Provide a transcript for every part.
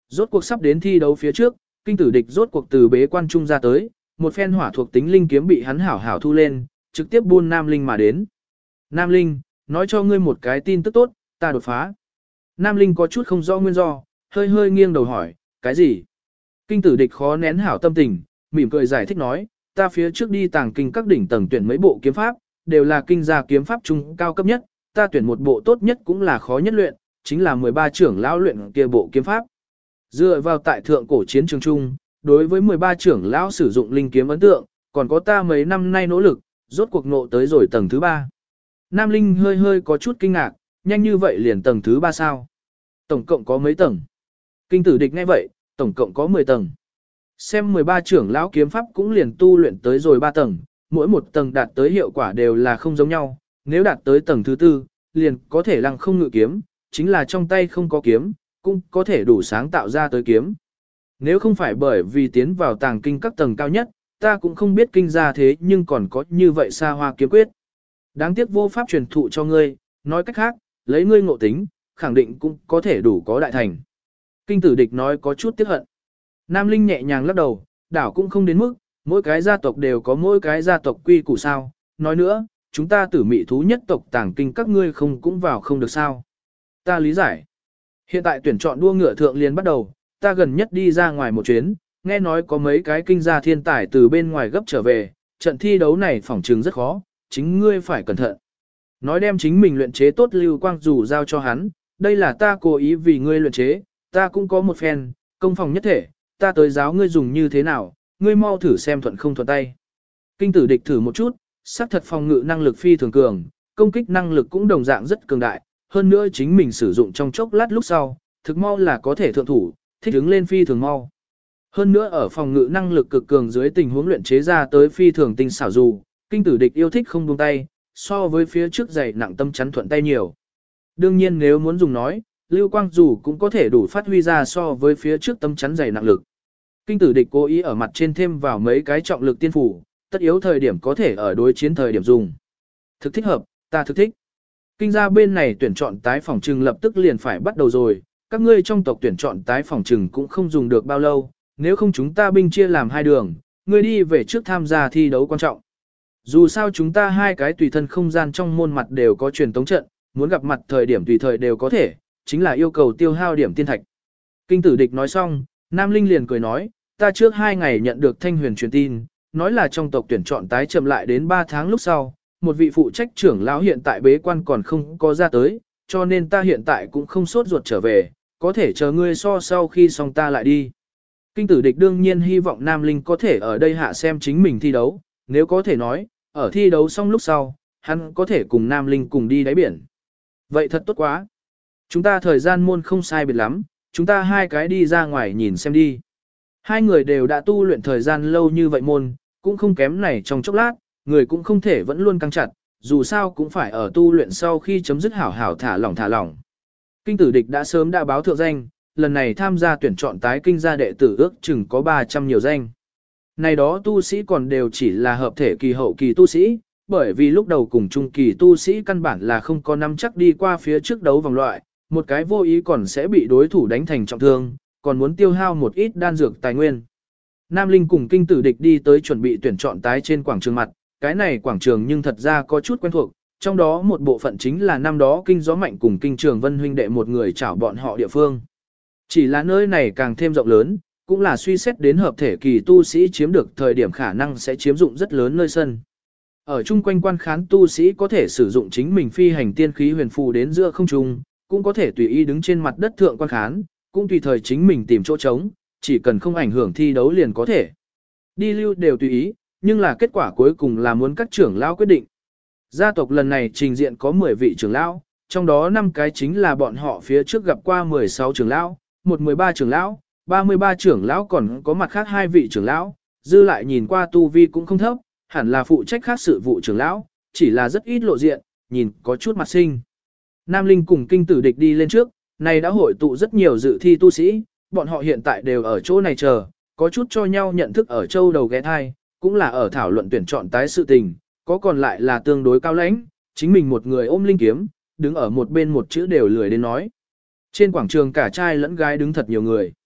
Rốt cuộc sắp đến thi đấu phía trước, kinh tử địch rốt cuộc từ bế quan trung ra tới, một phen hỏa thuộc tính linh kiếm bị hắn hảo hảo thu lên, trực tiếp buôn Nam Linh mà đến. Nam Linh, nói cho ngươi một cái tin tức tốt, ta đột phá. Nam Linh có chút không rõ nguyên do, hơi hơi nghiêng đầu hỏi, cái gì? Kinh tử địch khó nén hảo tâm tình, mỉm cười giải thích nói, ta phía trước đi tàng kinh các đỉnh tầng tuyển mấy bộ kiếm pháp, đều là kinh gia kiếm pháp trung cao cấp nhất, ta tuyển một bộ tốt nhất cũng là khó nhất luyện, chính là 13 trưởng lão luyện kia bộ kiếm pháp. Dựa vào tại thượng cổ chiến trường trung, đối với 13 trưởng lão sử dụng linh kiếm ấn tượng, còn có ta mấy năm nay nỗ lực, rốt cuộc nộ tới rồi tầng thứ 3. Nam Linh hơi hơi có chút kinh ngạc, nhanh như vậy liền tầng thứ 3 sao? Tổng cộng có mấy tầng? Kinh tử địch nghe vậy, tổng cộng có 10 tầng. Xem 13 trưởng lão kiếm pháp cũng liền tu luyện tới rồi 3 tầng, mỗi một tầng đạt tới hiệu quả đều là không giống nhau, nếu đạt tới tầng thứ 4, liền có thể lăng không ngự kiếm, chính là trong tay không có kiếm, cũng có thể đủ sáng tạo ra tới kiếm. Nếu không phải bởi vì tiến vào tàng kinh các tầng cao nhất, ta cũng không biết kinh gia thế nhưng còn có như vậy xa hoa kiếm quyết. Đáng tiếc vô pháp truyền thụ cho ngươi, nói cách khác, lấy ngươi ngộ tính, khẳng định cũng có thể đủ có đại thành. Kinh tử địch nói có chút tiếc hận. Nam Linh nhẹ nhàng lắc đầu, đảo cũng không đến mức, mỗi cái gia tộc đều có mỗi cái gia tộc quy củ sao. Nói nữa, chúng ta tử mị thú nhất tộc tàng kinh các ngươi không cũng vào không được sao. Ta lý giải. Hiện tại tuyển chọn đua ngựa thượng liền bắt đầu, ta gần nhất đi ra ngoài một chuyến, nghe nói có mấy cái kinh gia thiên tài từ bên ngoài gấp trở về, trận thi đấu này phỏng trường rất khó, chính ngươi phải cẩn thận. Nói đem chính mình luyện chế tốt lưu quang dù giao cho hắn, đây là ta cố ý vì ngươi luyện chế, ta cũng có một phen, công phòng nhất thể, ta tới giáo ngươi dùng như thế nào, ngươi mau thử xem thuận không thuận tay. Kinh tử địch thử một chút, xác thật phòng ngự năng lực phi thường cường, công kích năng lực cũng đồng dạng rất cường đại, hơn nữa chính mình sử dụng trong chốc lát lúc sau, thực mau là có thể thượng thủ, thích ứng lên phi thường mau. Hơn nữa ở phòng ngự năng lực cực cường dưới tình huống luyện chế ra tới phi thường tinh xảo dù, kinh tử địch yêu thích không buông tay, so với phía trước dày nặng tâm chắn thuận tay nhiều. Đương nhiên nếu muốn dùng nói, lưu quang dù cũng có thể đủ phát huy ra so với phía trước tâm chắn dày nặng lực. Kinh tử địch cố ý ở mặt trên thêm vào mấy cái trọng lực tiên phủ, tất yếu thời điểm có thể ở đối chiến thời điểm dùng. Thực thích hợp, ta thực thích. Kinh gia bên này tuyển chọn tái phòng trừng lập tức liền phải bắt đầu rồi, các ngươi trong tộc tuyển chọn tái phòng trừng cũng không dùng được bao lâu, nếu không chúng ta binh chia làm hai đường, ngươi đi về trước tham gia thi đấu quan trọng. Dù sao chúng ta hai cái tùy thân không gian trong môn mặt đều có truyền tống trận, muốn gặp mặt thời điểm tùy thời đều có thể, chính là yêu cầu tiêu hao điểm tiên thạch. Kinh tử địch nói xong, Nam Linh liền cười nói, ta trước 2 ngày nhận được Thanh Huyền truyền tin, nói là trong tộc tuyển chọn tái chậm lại đến 3 tháng lúc sau, một vị phụ trách trưởng lão hiện tại bế quan còn không có ra tới, cho nên ta hiện tại cũng không sốt ruột trở về, có thể chờ ngươi sau khi xong ta lại đi. Kinh tử địch đương nhiên hy vọng Nam Linh có thể ở đây hạ xem chính mình thi đấu, nếu có thể nói, ở thi đấu xong lúc sau, hắn có thể cùng Nam Linh cùng đi đáy biển. Vậy thật tốt quá. Chúng ta thời gian môn không sai biệt lắm, chúng ta hai cái đi ra ngoài nhìn xem đi. Hai người đều đã tu luyện thời gian lâu như vậy môn, cũng không kém này trong chốc lát, người cũng không thể vẫn luôn căng chặt, dù sao cũng phải ở tu luyện sau khi chấm dứt hảo hảo thả lỏng. Kinh tử địch đã sớm đã báo thượng danh, lần này tham gia tuyển chọn tái kinh gia đệ tử ước chừng có 300 nhiều danh. Này đó tu sĩ còn đều chỉ là hợp thể kỳ hậu kỳ tu sĩ, bởi vì lúc đầu cùng trung kỳ tu sĩ căn bản là không có nắm chắc đi qua phía trước đấu vòng loại, một cái vô ý còn sẽ bị đối thủ đánh thành trọng thương, còn muốn tiêu hao một ít đan dược tài nguyên. Nam Linh cùng kinh tử địch đi tới chuẩn bị tuyển chọn tái trên quảng trường mặt, cái này quảng trường nhưng thật ra có chút quen thuộc, trong đó một bộ phận chính là năm đó kinh gió mạnh cùng kinh trường vân huynh đệ một người chảo bọn họ địa phương. Chỉ là nơi này càng thêm rộng lớn, cũng là suy xét đến hợp thể kỳ tu sĩ chiếm được thời điểm khả năng sẽ chiếm dụng rất lớn nơi sân. Ở chung quanh quan khán tu sĩ có thể sử dụng chính mình phi hành tiên khí huyền phù đến giữa không trung, cũng có thể tùy ý đứng trên mặt đất thượng quan khán, cũng tùy thời chính mình tìm chỗ trống, chỉ cần không ảnh hưởng thi đấu liền có thể. Đi lưu đều tùy ý, nhưng là kết quả cuối cùng là muốn các trưởng lão quyết định. Gia tộc lần này trình diện có 10 vị trưởng lão, trong đó 5 cái chính là bọn họ phía trước gặp qua 16 trưởng lão, 13 trưởng lão, 33 trưởng lão còn có mặt khác 2 vị trưởng lão, dư lại nhìn qua tu vi cũng không thấp, hẳn là phụ trách khác sự vụ trưởng lão, chỉ là rất ít lộ diện, nhìn có chút mặt sinh. Nam Linh cùng kinh tử địch đi lên trước, này đã hội tụ rất nhiều dự thi tu sĩ, bọn họ hiện tại đều ở chỗ này chờ, có chút cho nhau nhận thức ở châu đầu ghé thai, cũng là ở thảo luận tuyển chọn tái sự tình, có còn lại là tương đối cao lãnh, chính mình một người ôm linh kiếm, đứng ở một bên một chữ đều lười đến nói. Trên quảng trường cả trai lẫn gái đứng thật nhiều người.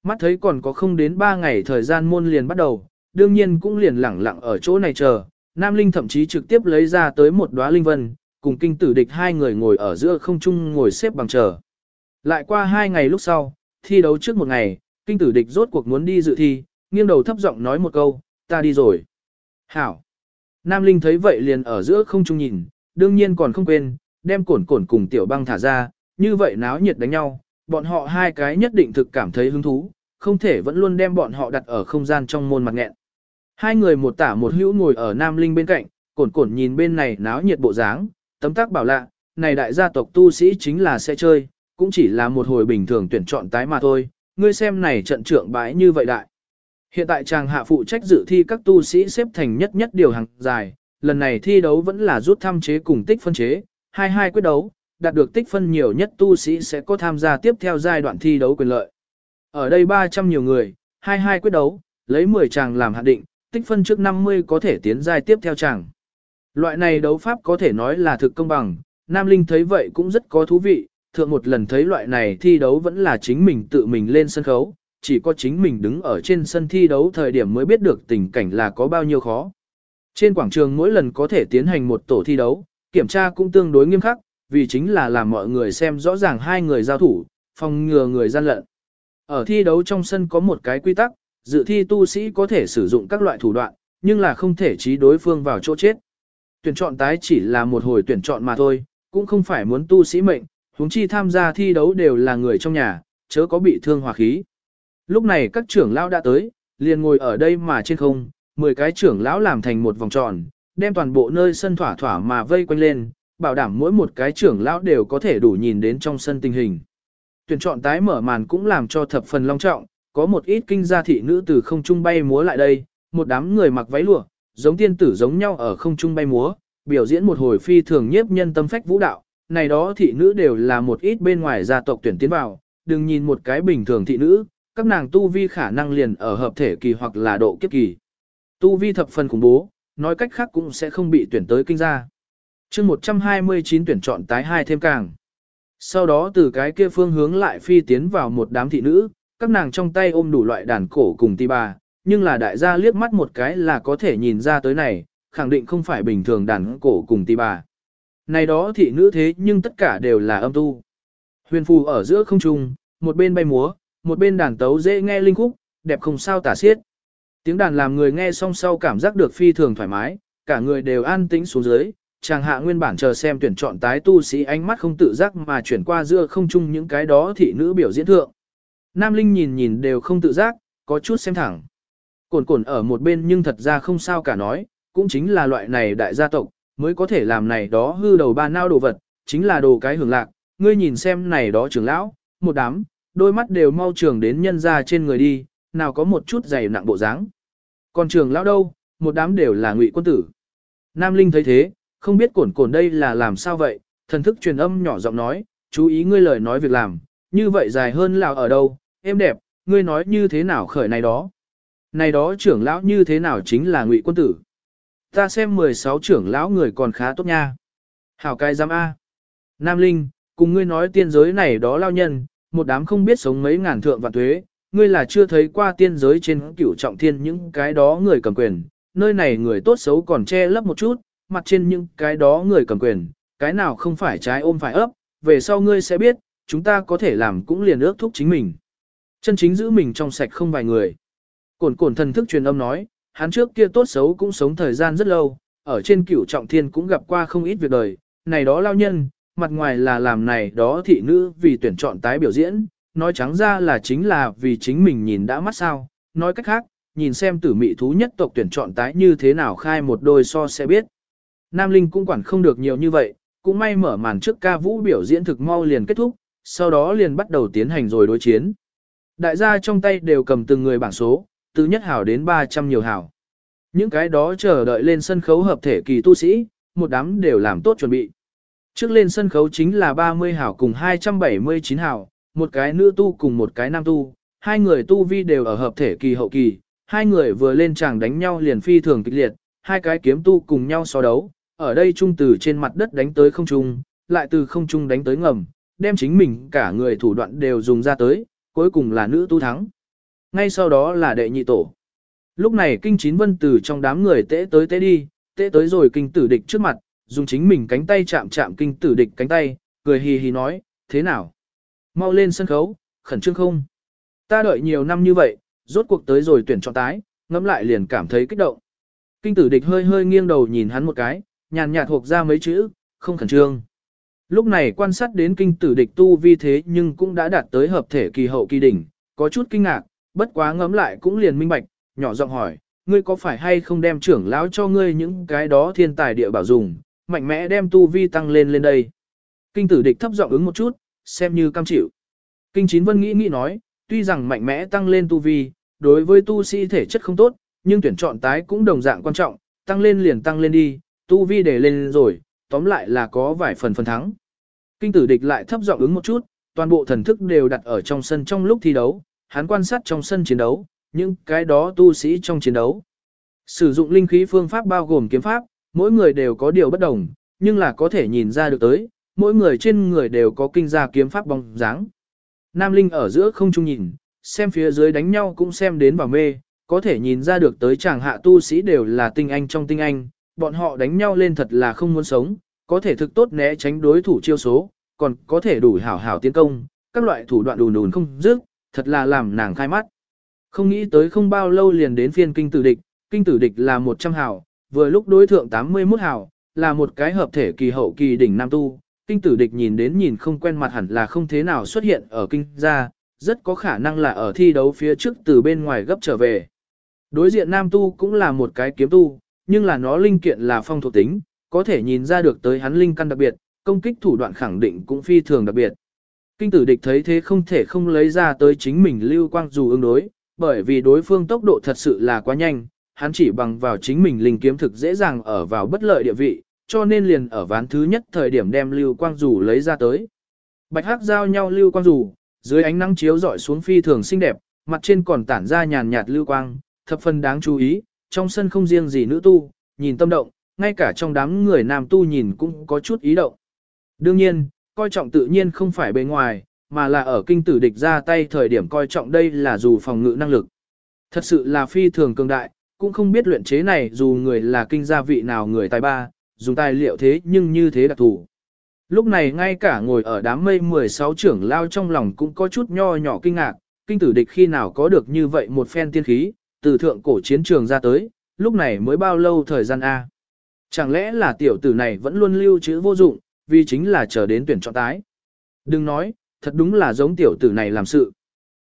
Mắt thấy còn có không đến 3 ngày thời gian môn liền bắt đầu, đương nhiên cũng liền lẳng lặng ở chỗ này chờ. Nam Linh thậm chí trực tiếp lấy ra tới một đóa linh vân, cùng kinh tử địch hai người ngồi ở giữa không trung ngồi xếp bằng chờ. Lại qua 2 ngày lúc sau, thi đấu trước một ngày, kinh tử địch rốt cuộc muốn đi dự thi, nghiêng đầu thấp giọng nói một câu, ta đi rồi. Hảo. Nam Linh thấy vậy liền ở giữa không trung nhìn, đương nhiên còn không quên, đem cổn cổn cùng tiểu băng thả ra, như vậy náo nhiệt đánh nhau, bọn họ hai cái nhất định thực cảm thấy hứng thú, không thể vẫn luôn đem bọn họ đặt ở không gian trong môn mặt nghẹn. Hai người một tả một hữu ngồi ở Nam Linh bên cạnh, cổn cổn nhìn bên này náo nhiệt bộ dáng, tấm tắc bảo lạ, này đại gia tộc tu sĩ chính là sẽ chơi, cũng chỉ là một hồi bình thường tuyển chọn tái mà thôi, ngươi xem này trận trưởng bãi như vậy đại. Hiện tại chàng hạ phụ trách dự thi các tu sĩ xếp thành nhất nhất điều hàng dài, lần này thi đấu vẫn là rút thăm chế cùng tích phân chế, hai quyết đấu, đạt được tích phân nhiều nhất tu sĩ sẽ có tham gia tiếp theo giai đoạn thi đấu quyền lợi. Ở đây 300 nhiều người, hai quyết đấu, lấy 10 chàng làm hạn định, tích phân trước 50 có thể tiến giai tiếp theo chàng. Loại này đấu pháp có thể nói là thực công bằng, Nam Linh thấy vậy cũng rất có thú vị, thượng một lần thấy loại này thi đấu vẫn là chính mình tự mình lên sân khấu, chỉ có chính mình đứng ở trên sân thi đấu thời điểm mới biết được tình cảnh là có bao nhiêu khó. Trên quảng trường mỗi lần có thể tiến hành một tổ thi đấu, kiểm tra cũng tương đối nghiêm khắc, vì chính là làm mọi người xem rõ ràng hai người giao thủ, phòng ngừa người gian lận. Ở thi đấu trong sân có một cái quy tắc, dự thi tu sĩ có thể sử dụng các loại thủ đoạn, nhưng là không thể chí đối phương vào chỗ chết. Tuyển chọn tái chỉ là một hồi tuyển chọn mà thôi, cũng không phải muốn tu sĩ mệnh, huống chi tham gia thi đấu đều là người trong nhà, chớ có bị thương hòa khí. Lúc này các trưởng lão đã tới, liền ngồi ở đây mà trên không, 10 cái trưởng lão làm thành một vòng tròn, đem toàn bộ nơi sân thỏa thỏa mà vây quanh lên, bảo đảm mỗi một cái trưởng lão đều có thể đủ nhìn đến trong sân tình hình. Tuyển chọn tái mở màn cũng làm cho thập phần long trọng, có một ít kinh gia thị nữ từ không trung bay múa lại đây, một đám người mặc váy lụa, giống tiên tử giống nhau ở không trung bay múa, biểu diễn một hồi phi thường nhiếp nhân tâm phách vũ đạo. Này đó thị nữ đều là một ít bên ngoài gia tộc tuyển tiến vào, đừng nhìn một cái bình thường thị nữ, các nàng tu vi khả năng liền ở hợp thể kỳ hoặc là độ kiếp kỳ. Tu vi thập phần khủng bố, nói cách khác cũng sẽ không bị tuyển tới kinh gia. chương 129 tuyển chọn tái hai thêm càng. Sau đó từ cái kia phương hướng lại phi tiến vào một đám thị nữ, các nàng trong tay ôm đủ loại đàn cổ cùng tỳ bà, nhưng là đại gia liếc mắt một cái là có thể nhìn ra tới này, khẳng định không phải bình thường đàn cổ cùng tỳ bà. Này đó thị nữ thế nhưng tất cả đều là âm tu. Huyền phù ở giữa không trung, một bên bay múa, một bên đàn tấu dễ nghe linh khúc, đẹp không sao tả xiết. Tiếng đàn làm người nghe xong sau cảm giác được phi thường thoải mái, cả người đều an tĩnh xuống dưới, chàng hạ nguyên bản chờ xem tuyển chọn tái tu sĩ ánh mắt không tự giác mà chuyển qua giữa không trung những cái đó thị nữ biểu diễn thượng. Nam Linh nhìn nhìn đều không tự giác, có chút xem thẳng. Cồn cồn ở một bên nhưng thật ra không sao cả nói, cũng chính là loại này đại gia tộc, mới có thể làm này đó hư đầu ba nao đồ vật, chính là đồ cái hưởng lạc, ngươi nhìn xem này đó trưởng lão, một đám, đôi mắt đều mau trường đến nhân ra trên người đi, nào có một chút dày nặng bộ dáng. Còn trưởng lão đâu, một đám đều là ngụy quân tử. Nam Linh thấy thế, không biết cồn cồn đây là làm sao vậy, thần thức truyền âm nhỏ giọng nói, chú ý ngươi lời nói việc làm, như vậy dài hơn là ở đâu, em đẹp, ngươi nói như thế nào khởi này đó. Này đó trưởng lão như thế nào chính là ngụy quân tử. Ta xem 16 trưởng lão người còn khá tốt nha. Hảo cái giám A. Nam Linh, cùng ngươi nói tiên giới này đó lao nhân, một đám không biết sống mấy ngàn thượng vạn tuế, ngươi là chưa thấy qua tiên giới trên cửu trọng thiên những cái đó người cầm quyền, nơi này người tốt xấu còn che lấp một chút, mặt trên những cái đó người cầm quyền, cái nào không phải trái ôm phải ấp, về sau ngươi sẽ biết, chúng ta có thể làm cũng liền ước thúc chính mình. Chân chính giữ mình trong sạch không vài người. Cổn cổn thần thức truyền âm nói, hắn trước kia tốt xấu cũng sống thời gian rất lâu, ở trên cửu trọng thiên cũng gặp qua không ít việc đời, này đó lao nhân, mặt ngoài là làm này đó thị nữ vì tuyển chọn tái biểu diễn, nói trắng ra là chính là vì chính mình nhìn đã mắt sao, nói cách khác, nhìn xem tử mị thú nhất tộc tuyển chọn tái như thế nào khai một đôi so sẽ biết. Nam Linh cũng quản không được nhiều như vậy, cũng may mở màn trước ca vũ biểu diễn thực mau liền kết thúc, sau đó liền bắt đầu tiến hành rồi đối chiến. Đại gia trong tay đều cầm từng người bảng số, từ nhất hảo đến 300 nhiều hảo. Những cái đó chờ đợi lên sân khấu hợp thể kỳ tu sĩ, một đám đều làm tốt chuẩn bị. Trước lên sân khấu chính là 30 hảo cùng 279 hảo, một cái nữ tu cùng một cái nam tu, hai người tu vi đều ở hợp thể kỳ hậu kỳ, hai người vừa lên tràng đánh nhau liền phi thường kịch liệt, hai cái kiếm tu cùng nhau so đấu, ở đây trung từ trên mặt đất đánh tới không trung, lại từ không trung đánh tới ngầm, đem chính mình cả người thủ đoạn đều dùng ra tới, cuối cùng là nữ tu thắng. ngay sau đó là đệ nhị tổ. Lúc này Kinh Chín Vân từ trong đám người tễ đi, tễ tới rồi Kinh Tử Địch trước mặt, dùng chính mình cánh tay chạm chạm Kinh Tử Địch cánh tay, cười hì hì nói, thế nào? Mau lên sân khấu, khẩn trương không? Ta đợi nhiều năm như vậy, rốt cuộc tới rồi tuyển chọn tái, ngẫm lại liền cảm thấy kích động. Kinh Tử Địch hơi hơi nghiêng đầu nhìn hắn một cái, nhàn nhạt thuộc ra mấy chữ, không khẩn trương. Lúc này quan sát đến Kinh Tử Địch tu vi thế nhưng cũng đã đạt tới hợp thể kỳ hậu kỳ đỉnh, có chút kinh ngạc, bất quá ngẫm lại cũng liền minh bạch, nhỏ giọng hỏi, ngươi có phải hay không đem trưởng lão cho ngươi những cái đó thiên tài địa bảo dùng, mạnh mẽ đem tu vi tăng lên đây. Kinh Tử Địch thấp giọng ứng một chút, xem như cam chịu. Kinh Chín Vân nghĩ nói, tuy rằng mạnh mẽ tăng lên tu vi, đối với tu sĩ thể chất không tốt, nhưng tuyển chọn tái cũng đồng dạng quan trọng, tăng lên liền tăng lên đi, tu vi để lên rồi, tóm lại là có vài phần thắng. Kinh Tử Địch lại thấp giọng ứng một chút, toàn bộ thần thức đều đặt ở trong sân trong lúc thi đấu, hắn quan sát trong sân chiến đấu, những cái đó tu sĩ trong chiến đấu. Sử dụng linh khí phương pháp bao gồm kiếm pháp, mỗi người đều có điều bất đồng, nhưng là có thể nhìn ra được tới, mỗi người trên người đều có kinh gia kiếm pháp bóng dáng. Nam Linh ở giữa không trung nhìn, xem phía dưới đánh nhau cũng xem đến vào mê, có thể nhìn ra được tới chàng hạ tu sĩ đều là tinh anh trong tinh anh, bọn họ đánh nhau lên thật là không muốn sống, có thể thực tốt né tránh đối thủ chiêu số, còn có thể đủ hảo hảo tiến công, các loại thủ đoạn đùn không dứt, thật là làm nàng khai mắt. Không nghĩ tới không bao lâu liền đến phiên Kinh Tử Địch là 100 hào, vừa lúc đối thượng 81 hào, là một cái hợp thể kỳ hậu kỳ đỉnh nam tu. Kinh Tử Địch nhìn đến nhìn không quen mặt hẳn là không thế nào xuất hiện ở kinh gia, rất có khả năng là ở thi đấu phía trước từ bên ngoài gấp trở về. Đối diện nam tu cũng là một cái kiếm tu, nhưng là nó linh kiện là phong thuộc tính, có thể nhìn ra được tới hắn linh căn đặc biệt, công kích thủ đoạn khẳng định cũng phi thường đặc biệt. Kinh Tử Địch thấy thế không thể không lấy ra tới chính mình lưu quang dù ứng đối, bởi vì đối phương tốc độ thật sự là quá nhanh, hắn chỉ bằng vào chính mình linh kiếm thực dễ dàng ở vào bất lợi địa vị, cho nên liền ở ván thứ nhất thời điểm đem lưu quang dù lấy ra tới. Bạch hắc giao nhau lưu quang dù, dưới ánh nắng chiếu rọi xuống phi thường xinh đẹp, mặt trên còn tản ra nhàn nhạt lưu quang, thập phần đáng chú ý, trong sân không riêng gì nữ tu, nhìn tâm động, ngay cả trong đám người nam tu nhìn cũng có chút ý động. Đương nhiên, coi trọng tự nhiên không phải bề ngoài, mà là ở Kinh Tử Địch ra tay thời điểm coi trọng đây là dù phòng ngự năng lực. Thật sự là phi thường cường đại, cũng không biết luyện chế này dù người là kinh gia vị nào người tài ba, dùng tài liệu thế nhưng như thế đặc thù. Lúc này ngay cả ngồi ở đám mây 16 trưởng lao trong lòng cũng có chút nho nhỏ kinh ngạc, Kinh Tử Địch khi nào có được như vậy một phen tiên khí, từ thượng cổ chiến trường ra tới, lúc này mới bao lâu thời gian A. Chẳng lẽ là tiểu tử này vẫn luôn lưu trữ vô dụng, vì chính là chờ đến tuyển chọn tái. Đừng nói, thật đúng là giống tiểu tử này làm sự.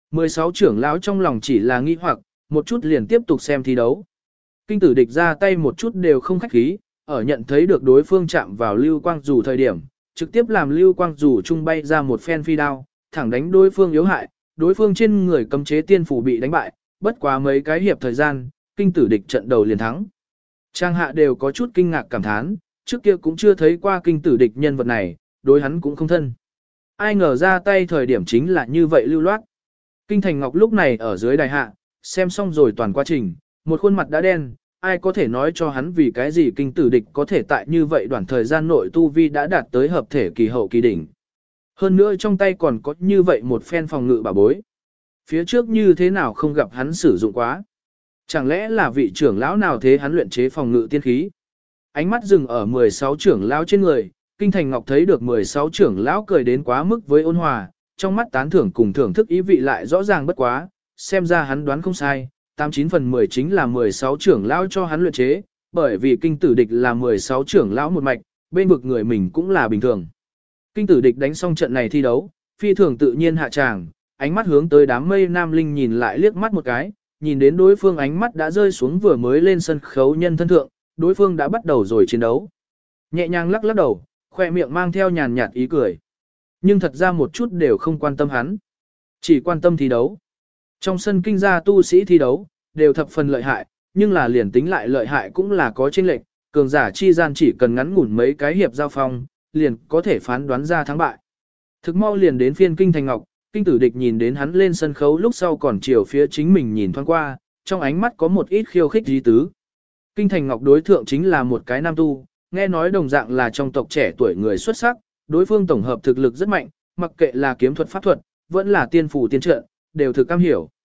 16 trưởng lão trong lòng chỉ là nghi hoặc, một chút liền tiếp tục xem thi đấu. Kinh Tử Địch ra tay một chút đều không khách khí, ở nhận thấy được đối phương chạm vào lưu quang dù thời điểm, trực tiếp làm lưu quang dù trung bay ra một phen phi đao, thẳng đánh đối phương yếu hại, đối phương trên người cấm chế tiên phủ bị đánh bại, bất quá mấy cái hiệp thời gian, Kinh Tử Địch trận đầu liền thắng. Trang hạ đều có chút kinh ngạc cảm thán, trước kia cũng chưa thấy qua Kinh Tử Địch nhân vật này, đối hắn cũng không thân. Ai ngờ ra tay thời điểm chính là như vậy lưu loát. Kinh Thành Ngọc lúc này ở dưới đài hạ, xem xong rồi toàn quá trình, một khuôn mặt đã đen, ai có thể nói cho hắn vì cái gì Kinh Tử Địch có thể tại như vậy đoạn thời gian nội tu vi đã đạt tới hợp thể kỳ hậu kỳ đỉnh. Hơn nữa trong tay còn có như vậy một phen phòng ngự bảo bối. Phía trước như thế nào không gặp hắn sử dụng quá. Chẳng lẽ là vị trưởng lão nào thế hắn luyện chế phòng ngự tiên khí. Ánh mắt dừng ở 16 trưởng lão trên người, Kinh Thành Ngọc thấy được 16 trưởng lão cười đến quá mức với ôn hòa, trong mắt tán thưởng cùng thưởng thức ý vị lại rõ ràng bất quá, xem ra hắn đoán không sai, 89 phần 10 chính là 16 trưởng lão cho hắn luyện chế, bởi vì Kinh Tử Địch là 16 trưởng lão một mạch, bên vực người mình cũng là bình thường. Kinh Tử Địch đánh xong trận này thi đấu, phi thường tự nhiên hạ tràng, ánh mắt hướng tới đám mây nam linh nhìn lại liếc mắt một cái, nhìn đến đối phương ánh mắt đã rơi xuống vừa mới lên sân khấu nhân thân thượng, đối phương đã bắt đầu rồi chiến đấu. Nhẹ nhàng lắc lắc đầu, khoe miệng mang theo nhàn nhạt ý cười. Nhưng thật ra một chút đều không quan tâm hắn. Chỉ quan tâm thi đấu. Trong sân kinh gia tu sĩ thi đấu, đều thập phần lợi hại, nhưng là liền tính lại lợi hại cũng là có chênh lệch, cường giả chi gian chỉ cần ngắn ngủn mấy cái hiệp giao phong, liền có thể phán đoán ra thắng bại. Thực mau liền đến phiên Kinh Thành Ngọc, Kinh Tử Địch nhìn đến hắn lên sân khấu lúc sau còn chiều phía chính mình nhìn thoáng qua, trong ánh mắt có một ít khiêu khích dí tứ. Kinh Thành Ngọc đối thượng chính là một cái nam tu, nghe nói đồng dạng là trong tộc trẻ tuổi người xuất sắc, đối phương tổng hợp thực lực rất mạnh, mặc kệ là kiếm thuật pháp thuật, vẫn là tiên phủ tiên trận, đều thực cam hiểu.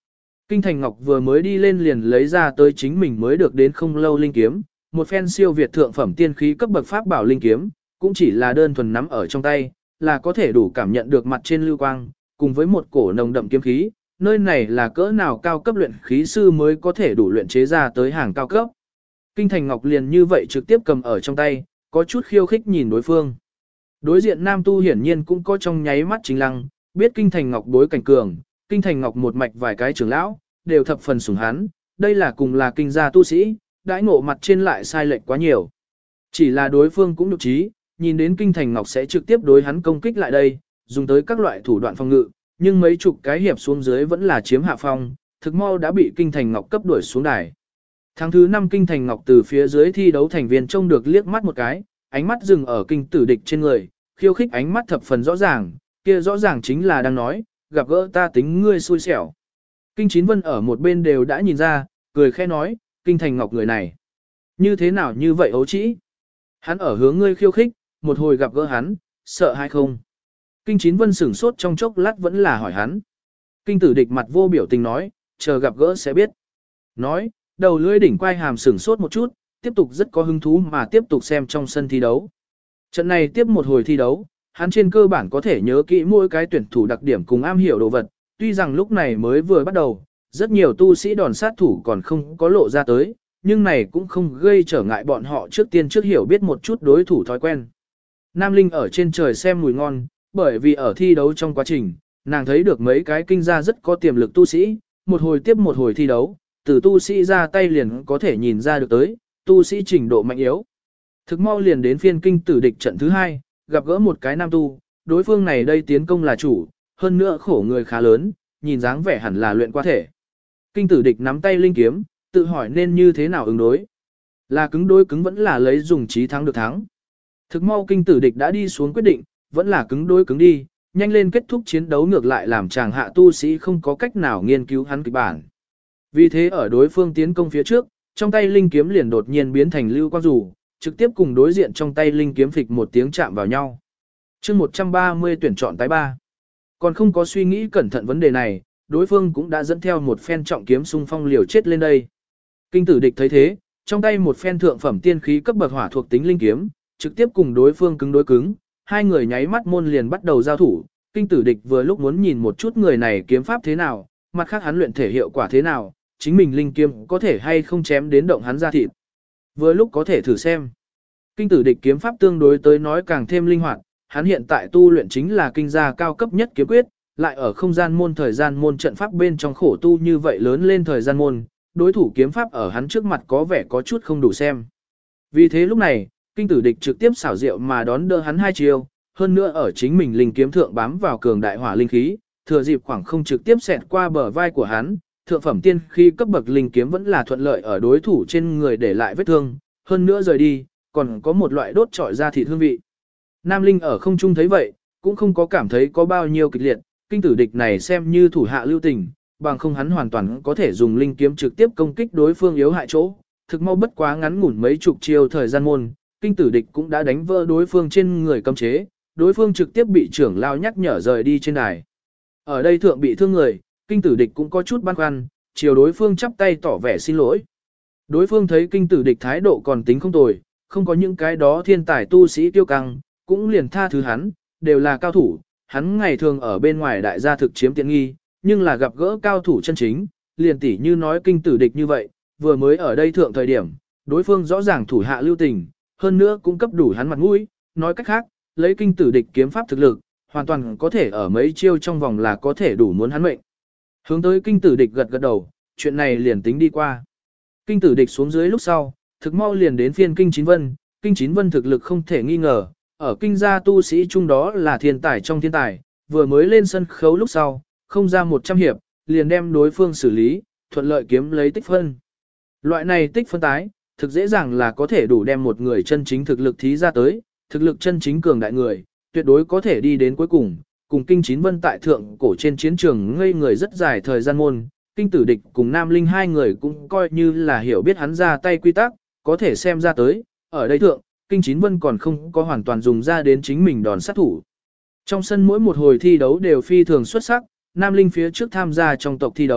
Kinh Thành Ngọc vừa mới đi lên liền lấy ra tới chính mình mới được đến không lâu linh kiếm, một phen siêu việt thượng phẩm tiên khí cấp bậc pháp bảo linh kiếm, cũng chỉ là đơn thuần nắm ở trong tay, là có thể đủ cảm nhận được mặt trên lưu quang, cùng với một cổ nồng đậm kiếm khí, nơi này là cỡ nào cao cấp luyện khí sư mới có thể đủ luyện chế ra tới hàng cao cấp. Kinh Thành Ngọc liền như vậy trực tiếp cầm ở trong tay, có chút khiêu khích nhìn đối phương. Đối diện nam tu hiển nhiên cũng có trong nháy mắt chính lăng, biết Kinh Thành Ngọc bối cảnh cường, Kinh Thành Ngọc một mạch vài cái trưởng lão, đều thập phần sủng hắn, đây là cùng là kinh gia tu sĩ, đãi ngộ mặt trên lại sai lệch quá nhiều. Chỉ là đối phương cũng nhục trí, nhìn đến Kinh Thành Ngọc sẽ trực tiếp đối hắn công kích lại đây, dùng tới các loại thủ đoạn phòng ngự, nhưng mấy chục cái hiệp xuống dưới vẫn là chiếm hạ phong, thực mau đã bị Kinh Thành Ngọc cấp đuổi xuống đài. Tháng thứ 5 Kinh Thành Ngọc từ phía dưới thi đấu thành viên trông được liếc mắt một cái, ánh mắt dừng ở kinh tử địch trên người, khiêu khích ánh mắt thập phần rõ ràng, kia rõ ràng chính là đang nói, gặp gỡ ta tính ngươi xui xẻo. Kinh Chín Vân ở một bên đều đã nhìn ra, cười khẽ nói, Kinh Thành Ngọc người này. Như thế nào như vậy ấu trĩ? Hắn ở hướng ngươi khiêu khích, một hồi gặp gỡ hắn, sợ hay không? Kinh Chín Vân sửng sốt trong chốc lát vẫn là hỏi hắn. Kinh tử địch mặt vô biểu tình nói, chờ gặp gỡ sẽ biết. Nói, đầu lưỡi đỉnh quay hàm sửng sốt một chút, tiếp tục rất có hứng thú mà tiếp tục xem trong sân thi đấu. Trận này tiếp một hồi thi đấu, hắn trên cơ bản có thể nhớ kỹ mỗi cái tuyển thủ đặc điểm cùng am hiểu đồ vật, tuy rằng lúc này mới vừa bắt đầu, rất nhiều tu sĩ đòn sát thủ còn không có lộ ra tới, nhưng này cũng không gây trở ngại bọn họ trước tiên trước hiểu biết một chút đối thủ thói quen. Nam Linh ở trên trời xem mùi ngon, bởi vì ở thi đấu trong quá trình, nàng thấy được mấy cái kinh gia rất có tiềm lực tu sĩ, một hồi tiếp một hồi thi đấu, từ tu sĩ ra tay liền có thể nhìn ra được tới, tu sĩ trình độ mạnh yếu. Thực mau liền đến phiên kinh tử địch trận thứ 2, gặp gỡ một cái nam tu, đối phương này đây tiến công là chủ, hơn nữa khổ người khá lớn, nhìn dáng vẻ hẳn là luyện qua thể. Kinh tử địch nắm tay linh kiếm, tự hỏi nên như thế nào ứng đối. Là cứng đối cứng vẫn là lấy dùng trí thắng được thắng. Thực mau kinh tử địch đã đi xuống quyết định, vẫn là cứng đối cứng đi, nhanh lên kết thúc chiến đấu ngược lại làm chàng hạ tu sĩ không có cách nào nghiên cứu hắn kịch bản. Vì thế ở đối phương tiến công phía trước, trong tay linh kiếm liền đột nhiên biến thành lưu quang dù, trực tiếp cùng đối diện trong tay linh kiếm phịch một tiếng chạm vào nhau. chương 130 tuyển chọn tái ba. Còn không có suy nghĩ cẩn thận vấn đề này, đối phương cũng đã dẫn theo một phen trọng kiếm xung phong liều chết lên đây. Kinh tử địch thấy thế, trong tay một phen thượng phẩm tiên khí cấp bậc hỏa thuộc tính linh kiếm, trực tiếp cùng đối phương cứng đối cứng, hai người nháy mắt môn liền bắt đầu giao thủ. Kinh tử địch vừa lúc muốn nhìn một chút người này kiếm pháp thế nào, mặt khác hắn luyện thể hiệu quả thế nào, chính mình linh kiếm có thể hay không chém đến động hắn ra thịt. Vừa lúc có thể thử xem. Kinh tử địch kiếm pháp tương đối tới nói càng thêm linh hoạt, hắn hiện tại tu luyện chính là kinh gia cao cấp nhất kiếm quyết, lại ở không gian môn thời gian môn trận pháp bên trong khổ tu như vậy lớn lên thời gian môn, đối thủ kiếm pháp ở hắn trước mặt có vẻ có chút không đủ xem. Vì thế lúc này, kinh tử địch trực tiếp xảo diệu mà đón đỡ hắn hai chiêu, hơn nữa ở chính mình linh kiếm thượng bám vào cường đại hỏa linh khí, thừa dịp khoảng không trực tiếp xẹt qua bờ vai của hắn, thượng phẩm tiên khi cấp bậc linh kiếm vẫn là thuận lợi ở đối thủ trên người để lại vết thương, hơn nữa rời đi, còn có một loại đốt trọi ra thịt hương vị. Nam Linh ở không trung thấy vậy, cũng không có cảm thấy có bao nhiêu kịch liệt, kinh tử địch này xem như thủ hạ lưu tình, bằng không hắn hoàn toàn có thể dùng linh kiếm trực tiếp công kích đối phương yếu hại chỗ. Thực mau bất quá ngắn ngủn mấy chục chiêu thời gian môn, kinh tử địch cũng đã đánh vỡ đối phương trên người cấm chế, đối phương trực tiếp bị trưởng lao nhắc nhở rời đi trên đài. Ở đây thượng bị thương người, kinh tử địch cũng có chút băn khoăn, chiều đối phương chắp tay tỏ vẻ xin lỗi. Đối phương thấy kinh tử địch thái độ còn tính không tồi, không có những cái đó thiên tài tu sĩ tiêu căng, cũng liền tha thứ hắn, đều là cao thủ, hắn ngày thường ở bên ngoài đại gia thực chiếm tiện nghi, nhưng là gặp gỡ cao thủ chân chính, liền tỉ như nói kinh tử địch như vậy, vừa mới ở đây thượng thời điểm, đối phương rõ ràng thủ hạ lưu tình, hơn nữa cũng cấp đủ hắn mặt mũi, nói cách khác, lấy kinh tử địch kiếm pháp thực lực, hoàn toàn có thể ở mấy chiêu trong vòng là có thể đủ muốn hắn mệnh. Hướng tới kinh tử địch gật gật đầu, chuyện này liền tính đi qua. Kinh tử địch xuống dưới lúc sau, thực mau liền đến phiên kinh Chín Vân, kinh Chín Vân thực lực không thể nghi ngờ, ở kinh gia tu sĩ chung đó là thiên tài trong thiên tài, vừa mới lên sân khấu lúc sau, không ra 100 hiệp, liền đem đối phương xử lý, thuận lợi kiếm lấy tích phân. Loại này tích phân tái, thực dễ dàng là có thể đủ đem một người chân chính thực lực thí ra tới, thực lực chân chính cường đại người, tuyệt đối có thể đi đến cuối cùng kinh Chín Vân tại thượng cổ trên chiến trường ngây người rất dài thời gian môn, kinh tử địch cùng Nam Linh hai người cũng coi như là hiểu biết hắn ra tay quy tắc, có thể xem ra tới, ở đây thượng, kinh Chín Vân còn không có hoàn toàn dùng ra đến chính mình đòn sát thủ. Trong sân mỗi một hồi thi đấu đều phi thường xuất sắc, Nam Linh phía trước tham gia trong tộc thi đấu,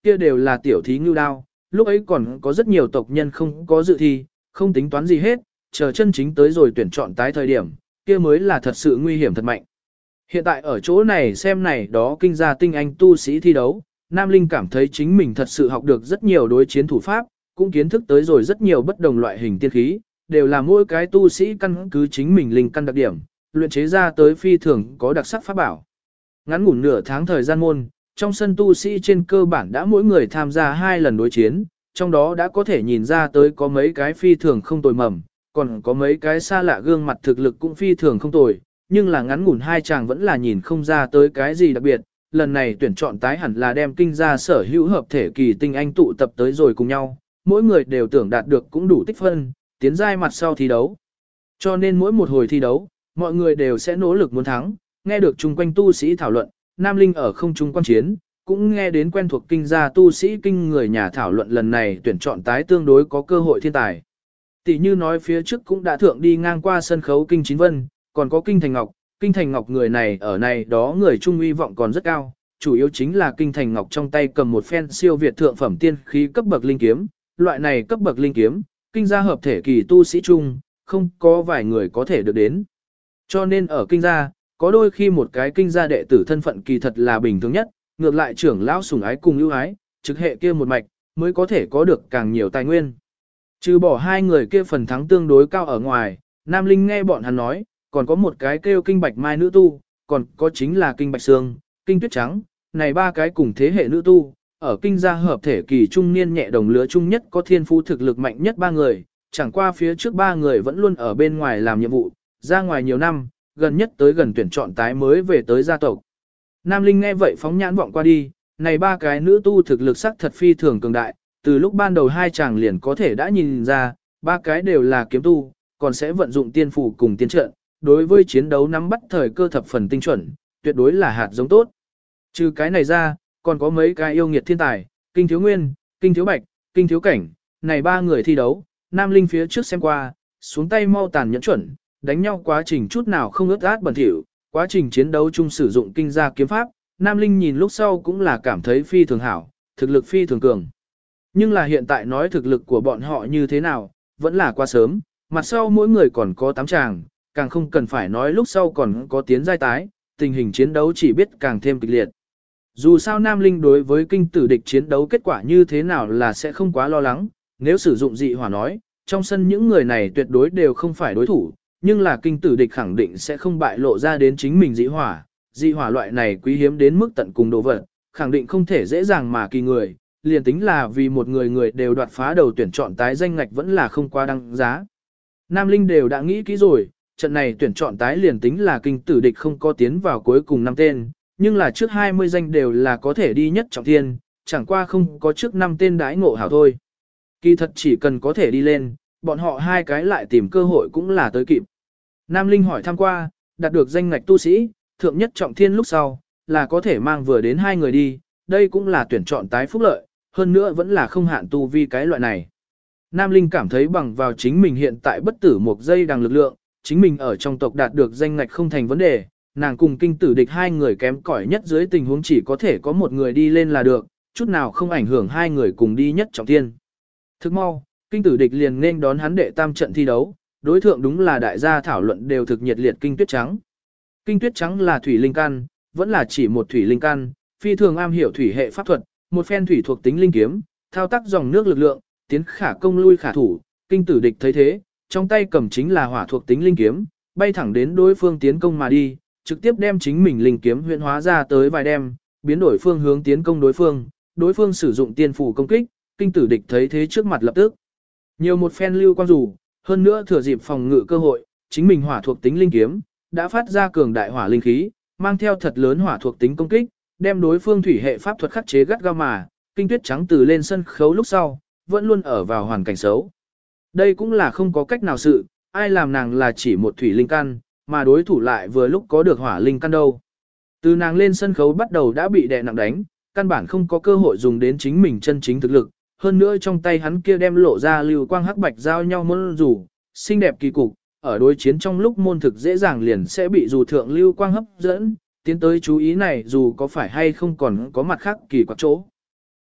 kia đều là tiểu thí ngưu đao, lúc ấy còn có rất nhiều tộc nhân không có dự thi, không tính toán gì hết, chờ chân chính tới rồi tuyển chọn tái thời điểm, kia mới là thật sự nguy hiểm thật mạnh. Hiện tại ở chỗ này xem này đó kinh gia tinh anh tu sĩ thi đấu, Nam Linh cảm thấy chính mình thật sự học được rất nhiều đối chiến thủ pháp, cũng kiến thức tới rồi rất nhiều bất đồng loại hình tiên khí, đều là mỗi cái tu sĩ căn cứ chính mình linh căn đặc điểm, luyện chế ra tới phi thường có đặc sắc pháp bảo. Ngắn ngủn nửa tháng thời gian môn, trong sân tu sĩ trên cơ bản đã mỗi người tham gia 2 lần đối chiến, trong đó đã có thể nhìn ra tới có mấy cái phi thường không tồi mầm, còn có mấy cái xa lạ gương mặt thực lực cũng phi thường không tồi, nhưng là ngắn ngủn 2 chàng vẫn là nhìn không ra tới cái gì đặc biệt. Lần này tuyển chọn tái hẳn là đem kinh gia sở hữu hợp thể kỳ tinh anh tụ tập tới rồi cùng nhau, mỗi người đều tưởng đạt được cũng đủ tích phân, tiến giai mặt sau thi đấu. Cho nên mỗi một hồi thi đấu, mọi người đều sẽ nỗ lực muốn thắng, nghe được chung quanh tu sĩ thảo luận, Nam Linh ở không trung quan chiến, cũng nghe đến quen thuộc kinh gia tu sĩ kinh người nhà thảo luận lần này tuyển chọn tái tương đối có cơ hội thiên tài. Tỷ như nói phía trước cũng đã thượng đi ngang qua sân khấu kinh Chín Vân, còn có kinh Thành Ngọc người này ở này đó người trung uy vọng còn rất cao, chủ yếu chính là kinh Thành Ngọc trong tay cầm một phen siêu việt thượng phẩm tiên khí cấp bậc linh kiếm, loại này cấp bậc linh kiếm, kinh gia hợp thể kỳ tu sĩ chung, không có vài người có thể được đến. Cho nên ở kinh gia, có đôi khi một cái kinh gia đệ tử thân phận kỳ thật là bình thường nhất, ngược lại trưởng lão sủng ái cùng ưu ái, trực hệ kia một mạch, mới có thể có được càng nhiều tài nguyên. Trừ bỏ 2 người kia phần thắng tương đối cao ở ngoài, Nam Linh nghe bọn hắn nói, còn có một cái kêu kinh bạch mai nữ tu, còn có chính là kinh bạch sương, kinh tuyết trắng, này 3 cái cùng thế hệ nữ tu, ở kinh gia hợp thể kỳ trung niên nhẹ đồng lứa chung nhất có thiên phú thực lực mạnh nhất 3 người, chẳng qua phía trước 3 người vẫn luôn ở bên ngoài làm nhiệm vụ, ra ngoài nhiều năm, gần nhất tới gần tuyển chọn tái mới về tới gia tộc. Nam Linh nghe vậy phóng nhãn vọng qua đi, này 3 cái nữ tu thực lực sắc thật phi thường cường đại, từ lúc ban đầu 2 chàng liền có thể đã nhìn ra, 3 cái đều là kiếm tu, còn sẽ vận dụng tiên phù cùng tiên trận, đối với chiến đấu nắm bắt thời cơ thập phần tinh chuẩn, tuyệt đối là hạt giống tốt. Trừ cái này ra, còn có mấy cái yêu nghiệt thiên tài, kinh thiếu nguyên, kinh thiếu bạch, kinh thiếu cảnh, này 3 người thi đấu, Nam Linh phía trước xem qua, xuống tay mau tàn nhẫn chuẩn, đánh nhau quá trình chút nào không ướt át bẩn thỉu, quá trình chiến đấu chung sử dụng kinh gia kiếm pháp, Nam Linh nhìn lúc sau cũng là cảm thấy phi thường hảo, thực lực phi thường cường. Nhưng là hiện tại nói thực lực của bọn họ như thế nào, vẫn là quá sớm, mặt sau mỗi người còn có 8 chàng, càng không cần phải nói lúc sau còn có tiến giai tái, tình hình chiến đấu chỉ biết càng thêm kịch liệt. Dù sao Nam Linh đối với kinh tử địch chiến đấu kết quả như thế nào là sẽ không quá lo lắng, nếu sử dụng dị hỏa nói, trong sân những người này tuyệt đối đều không phải đối thủ, nhưng là kinh tử địch khẳng định sẽ không bại lộ ra đến chính mình dị hỏa loại này quý hiếm đến mức tận cùng độ vật, khẳng định không thể dễ dàng mà kỳ người, liền tính là vì một người đều đoạt phá đầu tuyển chọn tái danh ngạch vẫn là không quá đăng giá. Nam Linh đều đã nghĩ kỹ rồi, trận này tuyển chọn tái liền tính là kinh tử địch không có tiến vào cuối cùng 5 tên, nhưng là trước 20 danh đều là có thể đi nhất trọng thiên, chẳng qua không có trước 5 tên đãi ngộ hảo thôi. Kỳ thật chỉ cần có thể đi lên, bọn họ 2 cái lại tìm cơ hội cũng là tới kịp. Nam Linh hỏi thăm qua, đạt được danh ngạch tu sĩ, thượng nhất trọng thiên lúc sau, là có thể mang vừa đến 2 người đi, đây cũng là tuyển chọn tái phúc lợi, hơn nữa vẫn là không hạn tu vi cái loại này. Nam Linh cảm thấy bằng vào chính mình hiện tại bất tử một giây đằng lực lượng, chính mình ở trong tộc đạt được danh ngạch không thành vấn đề, nàng cùng kinh tử địch 2 người kém cỏi nhất dưới tình huống chỉ có thể có một người đi lên là được, chút nào không ảnh hưởng 2 người cùng đi nhất trọng thiên. Thức mau, kinh tử địch liền nên đón hắn đệ tam trận thi đấu, đối thượng đúng là đại gia thảo luận đều thực nhiệt liệt kinh tuyết trắng. Kinh tuyết trắng là thủy linh căn, vẫn là chỉ một thủy linh căn, phi thường am hiểu thủy hệ pháp thuật, một phen thủy thuộc tính linh kiếm, thao tác dòng nước lực lượng, tiến khả công lui khả thủ, kinh tử địch thấy thế, trong tay cầm chính là hỏa thuộc tính linh kiếm, bay thẳng đến đối phương tiến công mà đi, trực tiếp đem chính mình linh kiếm huyễn hóa ra tới vài đem, biến đổi phương hướng tiến công đối phương sử dụng tiên phù công kích, kinh tử địch thấy thế trước mặt lập tức. Nhiều một phen lưu quang rủ, hơn nữa thừa dịp phòng ngự cơ hội, chính mình hỏa thuộc tính linh kiếm, đã phát ra cường đại hỏa linh khí, mang theo thật lớn hỏa thuộc tính công kích, đem đối phương thủy hệ pháp thuật khắc chế gắt gao mà, kinh tuyết trắng từ lên sân khấu lúc sau, vẫn luôn ở vào hoàn cảnh xấu. Đây cũng là không có cách nào sự, ai làm nàng là chỉ một thủy linh căn, mà đối thủ lại vừa lúc có được hỏa linh căn đâu. Từ nàng lên sân khấu bắt đầu đã bị đè nặng đánh, căn bản không có cơ hội dùng đến chính mình chân chính thực lực, hơn nữa trong tay hắn kia đem lộ ra lưu quang hắc bạch giao nhau môn rủ, xinh đẹp kỳ cục, ở đối chiến trong lúc môn thực dễ dàng liền sẽ bị dù thượng lưu quang hấp dẫn, tiến tới chú ý này dù có phải hay không còn có mặt khác kỳ quặc chỗ.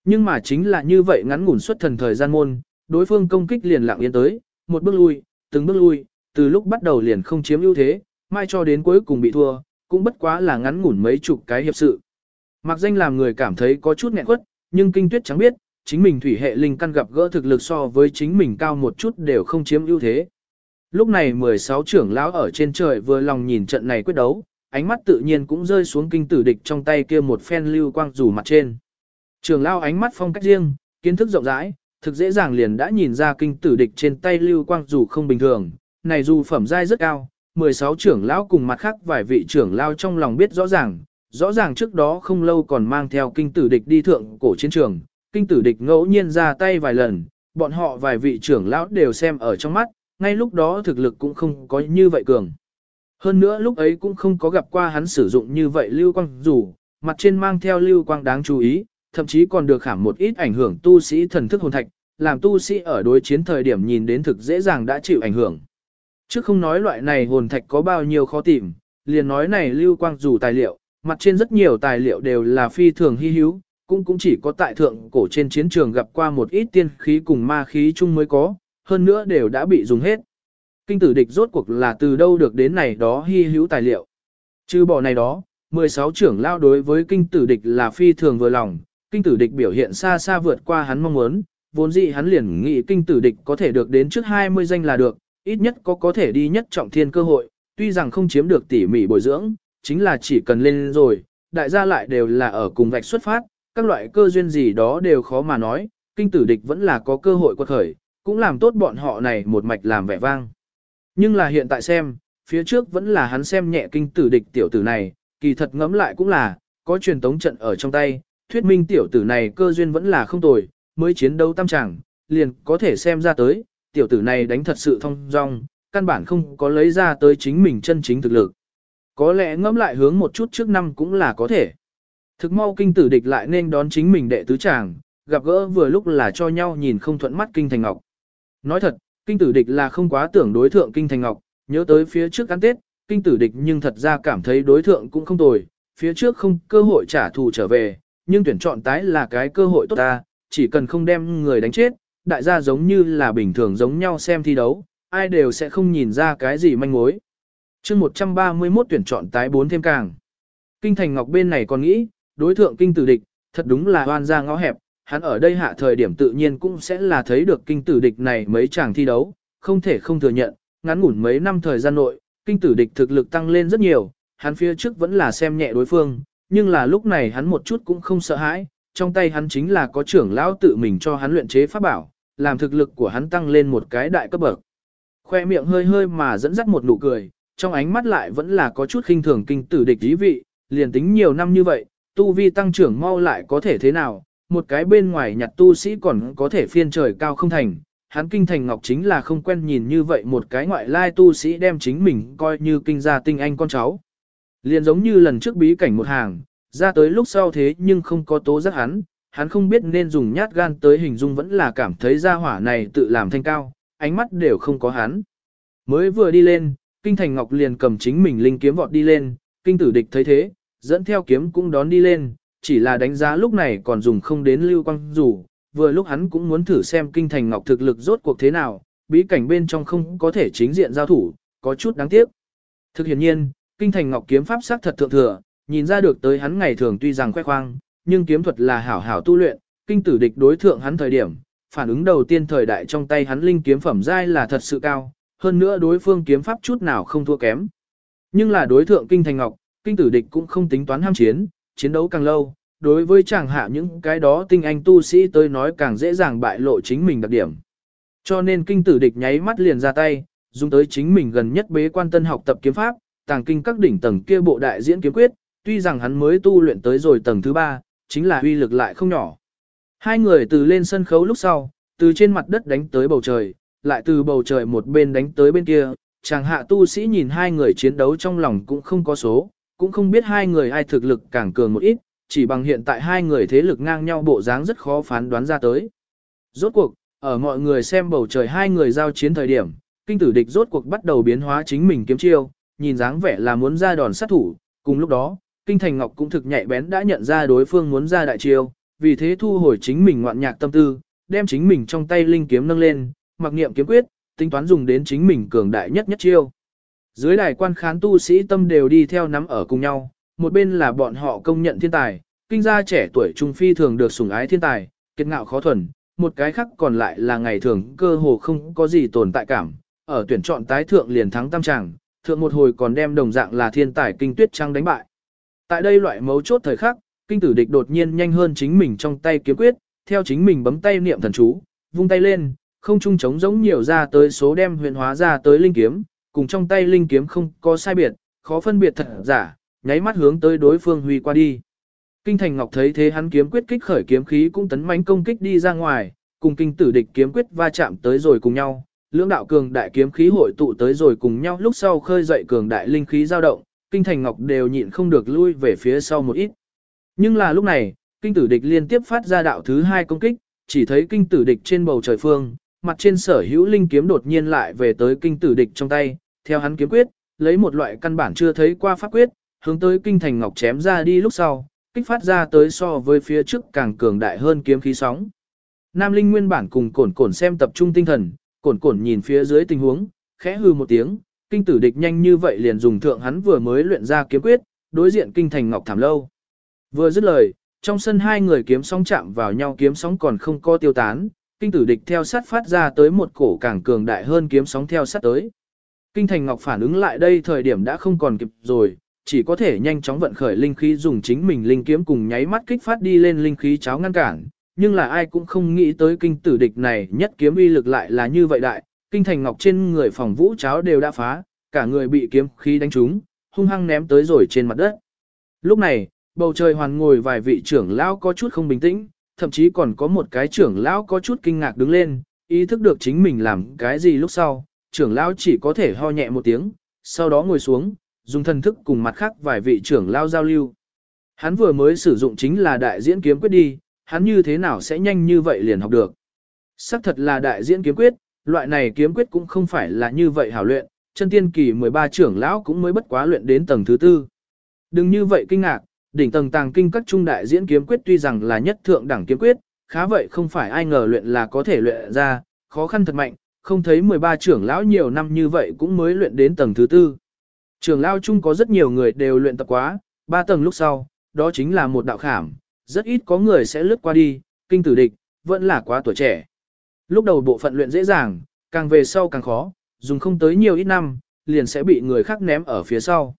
Nhưng mà chính là như vậy ngắn ngủn xuất thần thời gian môn, đối phương công kích liền lặng yên tới, một bước lui, từng bước lui, từ lúc bắt đầu liền không chiếm ưu thế, mai cho đến cuối cùng bị thua, cũng bất quá là ngắn ngủn mấy chục cái hiệp sự. Mặc danh làm người cảm thấy có chút nghẹn quất, nhưng Kinh Tuyết chẳng biết, chính mình thủy hệ linh căn gặp gỡ thực lực so với chính mình cao một chút đều không chiếm ưu thế. Lúc này 16 trưởng lão ở trên trời vừa lòng nhìn trận này quyết đấu, ánh mắt tự nhiên cũng rơi xuống kinh tử địch trong tay kia một phen lưu quang rủ mặt trên. Trưởng lão ánh mắt phong cách riêng, kiến thức rộng rãi, thực dễ dàng liền đã nhìn ra kinh tử địch trên tay lưu quang rủ không bình thường, này dù phẩm giai rất cao, 16 trưởng lão cùng mặt khác vài vị trưởng lão trong lòng biết rõ ràng trước đó không lâu còn mang theo kinh tử địch đi thượng cổ chiến trường, kinh tử địch ngẫu nhiên ra tay vài lần, bọn họ vài vị trưởng lão đều xem ở trong mắt, ngay lúc đó thực lực cũng không có như vậy cường. Hơn nữa lúc ấy cũng không có gặp qua hắn sử dụng như vậy lưu quang dù, mặt trên mang theo lưu quang đáng chú ý, thậm chí còn được khảm một ít ảnh hưởng tu sĩ thần thức hồn thạch, làm tu sĩ ở đối chiến thời điểm nhìn đến thực dễ dàng đã chịu ảnh hưởng. Chứ không nói loại này hồn thạch có bao nhiêu khó tìm, liền nói này lưu quang dù tài liệu, mặt trên rất nhiều tài liệu đều là phi thường hy hữu, cũng chỉ có tại thượng cổ trên chiến trường gặp qua một ít tiên khí cùng ma khí chung mới có, hơn nữa đều đã bị dùng hết. Kinh tử địch rốt cuộc là từ đâu được đến này đó hy hữu tài liệu. Trừ bỏ này đó, 16 trưởng lao đối với kinh tử địch là phi thường vừa lòng, kinh tử địch biểu hiện xa xa vượt qua hắn mong muốn, vốn dĩ hắn liền nghĩ kinh tử địch có thể được đến trước 20 danh là được, ít nhất có thể đi nhất trọng thiên cơ hội, tuy rằng không chiếm được tỉ mỉ bồi dưỡng, chính là chỉ cần lên rồi, đại gia lại đều là ở cùng vạch xuất phát, các loại cơ duyên gì đó đều khó mà nói, kinh tử địch vẫn là có cơ hội quật khởi, cũng làm tốt bọn họ này một mạch làm vẻ vang. Nhưng là hiện tại xem, phía trước vẫn là hắn xem nhẹ kinh tử địch tiểu tử này, kỳ thật ngẫm lại cũng là, có truyền tống trận ở trong tay, thuyết minh tiểu tử này cơ duyên vẫn là không tồi, mới chiến đấu tam tràng, liền có thể xem ra tới, tiểu tử này đánh thật sự thông dong, căn bản không có lấy ra tới chính mình chân chính thực lực. Có lẽ ngẫm lại hướng một chút trước năm cũng là có thể. Thực mau kinh tử địch lại nên đón chính mình đệ tứ tràng, gặp gỡ vừa lúc là cho nhau nhìn không thuận mắt kinh thành ngọc. Nói thật, kinh tử địch là không quá tưởng đối thượng kinh thành ngọc, nhớ tới phía trước ăn Tết, kinh tử địch nhưng thật ra cảm thấy đối thượng cũng không tồi, phía trước không cơ hội trả thù trở về, nhưng tuyển chọn tái là cái cơ hội tốt ta, chỉ cần không đem người đánh chết, đại gia giống như là bình thường giống nhau xem thi đấu, ai đều sẽ không nhìn ra cái gì manh mối. Chương 131 tuyển chọn tái 4 thêm càng. Kinh thành ngọc bên này còn nghĩ, đối thượng kinh tử địch, thật đúng là hoan ra ngõ hẹp, hắn ở đây hạ thời điểm tự nhiên cũng sẽ là thấy được kinh tử địch này mấy chàng thi đấu, không thể không thừa nhận, ngắn ngủn mấy năm thời gian nội, kinh tử địch thực lực tăng lên rất nhiều, hắn phía trước vẫn là xem nhẹ đối phương, nhưng là lúc này hắn một chút cũng không sợ hãi, trong tay hắn chính là có trưởng lão tự mình cho hắn luyện chế pháp bảo, làm thực lực của hắn tăng lên một cái đại cấp bậc. Khoe miệng hơi hơi mà dẫn dắt một nụ cười, trong ánh mắt lại vẫn là có chút khinh thường kinh tử địch ý vị, liền tính nhiều năm như vậy, tu vi tăng trưởng mau lại có thể thế nào, một cái bên ngoài nhặt tu sĩ còn có thể phiên trời cao không thành, hắn kinh thành ngọc chính là không quen nhìn như vậy một cái ngoại lai tu sĩ đem chính mình coi như kinh gia tinh anh con cháu. Liền giống như lần trước bí cảnh một hàng, ra tới lúc sau thế nhưng không có tố giác hắn không biết nên dùng nhát gan tới hình dung vẫn là cảm thấy gia hỏa này tự làm thanh cao, ánh mắt đều không có hắn. Mới vừa đi lên, kinh thành ngọc liền cầm chính mình linh kiếm vọt đi lên, kinh tử địch thấy thế, dẫn theo kiếm cũng đón đi lên, chỉ là đánh giá lúc này còn dùng không đến lưu quang dù, vừa lúc hắn cũng muốn thử xem kinh thành ngọc thực lực rốt cuộc thế nào, bí cảnh bên trong không có thể chính diện giao thủ, có chút đáng tiếc. Thực hiện nhiên, kinh thành ngọc kiếm pháp sắc thật thượng thừa, nhìn ra được tới hắn ngày thường tuy rằng khoe khoang, nhưng kiếm thuật là hảo hảo tu luyện, kinh tử địch đối thượng hắn thời điểm, phản ứng đầu tiên thời đại trong tay hắn linh kiếm phẩm giai là thật sự cao, hơn nữa đối phương kiếm pháp chút nào không thua kém. Nhưng là đối thượng kinh thành ngọc, kinh tử địch cũng không tính toán ham chiến, chiến đấu càng lâu, đối với chàng hạ những cái đó tinh anh tu sĩ tới nói càng dễ dàng bại lộ chính mình đặc điểm. Cho nên kinh tử địch nháy mắt liền ra tay, dùng tới chính mình gần nhất bế quan tân học tập kiếm pháp, tàng kinh các đỉnh tầng kia bộ đại diễn kiếm quyết, tuy rằng hắn mới tu luyện tới rồi tầng thứ 3, chính là uy lực lại không nhỏ. Hai người từ lên sân khấu lúc sau, từ trên mặt đất đánh tới bầu trời, lại từ bầu trời một bên đánh tới bên kia, chàng hạ tu sĩ nhìn hai người chiến đấu trong lòng cũng không có số, cũng không biết hai người ai thực lực càng cường một ít, chỉ bằng hiện tại hai người thế lực ngang nhau bộ dáng rất khó phán đoán ra tới. Rốt cuộc, ở mọi người xem bầu trời hai người giao chiến thời điểm, kinh tử địch rốt cuộc bắt đầu biến hóa chính mình kiếm chiêu, nhìn dáng vẻ là muốn ra đòn sát thủ, cùng lúc đó, kinh thành ngọc cũng thực nhạy bén đã nhận ra đối phương muốn ra đại chiêu, vì thế thu hồi chính mình ngoạn nhạc tâm tư, đem chính mình trong tay linh kiếm nâng lên, mặc niệm kiếm quyết, tính toán dùng đến chính mình cường đại nhất nhất chiêu. Dưới đài quan khán tu sĩ tâm đều đi theo nắm ở cùng nhau, một bên là bọn họ công nhận thiên tài, kinh gia trẻ tuổi trung phi thường được sủng ái thiên tài, kiệt ngạo khó thuần, một cái khác còn lại là ngày thường cơ hồ không có gì tồn tại cảm, ở tuyển chọn tái thượng liền thắng tam tràng, thượng một hồi còn đem đồng dạng là thiên tài kinh tuyết trăng đánh bại. Tại đây loại mấu chốt thời khắc, kinh tử địch đột nhiên nhanh hơn chính mình trong tay kiếm quyết, theo chính mình bấm tay niệm thần chú, vung tay lên, không trung trống giống nhiều ra tới số đem huyền hóa ra tới linh kiếm, cùng trong tay linh kiếm không có sai biệt, khó phân biệt thật giả, nháy mắt hướng tới đối phương huy qua đi. Kinh Thành Ngọc thấy thế hắn kiếm quyết kích khởi kiếm khí cũng tấn mãnh công kích đi ra ngoài, cùng kinh tử địch kiếm quyết va chạm tới rồi cùng nhau, lưỡng đạo cường đại kiếm khí hội tụ tới rồi cùng nhau, lúc sau khơi dậy cường đại linh khí dao động, Kinh Thành Ngọc đều nhịn không được lui về phía sau một ít. Nhưng là lúc này, kinh tử địch liên tiếp phát ra đạo thứ hai công kích, chỉ thấy kinh tử địch trên bầu trời phương, mặt trên sở hữu linh kiếm đột nhiên lại về tới kinh tử địch trong tay, theo hắn kiếm quyết, lấy một loại căn bản chưa thấy qua pháp quyết, hướng tới Kinh Thành Ngọc chém ra đi, lúc sau, kích phát ra tới so với phía trước càng cường đại hơn kiếm khí sóng. Nam Linh nguyên bản cùng Cổn Cổn xem tập trung tinh thần, Cổn Cổn nhìn phía dưới tình huống, khẽ hừ một tiếng, kinh tử địch nhanh như vậy liền dùng thượng hắn vừa mới luyện ra kiếm quyết, đối diện Kinh Thành Ngọc thảm lâu. Vừa dứt lời, trong sân hai người kiếm sóng chạm vào nhau, kiếm sóng còn không có tiêu tán, kinh tử địch theo sát phát ra tới một cổ càng cường đại hơn kiếm sóng theo sát tới. Kinh Thành Ngọc phản ứng lại đây thời điểm đã không còn kịp rồi, chỉ có thể nhanh chóng vận khởi linh khí dùng chính mình linh kiếm cùng nháy mắt kích phát đi lên linh khí cháo ngăn cản, nhưng là ai cũng không nghĩ tới kinh tử địch này nhất kiếm uy lực lại là như vậy đại, Kinh Thành Ngọc trên người phòng vũ cháo đều đã phá, cả người bị kiếm khí đánh trúng, hung hăng ném tới rồi trên mặt đất. Lúc này, bầu trời hoàn ngồi vài vị trưởng lão có chút không bình tĩnh, thậm chí còn có một cái trưởng lão có chút kinh ngạc đứng lên, ý thức được chính mình làm cái gì lúc sau, trưởng lão chỉ có thể ho nhẹ một tiếng, sau đó ngồi xuống, dùng thần thức cùng mặt khác vài vị trưởng lão giao lưu. Hắn vừa mới sử dụng chính là đại diễn kiếm quyết đi, hắn như thế nào sẽ nhanh như vậy liền học được. Sắc thật là đại diễn kiếm quyết, loại này kiếm quyết cũng không phải là như vậy hảo luyện, chân tiên kỳ 13 trưởng lão cũng mới bất quá luyện đến tầng thứ 4. Đừng như vậy kinh ngạc, đỉnh tầng tàng kinh các trung đại diễn kiếm quyết tuy rằng là nhất thượng đẳng kiếm quyết, khá vậy không phải ai ngờ luyện là có thể luyện ra, khó khăn thật mạnh, không thấy 13 trưởng lão nhiều năm như vậy cũng mới luyện đến tầng thứ 4. Trưởng lão chung có rất nhiều người đều luyện tập quá, 3 tầng lúc sau, đó chính là một đạo khảm, rất ít có người sẽ lướt qua đi, kinh tử địch, vẫn là quá tuổi trẻ. Lúc đầu bộ phận luyện dễ dàng, càng về sau càng khó, dùng không tới nhiều ít năm, liền sẽ bị người khác ném ở phía sau.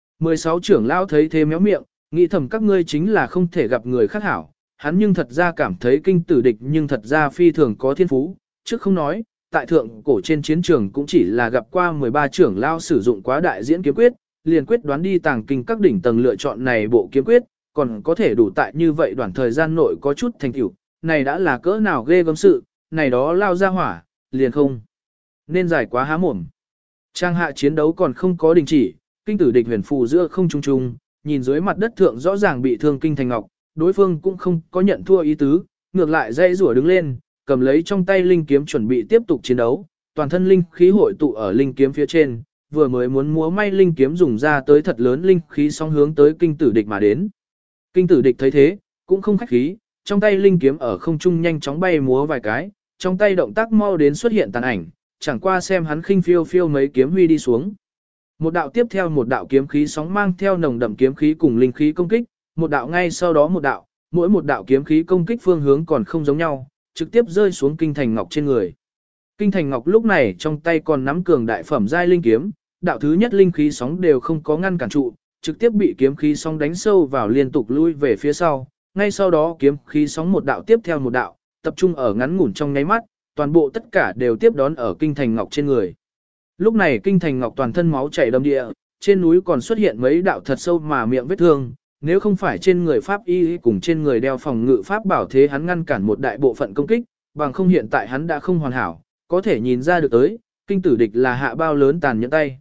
16 trưởng lão thấy thế méo miệng, nghĩ thầm các ngươi chính là không thể gặp người khác hảo, hắn nhưng thật ra cảm thấy kinh tử địch nhưng thật ra phi thường có thiên phú, trước không nói, tại thượng cổ trên chiến trường cũng chỉ là gặp qua 13 trưởng lão sử dụng quá đại diễn kiếm quyết, liền quyết đoán đi tàng kinh các đỉnh tầng lựa chọn này bộ kiếm quyết, còn có thể đủ tại như vậy đoạn thời gian nội có chút thành tựu, này đã là cỡ nào ghê gớm sự, này đó lao ra hỏa, liền không nên giải quá há mồm. Trang hạ chiến đấu còn không có đình chỉ, kinh tử địch huyền phù giữa không trung trung, nhìn dưới mặt đất thượng rõ ràng bị thương Kinh Thành Ngọc, đối phương cũng không có nhận thua ý tứ, ngược lại dây rủa đứng lên, cầm lấy trong tay linh kiếm chuẩn bị tiếp tục chiến đấu, toàn thân linh khí hội tụ ở linh kiếm phía trên, vừa mới muốn múa may linh kiếm dùng ra tới thật lớn linh khí song hướng tới kinh tử địch mà đến. Kinh tử địch thấy thế, cũng không khách khí, trong tay linh kiếm ở không trung nhanh chóng bay múa vài cái, trong tay động tác mau đến xuất hiện tàn ảnh, chẳng qua xem hắn khinh phiêu phiêu mấy kiếm huy đi xuống. Một đạo tiếp theo một đạo kiếm khí sóng mang theo nồng đậm kiếm khí cùng linh khí công kích, một đạo ngay sau đó một đạo, mỗi một đạo kiếm khí công kích phương hướng còn không giống nhau, trực tiếp rơi xuống Kinh Thành Ngọc trên người. Kinh Thành Ngọc lúc này trong tay còn nắm cường đại phẩm giai linh kiếm, đạo thứ nhất linh khí sóng đều không có ngăn cản trụ, trực tiếp bị kiếm khí sóng đánh sâu vào liên tục lui về phía sau, ngay sau đó kiếm khí sóng một đạo tiếp theo một đạo, tập trung ở ngắn ngủn trong nháy mắt, toàn bộ tất cả đều tiếp đón ở Kinh Thành Ngọc trên người. Lúc này Kinh Thành Ngọc toàn thân máu chảy đầm địa, trên núi còn xuất hiện mấy đạo thật sâu mà miệng vết thương, nếu không phải trên người pháp y cùng trên người đeo phòng ngự pháp bảo thế hắn ngăn cản một đại bộ phận công kích, bằng không hiện tại hắn đã không hoàn hảo, có thể nhìn ra được tới, kinh tử địch là hạ bao lớn tàn nhẫn tay.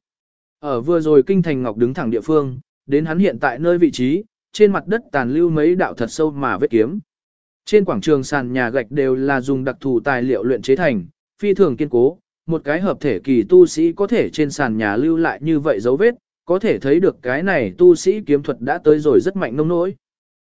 Ở vừa rồi Kinh Thành Ngọc đứng thẳng địa phương, đến hắn hiện tại nơi vị trí, trên mặt đất tàn lưu mấy đạo thật sâu mà vết kiếm. Trên quảng trường sàn nhà gạch đều là dùng đặc thù tài liệu luyện chế thành, phi thường kiên cố, một cái hợp thể kỳ tu sĩ có thể trên sàn nhà lưu lại như vậy dấu vết, có thể thấy được cái này tu sĩ kiếm thuật đã tới rồi rất mạnh nông nỗi.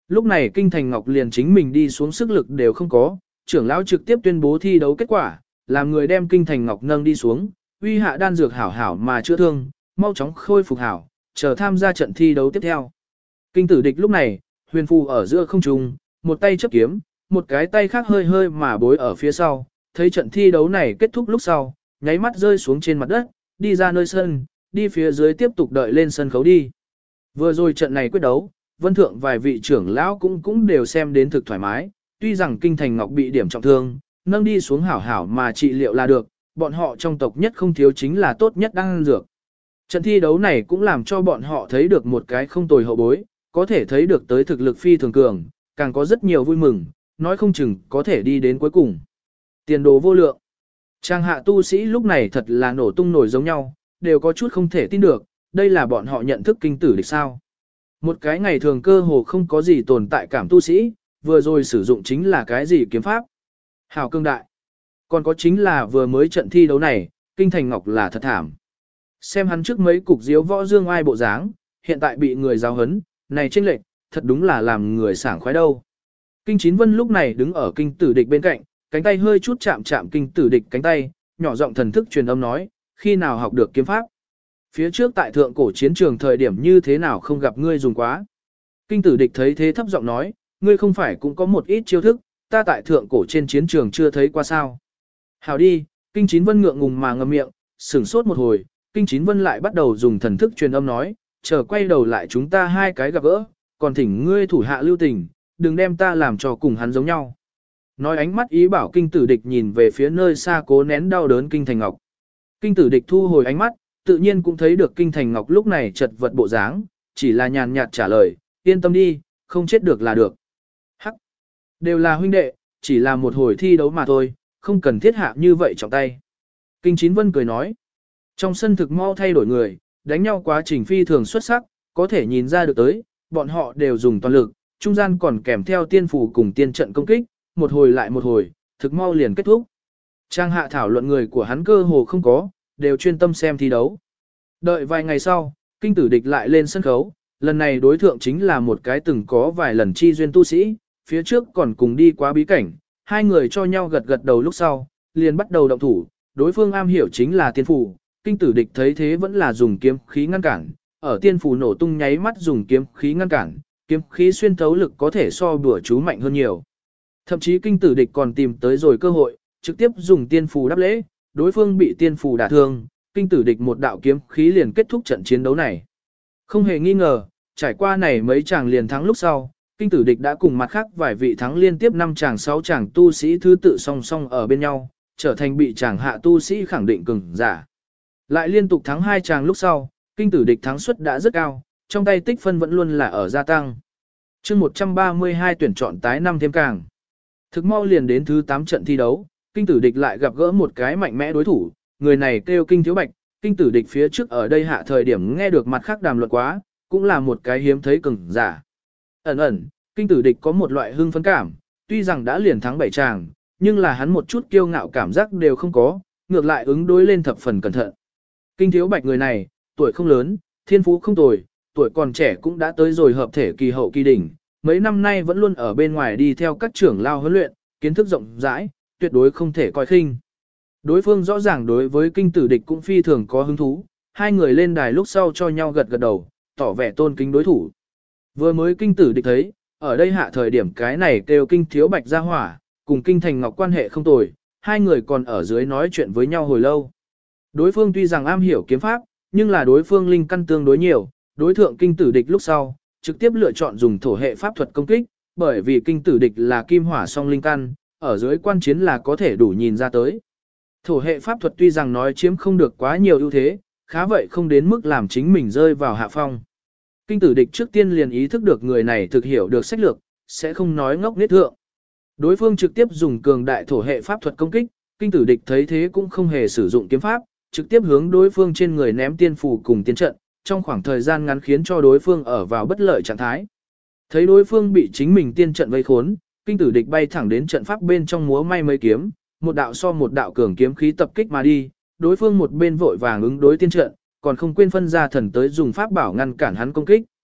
Lúc này Kinh Thành Ngọc liền chính mình đi xuống sức lực đều không có, trưởng lão trực tiếp tuyên bố thi đấu kết quả, làm người đem Kinh Thành Ngọc nâng đi xuống, uy hạ đan dược hảo hảo mà chữa thương, mau chóng khôi phục hảo, chờ tham gia trận thi đấu tiếp theo. Kinh tử địch lúc này, huyền phù ở giữa không trung, một tay chấp kiếm, một cái tay khác hơi hơi mà bối ở phía sau, thấy trận thi đấu này kết thúc lúc sau, nháy mắt rơi xuống trên mặt đất, đi ra nơi sân, đi phía dưới tiếp tục đợi lên sân khấu đi. Vừa rồi trận này quyết đấu, vân thượng vài vị trưởng lão cũng đều xem đến thực thoải mái, tuy rằng Kinh Thành Ngọc bị điểm trọng thương, nâng đi xuống hảo hảo mà trị liệu là được, bọn họ trong tộc nhất không thiếu chính là tốt nhất đang dược. Trận thi đấu này cũng làm cho bọn họ thấy được một cái không tồi hậu bối, có thể thấy được tới thực lực phi thường cường, càng có rất nhiều vui mừng, nói không chừng có thể đi đến cuối cùng. Tiền đồ vô lượng. Trang hạ tu sĩ lúc này thật là nổ tung nổi giống nhau, đều có chút không thể tin được, đây là bọn họ nhận thức kinh tử địch sao. Một cái ngày thường cơ hồ không có gì tồn tại cảm tu sĩ, vừa rồi sử dụng chính là cái gì kiếm pháp. Hào cương đại. Còn có chính là vừa mới trận thi đấu này, Kinh Thành Ngọc là thật thảm. Xem hắn trước mấy cục diếu võ dương ai bộ dáng, hiện tại bị người giáo hấn, này chênh lệch, thật đúng là làm người sảng khoái đâu. Kinh Chín Vân lúc này đứng ở kinh tử địch bên cạnh, cánh tay hơi chút chạm chạm kinh tử địch cánh tay, nhỏ giọng thần thức truyền âm nói, khi nào học được kiếm pháp. Phía trước tại thượng cổ chiến trường thời điểm như thế nào không gặp ngươi dùng quá. Kinh tử địch thấy thế thấp giọng nói, ngươi không phải cũng có một ít chiêu thức, ta tại thượng cổ trên chiến trường chưa thấy qua sao. Hảo đi, Kinh Chín Vân ngượng ngùng mà ngậm miệng, sửng sốt một hồi, Kinh Chín Vân lại bắt đầu dùng thần thức truyền âm nói, chờ quay đầu lại chúng ta hai cái gặp gỡ, còn thỉnh ngươi thủ hạ lưu tình, đừng đem ta làm cho cùng hắn giống nhau. Nói ánh mắt ý bảo kinh tử địch nhìn về phía nơi xa cố nén đau đớn Kinh Thành Ngọc. Kinh tử địch thu hồi ánh mắt, tự nhiên cũng thấy được Kinh Thành Ngọc lúc này chật vật bộ dáng, chỉ là nhàn nhạt trả lời, yên tâm đi, không chết được là được. Hắc, đều là huynh đệ, chỉ là một hồi thi đấu mà thôi, không cần thiết hạ như vậy trọng tay. Kinh Chín Vân cười nói, trong sân thực mau thay đổi người, đánh nhau quá trình phi thường xuất sắc, có thể nhìn ra được tới, bọn họ đều dùng toàn lực, trung gian còn kèm theo tiên phủ cùng tiên trận công kích, một hồi lại một hồi, thực mau liền kết thúc. Trang hạ thảo luận người của hắn cơ hồ không có, đều chuyên tâm xem thi đấu. Đợi vài ngày sau, kinh tử địch lại lên sân khấu, lần này đối thượng chính là một cái từng có vài lần chi duyên tu sĩ, phía trước còn cùng đi qua bí cảnh, hai người cho nhau gật gật đầu lúc sau, liền bắt đầu động thủ, đối phương am hiểu chính là tiên phủ, kinh tử địch thấy thế vẫn là dùng kiếm khí ngăn cản, ở tiên phủ nổ tung nháy mắt dùng kiếm khí ngăn cản, kiếm khí xuyên thấu lực có thể so bùa chú mạnh hơn nhiều. Thậm chí kinh tử địch còn tìm tới rồi cơ hội, trực tiếp dùng tiên phù đáp lễ, đối phương bị tiên phù đả thương, kinh tử địch một đạo kiếm khí liền kết thúc trận chiến đấu này. Không hề nghi ngờ, trải qua này mấy chàng liền thắng lúc sau, kinh tử địch đã cùng mặt khác vài vị thắng liên tiếp 5 chàng 6 chàng tu sĩ thứ tự song song ở bên nhau, trở thành bị chàng hạ tu sĩ khẳng định cường giả. Lại liên tục thắng 2 chàng lúc sau, kinh tử địch thắng suất đã rất cao, trong tay tích phân vẫn luôn là ở gia tăng. Chương 132 tuyển chọn tái năm thêm càng. Thực mau liền đến thứ 8 trận thi đấu, kinh tử địch lại gặp gỡ một cái mạnh mẽ đối thủ, người này kêu Kinh Thiếu Bạch, kinh tử địch phía trước ở đây hạ thời điểm nghe được mặt khác đàm luận quá, cũng là một cái hiếm thấy cường giả. Ẩn ẩn, kinh tử địch có một loại hưng phấn cảm, tuy rằng đã liền thắng 7 chàng, nhưng là hắn một chút kiêu ngạo cảm giác đều không có, ngược lại ứng đối lên thập phần cẩn thận. Kinh Thiếu Bạch người này, tuổi không lớn, thiên phú không tồi, tuổi còn trẻ cũng đã tới rồi hợp thể kỳ hậu kỳ đỉnh, mấy năm nay vẫn luôn ở bên ngoài đi theo các trưởng lao huấn luyện, kiến thức rộng rãi, tuyệt đối không thể coi khinh. Đối phương rõ ràng đối với kinh tử địch cũng phi thường có hứng thú, hai người lên đài lúc sau cho nhau gật gật đầu, tỏ vẻ tôn kính đối thủ. Vừa mới kinh tử địch thấy, ở đây hạ thời điểm cái này kêu Kinh Thiếu Bạch ra hỏa, cùng Kinh Thành Ngọc quan hệ không tồi, hai người còn ở dưới nói chuyện với nhau hồi lâu. Đối phương tuy rằng am hiểu kiếm pháp, nhưng là đối phương linh căn tương đối nhiều, đối thượng kinh tử địch lúc sau, trực tiếp lựa chọn dùng thổ hệ pháp thuật công kích, bởi vì kinh tử địch là kim hỏa song linh căn, ở dưới quan chiến là có thể đủ nhìn ra tới. Thổ hệ pháp thuật tuy rằng nói chiếm không được quá nhiều ưu thế, khá vậy không đến mức làm chính mình rơi vào hạ phong. Kinh tử địch trước tiên liền ý thức được người này thực hiểu được sách lược, sẽ không nói ngốc nghếch thượng. Đối phương trực tiếp dùng cường đại thổ hệ pháp thuật công kích, kinh tử địch thấy thế cũng không hề sử dụng kiếm pháp, trực tiếp hướng đối phương trên người ném tiên phù cùng tiên trận, trong khoảng thời gian ngắn khiến cho đối phương ở vào bất lợi trạng thái. Thấy đối phương bị chính mình tiên trận vây khốn, kinh tử địch bay thẳng đến trận pháp bên trong múa may mấy kiếm, một đạo so một đạo cường kiếm khí tập kích mà đi, đối phương một bên vội vàng ứng đối tiên trận, còn không quên phân ra thần tới dùng pháp bảo ngăn cản hắn công kích.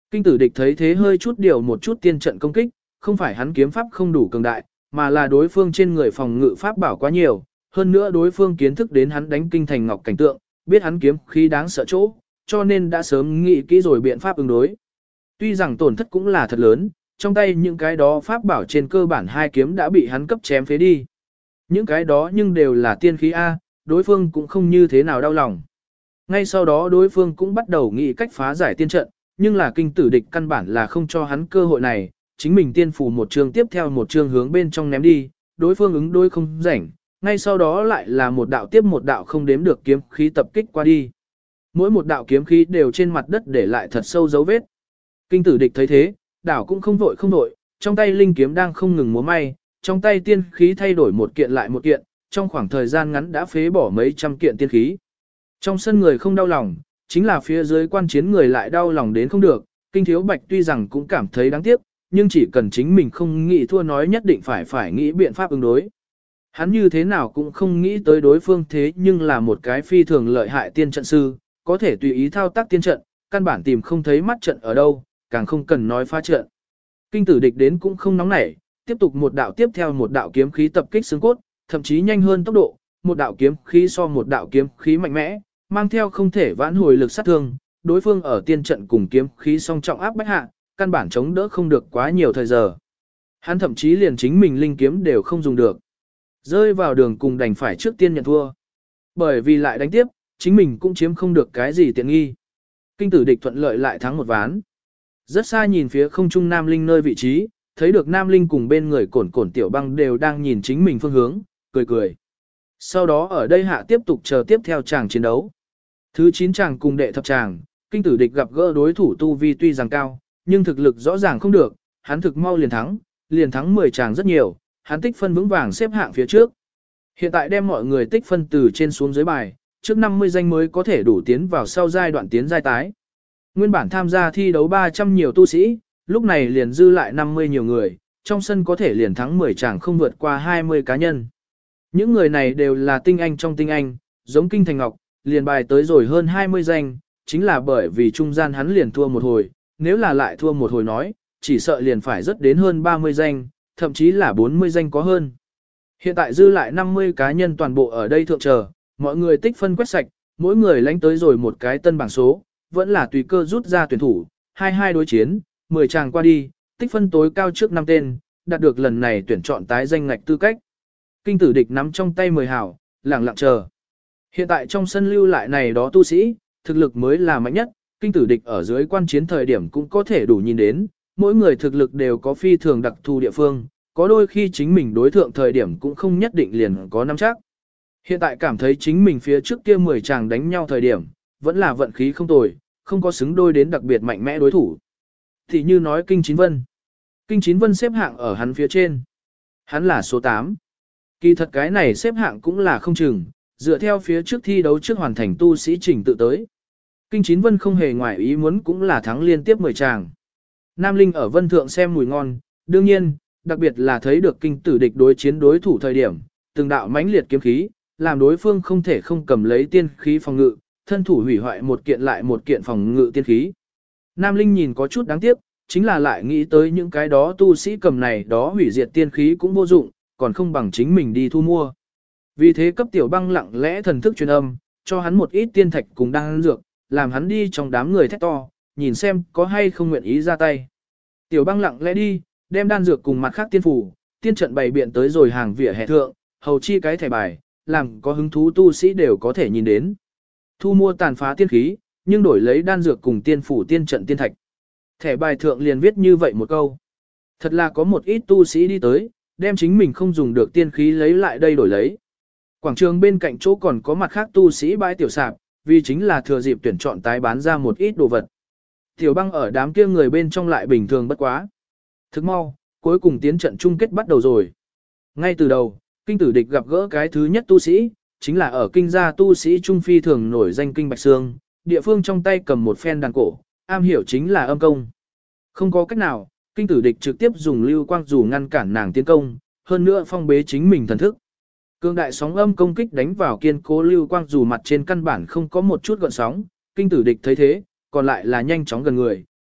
Kinh tử địch thấy thế hơi chút điều một chút tiên trận công kích, không phải hắn kiếm pháp không đủ cường đại, mà là đối phương trên người phòng ngự pháp bảo quá nhiều, hơn nữa đối phương kiến thức đến hắn đánh kinh thành ngọc cảnh tượng, biết hắn kiếm khí đáng sợ chỗ, cho nên đã sớm nghĩ kỹ rồi biện pháp ứng đối. Tuy rằng tổn thất cũng là thật lớn, trong tay những cái đó pháp bảo trên cơ bản hai kiếm đã bị hắn cấp chém phế đi. Những cái đó nhưng đều là tiên khí A, đối phương cũng không như thế nào đau lòng. Ngay sau đó đối phương cũng bắt đầu nghĩ cách phá giải tiên trận, nhưng là kinh tử địch căn bản là không cho hắn cơ hội này, chính mình tiên phủ một trường tiếp theo một trường hướng bên trong ném đi, đối phương ứng đối không rảnh, ngay sau đó lại là một đạo tiếp một đạo không đếm được kiếm khí tập kích qua đi. Mỗi một đạo kiếm khí đều trên mặt đất để lại thật sâu dấu vết. Kinh tử địch thấy thế, đảo cũng không vội, trong tay linh kiếm đang không ngừng múa may, trong tay tiên khí thay đổi một kiện lại một kiện, trong khoảng thời gian ngắn đã phế bỏ mấy trăm kiện tiên khí. Trong sân người không đau lòng, chính là phía dưới quan chiến người lại đau lòng đến không được, Kinh Thiếu Bạch tuy rằng cũng cảm thấy đáng tiếc, nhưng chỉ cần chính mình không nghĩ thua nói nhất định phải nghĩ biện pháp ứng đối. Hắn như thế nào cũng không nghĩ tới đối phương thế nhưng là một cái phi thường lợi hại tiên trận sư, có thể tùy ý thao tác tiên trận, căn bản tìm không thấy mắt trận ở đâu, càng không cần nói phá trận. Kinh tử địch đến cũng không nóng nảy, tiếp tục một đạo tiếp theo một đạo kiếm khí tập kích xương cốt, thậm chí nhanh hơn tốc độ, một đạo kiếm khí so một đạo kiếm khí mạnh mẽ, mang theo không thể vãn hồi lực sát thương, đối phương ở tiên trận cùng kiếm khí song trọng áp bách hạ, căn bản chống đỡ không được quá nhiều thời giờ. Hắn thậm chí liền chính mình linh kiếm đều không dùng được. Rơi vào đường cùng đành phải trước tiên nhận thua. Bởi vì lại đánh tiếp, chính mình cũng chiếm không được cái gì tiện nghi. Kinh tử địch thuận lợi lại thắng một ván. Rất xa nhìn phía không trung Nam Linh nơi vị trí, thấy được Nam Linh cùng bên người cổn tiểu băng đều đang nhìn chính mình phương hướng, cười cười. Sau đó ở đây hạ tiếp tục chờ tiếp theo chàng chiến đấu. Thứ 9 chàng cùng đệ thập chàng, kinh tử địch gặp gỡ đối thủ tu vi tuy rằng cao, nhưng thực lực rõ ràng không được, hắn thực mau liền thắng 10 chàng rất nhiều, hắn tích phân vững vàng xếp hạng phía trước. Hiện tại đem mọi người tích phân từ trên xuống dưới bài, trước 50 danh mới có thể đủ tiến vào sau giai đoạn tiến giai tái. Nguyên bản tham gia thi đấu 300 nhiều tu sĩ, lúc này liền dư lại 50 nhiều người, trong sân có thể liền thắng 10 chàng không vượt qua 20 cá nhân. Những người này đều là tinh anh trong tinh anh, giống Kinh Thành Ngọc, liền bài tới rồi hơn 20 danh, chính là bởi vì trung gian hắn liền thua một hồi, nếu là lại thua một hồi nói, chỉ sợ liền phải rất đến hơn 30 danh, thậm chí là 40 danh có hơn. Hiện tại dư lại 50 cá nhân toàn bộ ở đây thượng chờ, mọi người tích phân quét sạch, mỗi người lãnh tới rồi một cái tân bảng số, vẫn là tùy cơ rút ra tuyển thủ, 22 đối chiến, 10 chàng qua đi, tích phân tối cao trước 5 tên, đạt được lần này tuyển chọn tái danh ngạch tư cách. Kinh tử địch nắm trong tay 10 hảo, lặng lặng chờ. Hiện tại trong sân lưu lại này đó tu sĩ, thực lực mới là mạnh nhất, kinh tử địch ở dưới quan chiến thời điểm cũng có thể đủ nhìn đến, mỗi người thực lực đều có phi thường đặc thù địa phương, có đôi khi chính mình đối thượng thời điểm cũng không nhất định liền có nắm chắc. Hiện tại cảm thấy chính mình phía trước kia 10 chàng đánh nhau thời điểm, vẫn là vận khí không tồi, không có xứng đôi đến đặc biệt mạnh mẽ đối thủ. Thì như nói Kinh Chín Vân. Kinh Chín Vân xếp hạng ở hắn phía trên. Hắn là số 8. Kỳ thật cái này xếp hạng cũng là không chừng, dựa theo phía trước thi đấu trước hoàn thành tu sĩ trình tự tới. Kinh Chín Vân không hề ngoài ý muốn cũng là thắng liên tiếp 10 chàng. Nam Linh ở Vân Thượng xem mùi ngon, đương nhiên, đặc biệt là thấy được kinh tử địch đối chiến đối thủ thời điểm, từng đạo mãnh liệt kiếm khí, làm đối phương không thể không cầm lấy tiên khí phòng ngự, thân thủ hủy hoại một kiện lại một kiện phòng ngự tiên khí. Nam Linh nhìn có chút đáng tiếc, chính là lại nghĩ tới những cái đó tu sĩ cầm này đó hủy diệt tiên khí cũng vô dụng, còn không bằng chính mình đi thu mua. Vì thế cấp tiểu băng lặng lẽ thần thức truyền âm, cho hắn một ít tiên thạch cùng đan dược, làm hắn đi trong đám người thét to, nhìn xem có hay không nguyện ý ra tay. Tiểu băng lặng lẽ đi, đem đan dược cùng mặt khác tiên phủ, tiên trận bày biện tới rồi hàng vỉa hè thượng, hầu chi cái thẻ bài, làm có hứng thú tu sĩ đều có thể nhìn đến. Thu mua tàn phá tiên khí, nhưng đổi lấy đan dược cùng tiên phủ tiên trận tiên thạch. Thẻ bài thượng liền viết như vậy một câu. Thật là có một ít tu sĩ đi tới, đem chính mình không dùng được tiên khí lấy lại đây đổi lấy. Quảng trường bên cạnh chỗ còn có mặt khác tu sĩ bãi tiểu sạp, vì chính là thừa dịp tuyển chọn tái bán ra một ít đồ vật. Tiểu băng ở đám kia người bên trong lại bình thường bất quá. Thức mau, cuối cùng tiến trận chung kết bắt đầu rồi. Ngay từ đầu, kinh tử địch gặp gỡ cái thứ nhất tu sĩ, chính là ở kinh gia tu sĩ Trung Phi thường nổi danh kinh Bạch Sương, địa phương trong tay cầm một phen đàn cổ, am hiểu chính là âm công. Không có cách nào, kinh tử địch trực tiếp dùng lưu quang dù ngăn cản nàng tiến công, hơn nữa phong bế chính mình thần thức. Cương đại sóng âm công kích đánh vào kiên cố lưu quang dù mặt trên căn bản không có một chút gợn sóng, kinh tử địch thấy thế, còn lại là nhanh chóng gần người,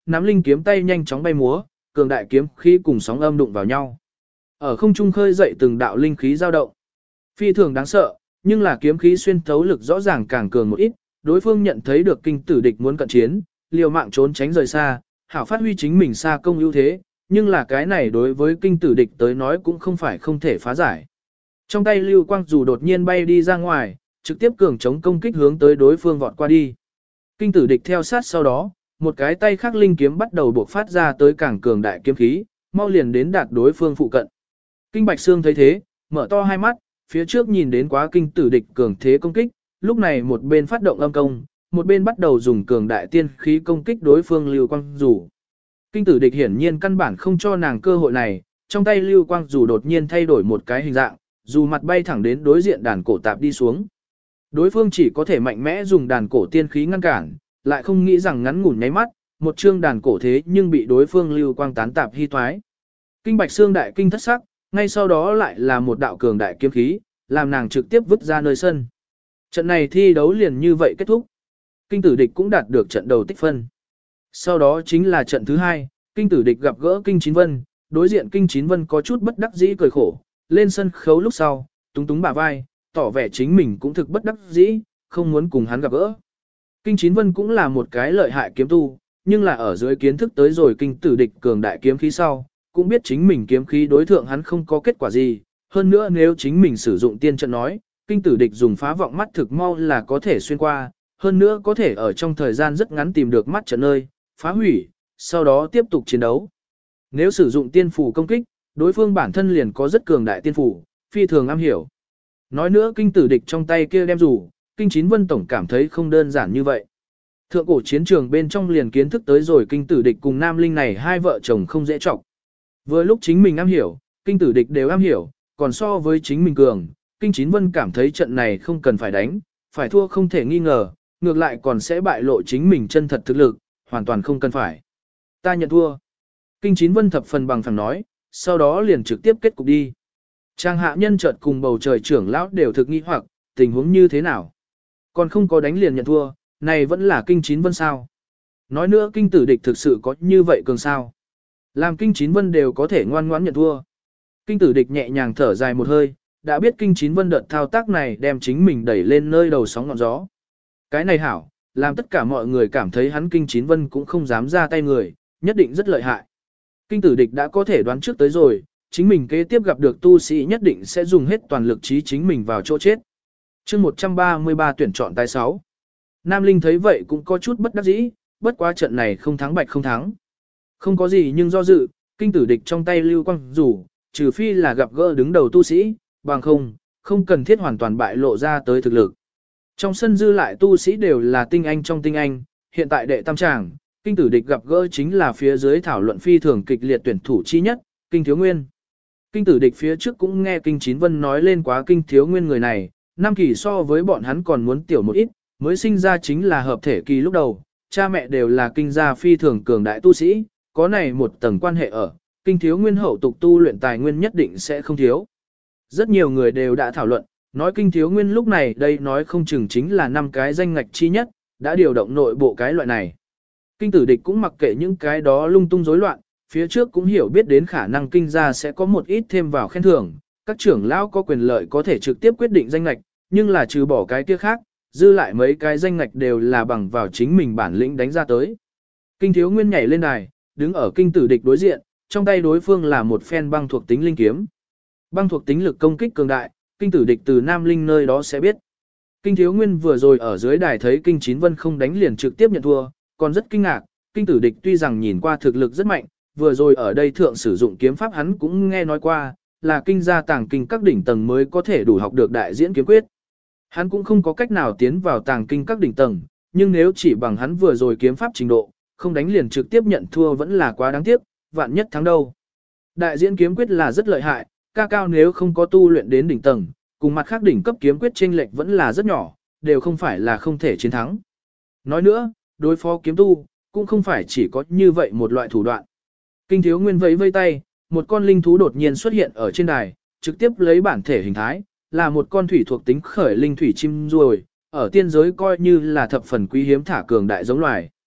nắm linh kiếm tay nhanh chóng bay múa, cường đại kiếm khí cùng sóng âm đụng vào nhau. Ở không trung khơi dậy từng đạo linh khí dao động. Phi thường đáng sợ, nhưng là kiếm khí xuyên thấu lực rõ ràng càng cường một ít, đối phương nhận thấy được kinh tử địch muốn cận chiến, liều mạng trốn tránh rời xa, hảo phát huy chính mình xa công ưu thế, nhưng là cái này đối với kinh tử địch tới nói cũng không phải không thể phá giải. Trong tay lưu quang dù đột nhiên bay đi ra ngoài, trực tiếp cường chống công kích hướng tới đối phương vọt qua đi. Kinh tử địch theo sát sau đó, một cái tay khác linh kiếm bắt đầu bộc phát ra tới càng cường đại kiếm khí, mau liền đến đạt đối phương phụ cận. Kinh Bạch Sương thấy thế, mở to hai mắt, phía trước nhìn đến quá kinh tử địch cường thế công kích, lúc này một bên phát động âm công, một bên bắt đầu dùng cường đại tiên khí công kích đối phương lưu quang dù. Kinh tử địch hiển nhiên căn bản không cho nàng cơ hội này, trong tay lưu quang dù đột nhiên thay đổi một cái hình dạng, dù mặt bay thẳng đến đối diện đàn cổ tạp đi xuống. Đối phương chỉ có thể mạnh mẽ dùng đàn cổ tiên khí ngăn cản, lại không nghĩ rằng ngắn ngủn nháy mắt, một chương đàn cổ thế nhưng bị đối phương lưu quang tán tạp hy thoái. Kinh Bạch Sương đại kinh thất sắc, ngay sau đó lại là một đạo cường đại kiếm khí, làm nàng trực tiếp vứt ra nơi sân. Trận này thi đấu liền như vậy kết thúc. Kinh tử địch cũng đạt được trận đầu tích phân. Sau đó chính là trận thứ hai, kinh tử địch gặp gỡ Kinh Chín Vân, đối diện Kinh Chín Vân có chút bất đắc dĩ cười khổ, lên sân khấu lúc sau, túng túng bả vai, tỏ vẻ chính mình cũng thực bất đắc dĩ, không muốn cùng hắn gặp gỡ. Kinh Chín Vân cũng là một cái lợi hại kiếm tu, nhưng là ở dưới kiến thức tới rồi kinh tử địch cường đại kiếm khí sau, cũng biết chính mình kiếm khí đối thượng hắn không có kết quả gì, hơn nữa nếu chính mình sử dụng tiên trận nói, kinh tử địch dùng phá vọng mắt thực mau là có thể xuyên qua, hơn nữa có thể ở trong thời gian rất ngắn tìm được mắt trận nơi, phá hủy, sau đó tiếp tục chiến đấu. Nếu sử dụng tiên phủ công kích, đối phương bản thân liền có rất cường đại tiên phủ, phi thường am hiểu. Nói nữa kinh tử địch trong tay kia đem rủ, Kinh Chín Vân tổng cảm thấy không đơn giản như vậy. Thượng cổ chiến trường bên trong liền kiến thức tới rồi kinh tử địch cùng nam linh này hai vợ chồng không dễ trọng. Vừa lúc chính mình am hiểu, kinh tử địch đều am hiểu, còn so với chính mình cường, Kinh Chín Vân cảm thấy trận này không cần phải đánh, phải thua không thể nghi ngờ, ngược lại còn sẽ bại lộ chính mình chân thật thực lực, hoàn toàn không cần phải. Ta nhận thua. Kinh Chín Vân thập phần bằng phẳng nói, sau đó liền trực tiếp kết cục đi. Trang hạ nhân chợt cùng bầu trời trưởng lão đều thực nghi hoặc, tình huống như thế nào. Còn không có đánh liền nhận thua, này vẫn là Kinh Chín Vân sao. Nói nữa kinh tử địch thực sự có như vậy cường sao. Làm Kinh Chín Vân đều có thể ngoan ngoãn nhận thua. Kinh tử địch nhẹ nhàng thở dài một hơi, đã biết Kinh Chín Vân đợt thao tác này đem chính mình đẩy lên nơi đầu sóng ngọn gió. Cái này hảo, làm tất cả mọi người cảm thấy hắn Kinh Chín Vân cũng không dám ra tay người, nhất định rất lợi hại. Kinh tử địch đã có thể đoán trước tới rồi, chính mình kế tiếp gặp được tu sĩ nhất định sẽ dùng hết toàn lực trí chính mình vào chỗ chết. chương 133 tuyển chọn tài 6. Nam Linh thấy vậy cũng có chút bất đắc dĩ, bất quá trận này không thắng bạch không thắng. Không có gì nhưng do dự, kinh tử địch trong tay lưu quang rủ, trừ phi là gặp gỡ đứng đầu tu sĩ, bằng không cần thiết hoàn toàn bại lộ ra tới thực lực. Trong sân dư lại tu sĩ đều là tinh anh trong tinh anh, hiện tại đệ tam tràng, kinh tử địch gặp gỡ chính là phía dưới thảo luận phi thường kịch liệt tuyển thủ chi nhất, Kinh Thiếu Nguyên. Kinh tử địch phía trước cũng nghe Kinh Chín Vân nói lên quá Kinh Thiếu Nguyên người này, năm kỳ so với bọn hắn còn muốn tiểu một ít, mới sinh ra chính là hợp thể kỳ lúc đầu, cha mẹ đều là kinh gia phi thường cường đại tu sĩ, có này một tầng quan hệ ở, Kinh Thiếu Nguyên hậu tục tu luyện tài nguyên nhất định sẽ không thiếu. Rất nhiều người đều đã thảo luận, nói Kinh Thiếu Nguyên lúc này đây nói không chừng chính là 5 cái danh ngạch chi nhất, đã điều động nội bộ cái loại này. Kinh tử địch cũng mặc kệ những cái đó lung tung rối loạn, phía trước cũng hiểu biết đến khả năng kinh gia sẽ có một ít thêm vào khen thưởng, các trưởng lão có quyền lợi có thể trực tiếp quyết định danh ngạch, nhưng là trừ bỏ cái kia khác, dư lại mấy cái danh ngạch đều là bằng vào chính mình bản lĩnh đánh ra tới. Kinh Thiếu Nguyên nhảy lên đài, đứng ở kinh tử địch đối diện, trong tay đối phương là một phen băng thuộc tính linh kiếm. Băng thuộc tính lực công kích cường đại, kinh tử địch từ Nam Linh nơi đó sẽ biết. Kinh Thiếu Nguyên vừa rồi ở dưới đài thấy Kinh Chín Vân không đánh liền trực tiếp nhận thua, còn rất kinh ngạc, kinh tử địch tuy rằng nhìn qua thực lực rất mạnh, vừa rồi ở đây thượng sử dụng kiếm pháp hắn cũng nghe nói qua, là kinh gia tàng kinh các đỉnh tầng mới có thể đủ học được đại diễn kiếm quyết. Hắn cũng không có cách nào tiến vào tàng kinh các đỉnh tầng, nhưng nếu chỉ bằng hắn vừa rồi kiếm pháp trình độ, không đánh liền trực tiếp nhận thua vẫn là quá đáng tiếc, vạn nhất thắng đâu. Đại diễn kiếm quyết là rất lợi hại, ca cao nếu không có tu luyện đến đỉnh tầng, cùng mặt khác đỉnh cấp kiếm quyết chênh lệch vẫn là rất nhỏ, đều không phải là không thể chiến thắng. Nói nữa, đối phó kiếm tu, cũng không phải chỉ có như vậy một loại thủ đoạn. Kinh Thiếu Nguyên vẫy vây tay, một con linh thú đột nhiên xuất hiện ở trên đài, trực tiếp lấy bản thể hình thái, là một con thủy thuộc tính khởi linh thủy chim ruồi, ở tiên giới coi như là thập phần quý hiếm thả cường đại giống loài.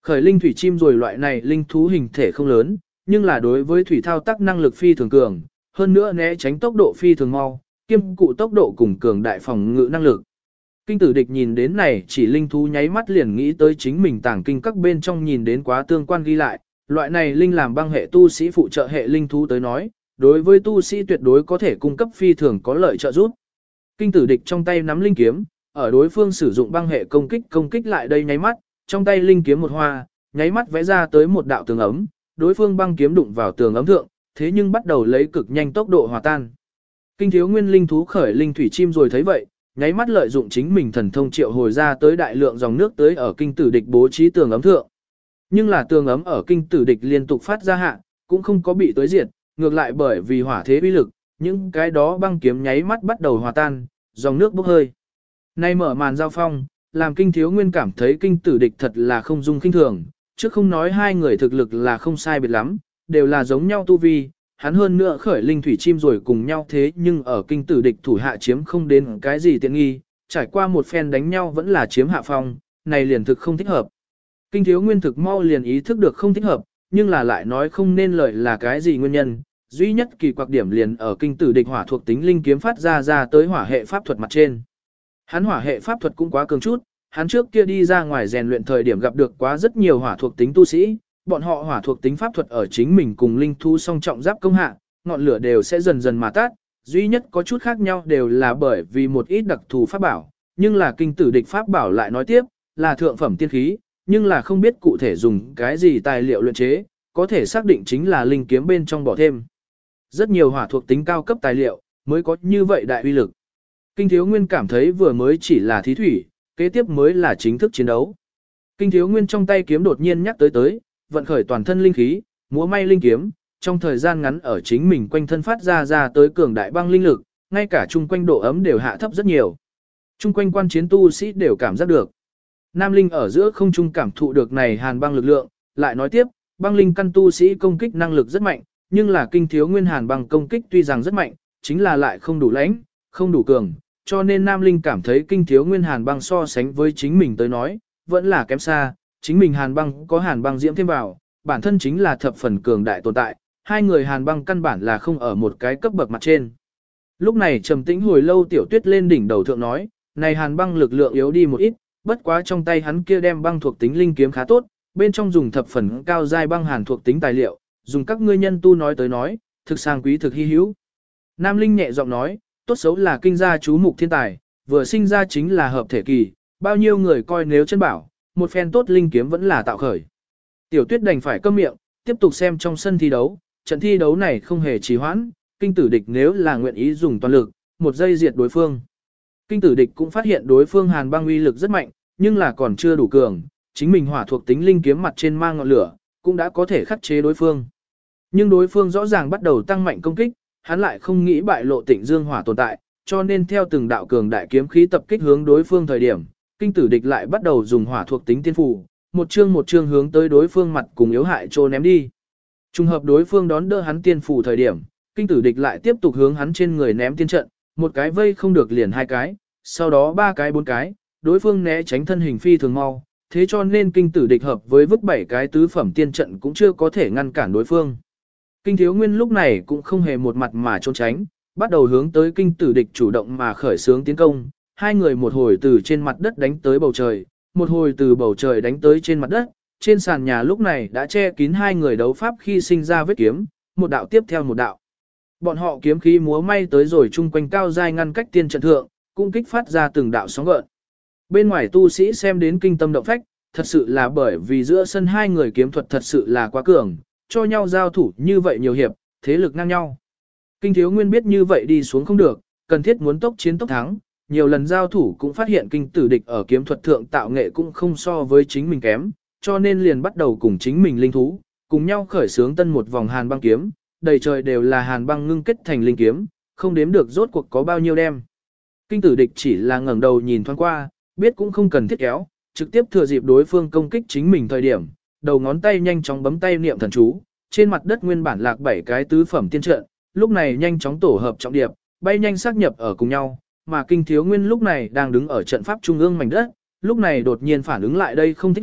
Khởi linh thủy chim rồi loại này linh thú hình thể không lớn, nhưng là đối với thủy thao tác năng lực phi thường cường, hơn nữa né tránh tốc độ phi thường mau, kiêm cụ tốc độ cùng cường đại phòng ngự năng lực. Kinh tử địch nhìn đến này chỉ linh thú nháy mắt liền nghĩ tới chính mình tàng kinh các bên trong nhìn đến quá tương quan ghi lại, loại này linh làm băng hệ tu sĩ phụ trợ hệ linh thú tới nói, đối với tu sĩ tuyệt đối có thể cung cấp phi thường có lợi trợ giúp. Kinh tử địch trong tay nắm linh kiếm, ở đối phương sử dụng băng hệ công kích lại đây nháy mắt, trong tay linh kiếm một hoa, nháy mắt vẽ ra tới một đạo tường ấm, đối phương băng kiếm đụng vào tường ấm thượng, thế nhưng bắt đầu lấy cực nhanh tốc độ hòa tan. Kinh thiếu nguyên linh thú khởi linh thủy chim rồi thấy vậy, nháy mắt lợi dụng chính mình thần thông triệu hồi ra tới đại lượng dòng nước tới ở kinh tử địch bố trí tường ấm thượng. Nhưng là tường ấm ở kinh tử địch liên tục phát ra hạ, cũng không có bị tới diệt, ngược lại bởi vì hỏa thế uy lực, những cái đó băng kiếm nháy mắt bắt đầu hòa tan, dòng nước bốc hơi. Nay mở màn giao phong, làm kinh thiếu nguyên cảm thấy kinh tử địch thật là không dung kinh thường, chứ không nói hai người thực lực là không sai biệt lắm, đều là giống nhau tu vi, hắn hơn nữa khởi linh thủy chim rồi cùng nhau thế nhưng ở kinh tử địch thủ hạ chiếm không đến cái gì tiện nghi, trải qua một phen đánh nhau vẫn là chiếm hạ phong, này liền thực không thích hợp. Kinh thiếu nguyên thực mau liền ý thức được không thích hợp, nhưng là lại nói không nên lời là cái gì nguyên nhân, duy nhất kỳ quặc điểm liền ở kinh tử địch hỏa thuộc tính linh kiếm phát ra tới hỏa hệ pháp thuật mặt trên. Hắn hỏa hệ pháp thuật cũng quá cường chút, hắn trước kia đi ra ngoài rèn luyện thời điểm gặp được quá rất nhiều hỏa thuộc tính tu sĩ, bọn họ hỏa thuộc tính pháp thuật ở chính mình cùng linh thú song trọng giáp công hạ, ngọn lửa đều sẽ dần dần mà tắt, duy nhất có chút khác nhau đều là bởi vì một ít đặc thù pháp bảo, nhưng là kinh tử địch pháp bảo lại nói tiếp, là thượng phẩm tiên khí, nhưng là không biết cụ thể dùng cái gì tài liệu luyện chế, có thể xác định chính là linh kiếm bên trong bỏ thêm. Rất nhiều hỏa thuộc tính cao cấp tài liệu, mới có như vậy đại uy lực. Kinh thiếu nguyên cảm thấy vừa mới chỉ là thí thủy, kế tiếp mới là chính thức chiến đấu. Kinh thiếu nguyên trong tay kiếm đột nhiên nhắc tới, vận khởi toàn thân linh khí, múa may linh kiếm, trong thời gian ngắn ở chính mình quanh thân phát ra tới cường đại băng linh lực, ngay cả chung quanh độ ấm đều hạ thấp rất nhiều. Chung quanh quan chiến tu sĩ đều cảm giác được. Nam linh ở giữa không trung cảm thụ được này hàn băng lực lượng, lại nói tiếp, băng linh căn tu sĩ công kích năng lực rất mạnh, nhưng là kinh thiếu nguyên hàn băng công kích tuy rằng rất mạnh, chính là lại không đủ lãnh, không đủ cường, cho nên Nam linh cảm thấy kinh thiếu nguyên hàn băng so sánh với chính mình tới nói, vẫn là kém xa, chính mình hàn băng có hàn băng diễm thêm vào, bản thân chính là thập phần cường đại tồn tại, hai người hàn băng căn bản là không ở một cái cấp bậc mặt trên. Lúc này trầm tĩnh hồi lâu tiểu tuyết lên đỉnh đầu thượng nói, này hàn băng lực lượng yếu đi một ít, bất quá trong tay hắn kia đem băng thuộc tính linh kiếm khá tốt, bên trong dùng thập phần cao giai băng hàn thuộc tính tài liệu, dùng các ngươi nhân tu nói tới nói, thực sang quý thực hy hữu. Nam linh nhẹ giọng nói, tốt xấu là kinh gia chú mục thiên tài, vừa sinh ra chính là hợp thể kỳ, bao nhiêu người coi nếu chân bảo, một phen tốt linh kiếm vẫn là tạo khởi. Tiểu tuyết đành phải câm miệng, tiếp tục xem trong sân thi đấu, trận thi đấu này không hề trì hoãn, kinh tử địch nếu là nguyện ý dùng toàn lực, một giây diệt đối phương. Kinh tử địch cũng phát hiện đối phương hàn băng uy lực rất mạnh, nhưng là còn chưa đủ cường, chính mình hỏa thuộc tính linh kiếm mặt trên mang ngọn lửa, cũng đã có thể khắc chế đối phương. Nhưng đối phương rõ ràng bắt đầu tăng mạnh công kích, hắn lại không nghĩ bại lộ Tịnh Dương hỏa tồn tại, cho nên theo từng đạo cường đại kiếm khí tập kích hướng đối phương thời điểm, kinh tử địch lại bắt đầu dùng hỏa thuộc tính tiên phù, một chương hướng tới đối phương mặt cùng yếu hại trô ném đi. Trùng hợp đối phương đón đỡ hắn tiên phù thời điểm, kinh tử địch lại tiếp tục hướng hắn trên người ném tiên trận, một cái vây không được liền hai cái, sau đó ba cái bốn cái, đối phương né tránh thân hình phi thường mau, thế cho nên kinh tử địch hợp với vứt bảy cái tứ phẩm tiên trận cũng chưa có thể ngăn cản đối phương. Kinh thiếu nguyên lúc này cũng không hề một mặt mà trốn tránh, bắt đầu hướng tới kinh tử địch chủ động mà khởi xướng tiến công, hai người một hồi từ trên mặt đất đánh tới bầu trời, một hồi từ bầu trời đánh tới trên mặt đất, trên sàn nhà lúc này đã che kín hai người đấu pháp khi sinh ra vết kiếm, một đạo tiếp theo một đạo. Bọn họ kiếm khí múa may tới rồi chung quanh cao dai ngăn cách tiên trận thượng, cũng kích phát ra từng đạo sóng gợn. Bên ngoài tu sĩ xem đến kinh tâm động phách, thật sự là bởi vì giữa sân hai người kiếm thuật thật sự là quá cường, cho nhau giao thủ như vậy nhiều hiệp, thế lực ngang nhau. Kinh thiếu nguyên biết như vậy đi xuống không được, cần thiết muốn tốc chiến tốc thắng, nhiều lần giao thủ cũng phát hiện kinh tử địch ở kiếm thuật thượng tạo nghệ cũng không so với chính mình kém, cho nên liền bắt đầu cùng chính mình linh thú, cùng nhau khởi xướng tân một vòng hàn băng kiếm, đầy trời đều là hàn băng ngưng kết thành linh kiếm, không đếm được rốt cuộc có bao nhiêu đem. Kinh tử địch chỉ là ngẩng đầu nhìn thoáng qua, biết cũng không cần thiết kéo, trực tiếp thừa dịp đối phương công kích chính mình thời điểm, đầu ngón tay nhanh chóng bấm tay niệm thần chú, trên mặt đất nguyên bản lạc 7 cái tứ phẩm tiên trận, lúc này nhanh chóng tổ hợp trọng điệp, bay nhanh xác nhập ở cùng nhau, mà kinh thiếu nguyên lúc này đang đứng ở trận pháp trung ương mảnh đất, lúc này đột nhiên phản ứng lại đây không thích hợp,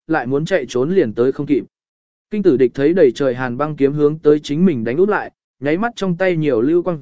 lại muốn chạy trốn liền tới không kịp. Kinh tử địch thấy đầy trời hàn băng kiếm hướng tới chính mình đánh úp lại, nháy mắt trong tay nhiều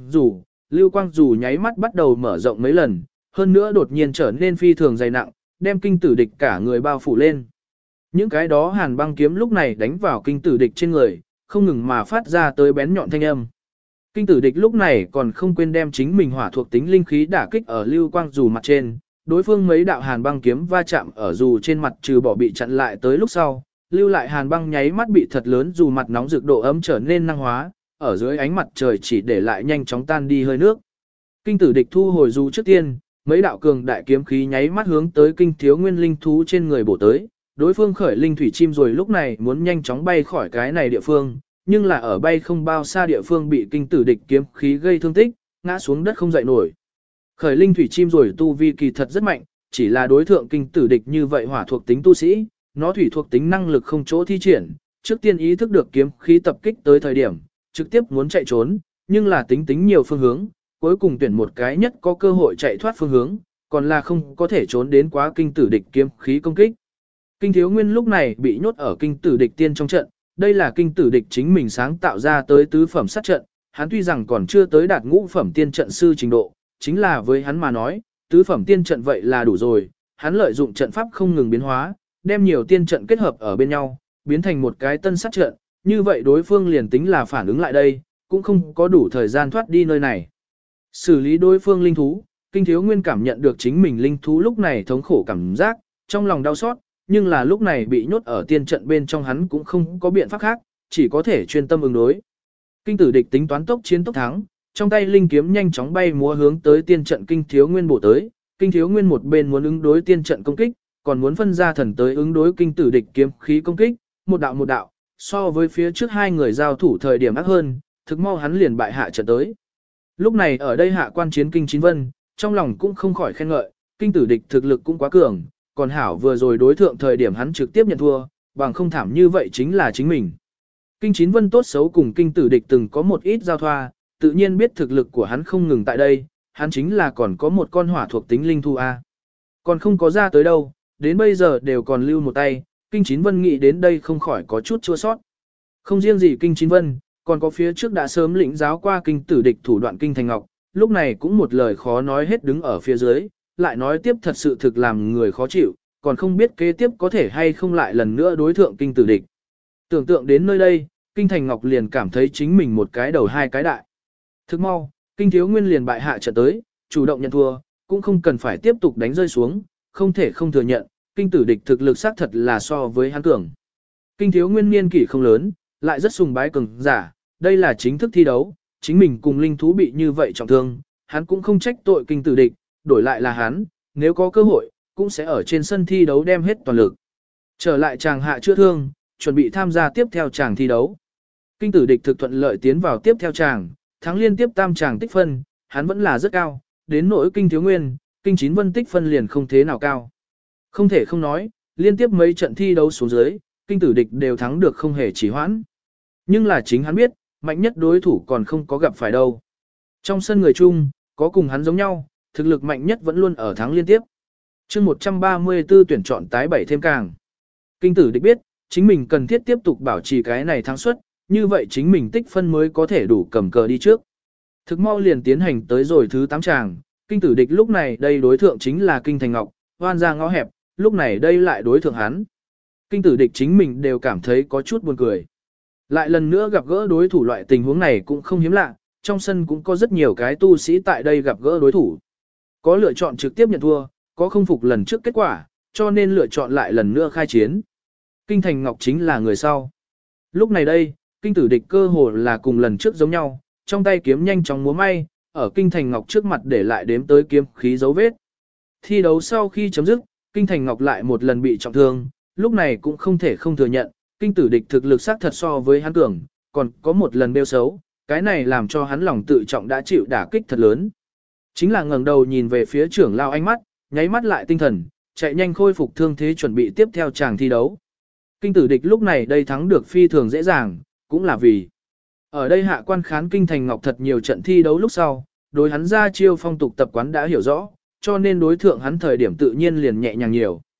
lưu quang dù nháy mắt bắt đầu mở rộng mấy lần, hơn nữa đột nhiên trở nên phi thường dày nặng, đem kinh tử địch cả người bao phủ lên. Những cái đó hàn băng kiếm lúc này đánh vào kinh tử địch trên người, không ngừng mà phát ra tới bén nhọn thanh âm. Kinh tử địch lúc này còn không quên đem chính mình hỏa thuộc tính linh khí đả kích ở lưu quang dù mặt trên, đối phương mấy đạo hàn băng kiếm va chạm ở dù trên mặt trừ bỏ bị chặn lại tới lúc sau, lưu lại hàn băng nháy mắt bị thật lớn dù mặt nóng rực độ ấm trở nên năng hóa, ở dưới ánh mặt trời chỉ để lại nhanh chóng tan đi hơi nước. Kinh tử địch thu hồi dù trước tiên, mấy đạo cường đại kiếm khí nháy mắt hướng tới kinh thiếu nguyên linh thú trên người bổ tới, đối phương khởi linh thủy chim rồi lúc này muốn nhanh chóng bay khỏi cái này địa phương, nhưng là ở bay không bao xa địa phương bị kinh tử địch kiếm khí gây thương tích, ngã xuống đất không dậy nổi. Khởi linh thủy chim rồi tu vi kỳ thật rất mạnh, chỉ là đối thượng kinh tử địch như vậy hỏa thuộc tính tu sĩ, nó thủy thuộc tính năng lực không chỗ thi triển, trước tiên ý thức được kiếm khí tập kích tới thời điểm, trực tiếp muốn chạy trốn, nhưng là tính nhiều phương hướng, cuối cùng tuyển một cái nhất có cơ hội chạy thoát phương hướng, còn là không có thể trốn đến quá kinh tử địch kiếm khí công kích. Kinh thiếu nguyên lúc này bị nhốt ở kinh tử địch tiên trong trận, đây là kinh tử địch chính mình sáng tạo ra tới tứ phẩm sát trận, hắn tuy rằng còn chưa tới đạt ngũ phẩm tiên trận sư trình độ, chính là với hắn mà nói, tứ phẩm tiên trận vậy là đủ rồi, hắn lợi dụng trận pháp không ngừng biến hóa, đem nhiều tiên trận kết hợp ở bên nhau, biến thành một cái tân sát trận, như vậy đối phương liền tính là phản ứng lại đây, cũng không có đủ thời gian thoát đi nơi này. Xử lý đối phương linh thú, kinh thiếu nguyên cảm nhận được chính mình linh thú lúc này thống khổ cảm giác, trong lòng đau xót, nhưng là lúc này bị nhốt ở tiên trận bên trong hắn cũng không có biện pháp khác, chỉ có thể chuyên tâm ứng đối. Kinh tử địch tính toán tốc chiến tốc thắng, trong tay linh kiếm nhanh chóng bay múa hướng tới tiên trận kinh thiếu nguyên bổ tới, kinh thiếu nguyên một bên muốn ứng đối tiên trận công kích, còn muốn phân ra thần tới ứng đối kinh tử địch kiếm khí công kích, một đạo, so với phía trước hai người giao thủ thời điểm ác hơn, thực mau hắn liền bại hạ trận tới. Lúc này ở đây hạ quan chiến kinh chín vân, trong lòng cũng không khỏi khen ngợi, kinh tử địch thực lực cũng quá cường, còn hảo vừa rồi đối thượng thời điểm hắn trực tiếp nhận thua, bằng không thảm như vậy chính là chính mình. Kinh chín vân tốt xấu cùng kinh tử địch từng có một ít giao thoa, tự nhiên biết thực lực của hắn không ngừng tại đây, hắn chính là còn có một con hỏa thuộc tính linh thu A. Còn không có ra tới đâu, đến bây giờ đều còn lưu một tay, kinh chín vân nghĩ đến đây không khỏi có chút chua sót. Không riêng gì kinh chín vân, còn có phía trước đã sớm lĩnh giáo qua kinh tử địch thủ đoạn kinh thành ngọc, lúc này cũng một lời khó nói hết đứng ở phía dưới, lại nói tiếp thật sự thực làm người khó chịu, còn không biết kế tiếp có thể hay không lại lần nữa đối thượng kinh tử địch. Tưởng tượng đến nơi đây, kinh thành ngọc liền cảm thấy chính mình một cái đầu hai cái đại. Thức mau, kinh thiếu nguyên liền bại hạ trận tới, chủ động nhận thua, cũng không cần phải tiếp tục đánh rơi xuống, không thể không thừa nhận, kinh tử địch thực lực xác thật là so với hắn cường. Kinh thiếu nguyên niên kỷ không lớn, lại rất sùng bái cường giả, đây là chính thức thi đấu, chính mình cùng linh thú bị như vậy trọng thương, hắn cũng không trách tội kinh tử địch, đổi lại là hắn, nếu có cơ hội, cũng sẽ ở trên sân thi đấu đem hết toàn lực. Trở lại chàng hạ chữa thương, chuẩn bị tham gia tiếp theo chàng thi đấu. Kinh tử địch thực thuận lợi tiến vào tiếp theo chàng, thắng liên tiếp tam chàng tích phân, hắn vẫn là rất cao, đến nỗi kinh thiếu nguyên, kinh chín vân tích phân liền không thế nào cao. Không thể không nói, liên tiếp mấy trận thi đấu xuống dưới, kinh tử địch đều thắng được không hề chỉ hoãn. Nhưng là chính hắn biết, mạnh nhất đối thủ còn không có gặp phải đâu. Trong sân người chung, có cùng hắn giống nhau, thực lực mạnh nhất vẫn luôn ở thắng liên tiếp. chương 134 tuyển chọn tái 7 thêm càng. Kinh tử địch biết, chính mình cần thiết tiếp tục bảo trì cái này thắng suất, như vậy chính mình tích phân mới có thể đủ cầm cờ đi trước. Thực mau liền tiến hành tới rồi thứ 8 tràng, kinh tử địch lúc này đây đối thượng chính là kinh thành ngọc, hoan ra ngõ hẹp, lúc này đây lại đối thượng hắn. Kinh tử địch chính mình đều cảm thấy có chút buồn cười. Lại lần nữa gặp gỡ đối thủ loại tình huống này cũng không hiếm lạ, trong sân cũng có rất nhiều cái tu sĩ tại đây gặp gỡ đối thủ. Có lựa chọn trực tiếp nhận thua, có không phục lần trước kết quả, cho nên lựa chọn lại lần nữa khai chiến. Kinh thành ngọc chính là người sau. Lúc này đây, kinh tử địch cơ hồ là cùng lần trước giống nhau, trong tay kiếm nhanh chóng múa may, ở kinh thành ngọc trước mặt để lại đếm tới kiếm khí dấu vết. Thi đấu sau khi chấm dứt, kinh thành ngọc lại một lần bị trọng thương, lúc này cũng không thể không thừa nhận, kinh tử địch thực lực xác thật so với hắn cường, còn có một lần bêu xấu, cái này làm cho hắn lòng tự trọng đã chịu đả kích thật lớn. Chính là ngẩng đầu nhìn về phía trưởng lao ánh mắt, nháy mắt lại tinh thần, chạy nhanh khôi phục thương thế chuẩn bị tiếp theo chàng thi đấu. Kinh tử địch lúc này đây thắng được phi thường dễ dàng, cũng là vì ở đây hạ quan khán kinh thành ngọc thật nhiều trận thi đấu lúc sau, đối hắn ra chiêu phong tục tập quán đã hiểu rõ, cho nên đối thượng hắn thời điểm tự nhiên liền nhẹ nhàng nhiều.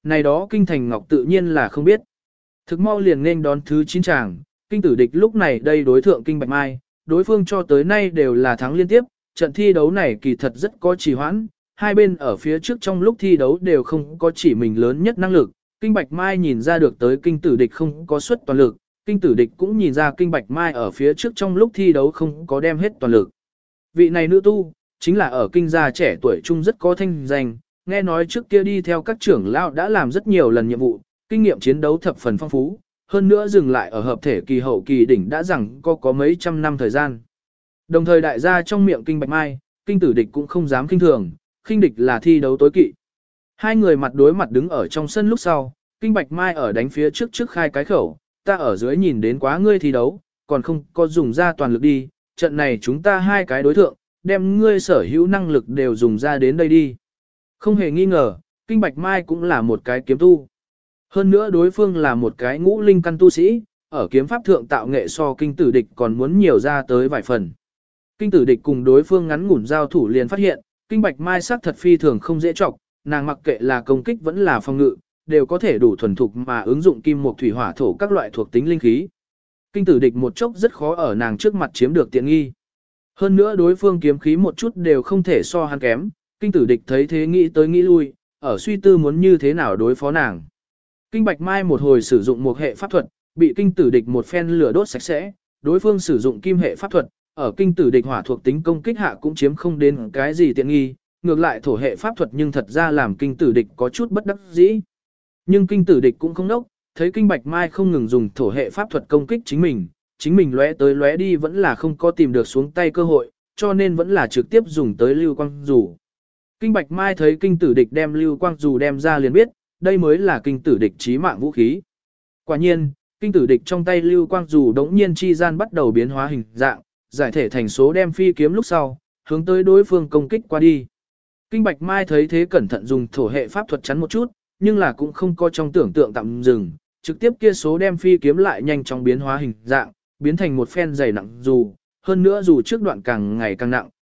Này đó kinh thành ngọc tự nhiên là không biết. Thực mau liền nên đón thứ 9 tràng, kinh tử địch lúc này đây đối thượng kinh Bạch Mai, đối phương cho tới nay đều là thắng liên tiếp, trận thi đấu này kỳ thật rất có trì hoãn, hai bên ở phía trước trong lúc thi đấu đều không có chỉ mình lớn nhất năng lực, kinh Bạch Mai nhìn ra được tới kinh tử địch không có suất toàn lực, kinh tử địch cũng nhìn ra kinh Bạch Mai ở phía trước trong lúc thi đấu không có đem hết toàn lực. Vị này nữ tu, chính là ở kinh gia trẻ tuổi trung rất có thanh danh, nghe nói trước kia đi theo các trưởng lão đã làm rất nhiều lần nhiệm vụ, kinh nghiệm chiến đấu thập phần phong phú, hơn nữa dừng lại ở hợp thể kỳ hậu kỳ đỉnh đã rằng có mấy trăm năm thời gian. Đồng thời đại gia trong miệng kinh Bạch Mai, kinh tử địch cũng không dám kinh thường, khinh địch là thi đấu tối kỵ. Hai người mặt đối mặt đứng ở trong sân lúc sau, kinh Bạch Mai ở đánh phía trước khai cái khẩu, ta ở dưới nhìn đến quá ngươi thi đấu, còn không có dùng ra toàn lực đi, trận này chúng ta hai cái đối thượng, đem ngươi sở hữu năng lực đều dùng ra đến đây đi. Không hề nghi ngờ, kinh Bạch Mai cũng là một cái kiếm tu. Hơn nữa đối phương là một cái ngũ linh căn tu sĩ, ở kiếm pháp thượng tạo nghệ so kinh tử địch còn muốn nhiều ra tới vài phần. Kinh tử địch cùng đối phương ngắn ngủn giao thủ liền phát hiện, kinh Bạch Mai sắc thật phi thường không dễ chọc, nàng mặc kệ là công kích vẫn là phòng ngự, đều có thể đủ thuần thục mà ứng dụng kim mộc thủy hỏa thổ các loại thuộc tính linh khí. Kinh tử địch một chốc rất khó ở nàng trước mặt chiếm được tiện nghi. Hơn nữa đối phương kiếm khí một chút đều không thể so hắn kém, kinh tử địch thấy thế nghĩ tới nghĩ lui, ở suy tư muốn như thế nào đối phó nàng. Kinh Bạch Mai một hồi sử dụng một hệ pháp thuật, bị kinh tử địch một phen lửa đốt sạch sẽ, đối phương sử dụng kim hệ pháp thuật, ở kinh tử địch hỏa thuộc tính công kích hạ cũng chiếm không đến cái gì tiện nghi, ngược lại thổ hệ pháp thuật nhưng thật ra làm kinh tử địch có chút bất đắc dĩ. Nhưng kinh tử địch cũng không nốc, thấy kinh Bạch Mai không ngừng dùng thổ hệ pháp thuật công kích chính mình lóe tới lóe đi vẫn là không có tìm được xuống tay cơ hội, cho nên vẫn là trực tiếp dùng tới lưu quang dù. Kinh Bạch Mai thấy kinh tử địch đem lưu quang dù đem ra liền biết, đây mới là kinh tử địch chí mạng vũ khí. Quả nhiên, kinh tử địch trong tay lưu quang dù đống nhiên chi gian bắt đầu biến hóa hình dạng, giải thể thành số đem phi kiếm lúc sau, hướng tới đối phương công kích qua đi. Kinh Bạch Mai thấy thế cẩn thận dùng thổ hệ pháp thuật chắn một chút, nhưng là cũng không có trong tưởng tượng tạm dừng, trực tiếp kia số đem phi kiếm lại nhanh chóng biến hóa hình dạng, biến thành một phen dày nặng dù, hơn nữa dù trước đoạn càng ngày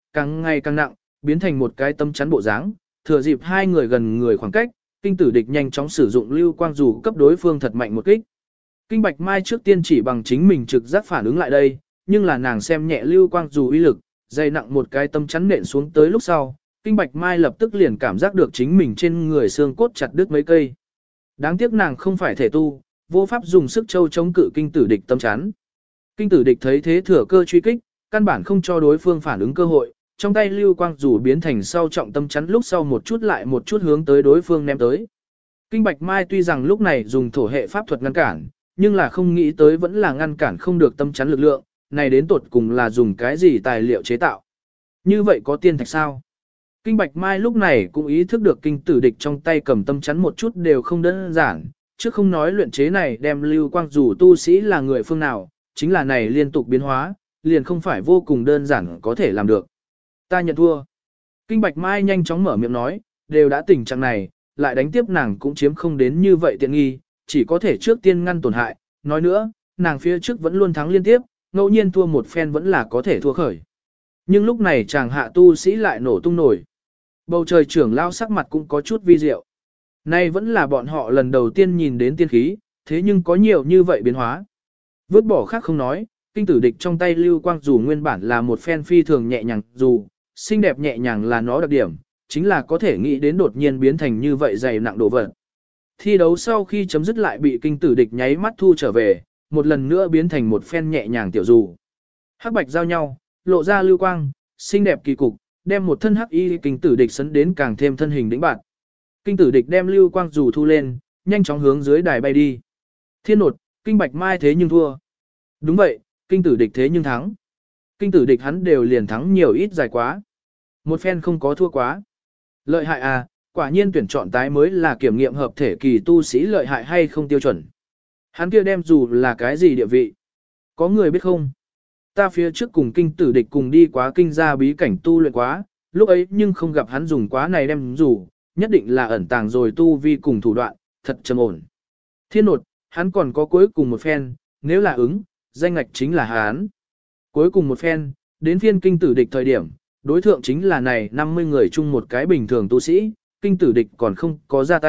càng nặng, biến thành một cái tấm chắn bộ dáng, thừa dịp hai người gần người khoảng cách, kinh tử địch nhanh chóng sử dụng lưu quang dù cấp đối phương thật mạnh một kích. Kinh Bạch Mai trước tiên chỉ bằng chính mình trực giác phản ứng lại đây, nhưng là nàng xem nhẹ lưu quang dù uy lực, dày nặng một cái tấm chắn nện xuống tới lúc sau, kinh Bạch Mai lập tức liền cảm giác được chính mình trên người xương cốt chặt đứt mấy cây. Đáng tiếc nàng không phải thể tu, vô pháp dùng sức châu chống cự kinh tử địch tấm chắn. Kinh tử địch thấy thế thừa cơ truy kích, căn bản không cho đối phương phản ứng cơ hội, trong tay lưu quang dù biến thành sau trọng tâm chắn lúc sau một chút lại một chút hướng tới đối phương ném tới. Kinh Bạch Mai tuy rằng lúc này dùng thổ hệ pháp thuật ngăn cản, nhưng là không nghĩ tới vẫn là ngăn cản không được tâm chắn lực lượng, này đến tột cùng là dùng cái gì tài liệu chế tạo. Như vậy có tiên thạch sao? Kinh Bạch Mai lúc này cũng ý thức được kinh tử địch trong tay cầm tâm chắn một chút đều không đơn giản, chứ không nói luyện chế này đem lưu quang dù tu sĩ là người phương nào, chính là này liên tục biến hóa, liền không phải vô cùng đơn giản có thể làm được. Ta nhận thua. Kinh Bạch Mai nhanh chóng mở miệng nói, đều đã tình trạng này, lại đánh tiếp nàng cũng chiếm không đến như vậy tiện nghi, chỉ có thể trước tiên ngăn tổn hại, nói nữa, nàng phía trước vẫn luôn thắng liên tiếp, ngẫu nhiên thua một phen vẫn là có thể thua khởi. Nhưng lúc này chàng hạ tu sĩ lại nổ tung nổi. Bầu trời trưởng lao sắc mặt cũng có chút vi diệu. Nay vẫn là bọn họ lần đầu tiên nhìn đến tiên khí, thế nhưng có nhiều như vậy biến hóa. Vứt bỏ khác không nói, kinh tử địch trong tay lưu quang dù nguyên bản là một phen phi thường nhẹ nhàng dù, xinh đẹp nhẹ nhàng là nó đặc điểm, chính là có thể nghĩ đến đột nhiên biến thành như vậy dày nặng đồ vật. Thi đấu sau khi chấm dứt lại bị kinh tử địch nháy mắt thu trở về, một lần nữa biến thành một phen nhẹ nhàng tiểu dù. Hắc bạch giao nhau, lộ ra lưu quang, xinh đẹp kỳ cục, đem một thân hắc y kinh tử địch sấn đến càng thêm thân hình đĩnh bạn. Kinh tử địch đem lưu quang dù thu lên, nhanh chóng hướng dưới đài bay đi. Thiên nột, kinh Bạch Mai thế nhưng thua. Đúng vậy, kinh tử địch thế nhưng thắng. Kinh tử địch hắn đều liền thắng nhiều ít dài quá. Một phen không có thua quá. Lợi hại à, quả nhiên tuyển chọn tái mới là kiểm nghiệm hợp thể kỳ tu sĩ lợi hại hay không tiêu chuẩn. Hắn kia đem dù là cái gì địa vị. Có người biết không? Ta phía trước cùng kinh tử địch cùng đi quá kinh gia bí cảnh tu luyện quá, lúc ấy nhưng không gặp hắn dùng quá này đem dù, nhất định là ẩn tàng rồi tu vi cùng thủ đoạn, thật trầm ổn. Thiên nột, hắn còn có cuối cùng một phen, nếu là ứng, danh ngạch chính là hắn. Cuối cùng một phen, đến phiên kinh tử địch thời điểm, đối thượng chính là này 50 người chung một cái bình thường tu sĩ, kinh tử địch còn không có ra tay,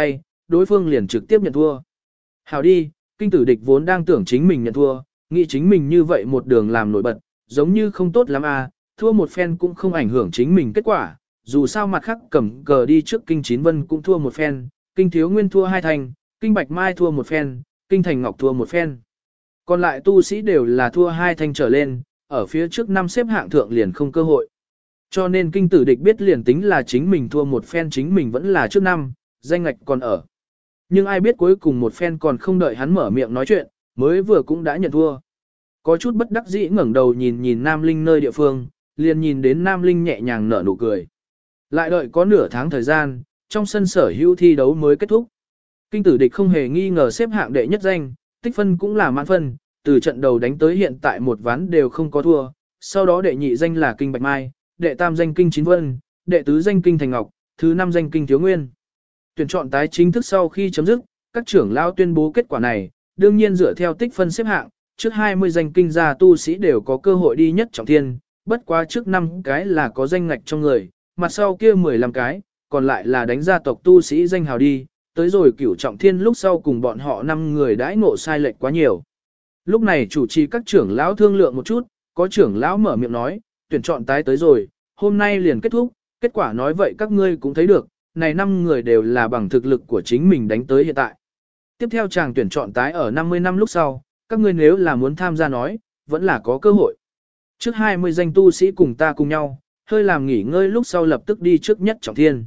đối phương liền trực tiếp nhận thua. Hảo đi, kinh tử địch vốn đang tưởng chính mình nhận thua, nghĩ chính mình như vậy một đường làm nổi bật, giống như không tốt lắm à, thua một phen cũng không ảnh hưởng chính mình kết quả, dù sao mặt khác cầm cờ đi trước kinh Chín Vân cũng thua một phen, kinh Thiếu Nguyên thua 2 thành, kinh Bạch Mai thua một phen, kinh Thành Ngọc thua một phen. Còn lại tu sĩ đều là thua 2 thành trở lên, ở phía trước năm xếp hạng thượng liền không cơ hội. Cho nên kinh tử địch biết liền tính là chính mình thua một phen chính mình vẫn là trước năm, danh ngạch còn ở. Nhưng ai biết cuối cùng một phen còn không đợi hắn mở miệng nói chuyện, mới vừa cũng đã nhận thua. Có chút bất đắc dĩ ngẩng đầu nhìn nhìn Nam Linh nơi địa phương, liền nhìn đến Nam Linh nhẹ nhàng nở nụ cười. Lại đợi có nửa tháng thời gian, trong sân sở hữu thi đấu mới kết thúc. Kinh tử địch không hề nghi ngờ xếp hạng đệ nhất danh, tích phân cũng là mãn phân, từ trận đầu đánh tới hiện tại một ván đều không có thua. Sau đó đệ nhị danh là kinh Bạch Mai, đệ tam danh kinh Chín Vân, đệ tứ danh kinh Thành Ngọc, thứ năm danh kinh Thiếu Nguyên. Tuyển chọn tái chính thức sau khi chấm dứt, các trưởng lao tuyên bố kết quả này, đương nhiên dựa theo tích phân xếp hạng, trước 20 danh kinh gia tu sĩ đều có cơ hội đi nhất trọng thiên, bất quá trước 5 cái là có danh ngạch trong người, mặt sau kia 15 cái, còn lại là đánh gia tộc tu sĩ danh hào đi, tới rồi cửu trọng thiên lúc sau cùng bọn họ 5 người đãi ngộ sai lệch quá nhiều. Lúc này chủ trì các trưởng lão thương lượng một chút, có trưởng lão mở miệng nói, tuyển chọn tái tới rồi, hôm nay liền kết thúc, kết quả nói vậy các ngươi cũng thấy được, này 5 người đều là bằng thực lực của chính mình đánh tới hiện tại. Tiếp theo chàng tuyển chọn tái ở 50 năm lúc sau, các ngươi nếu là muốn tham gia nói, vẫn là có cơ hội. Trước 20 danh tu sĩ cùng ta cùng nhau, hơi làm nghỉ ngơi lúc sau lập tức đi trước nhất trọng thiên.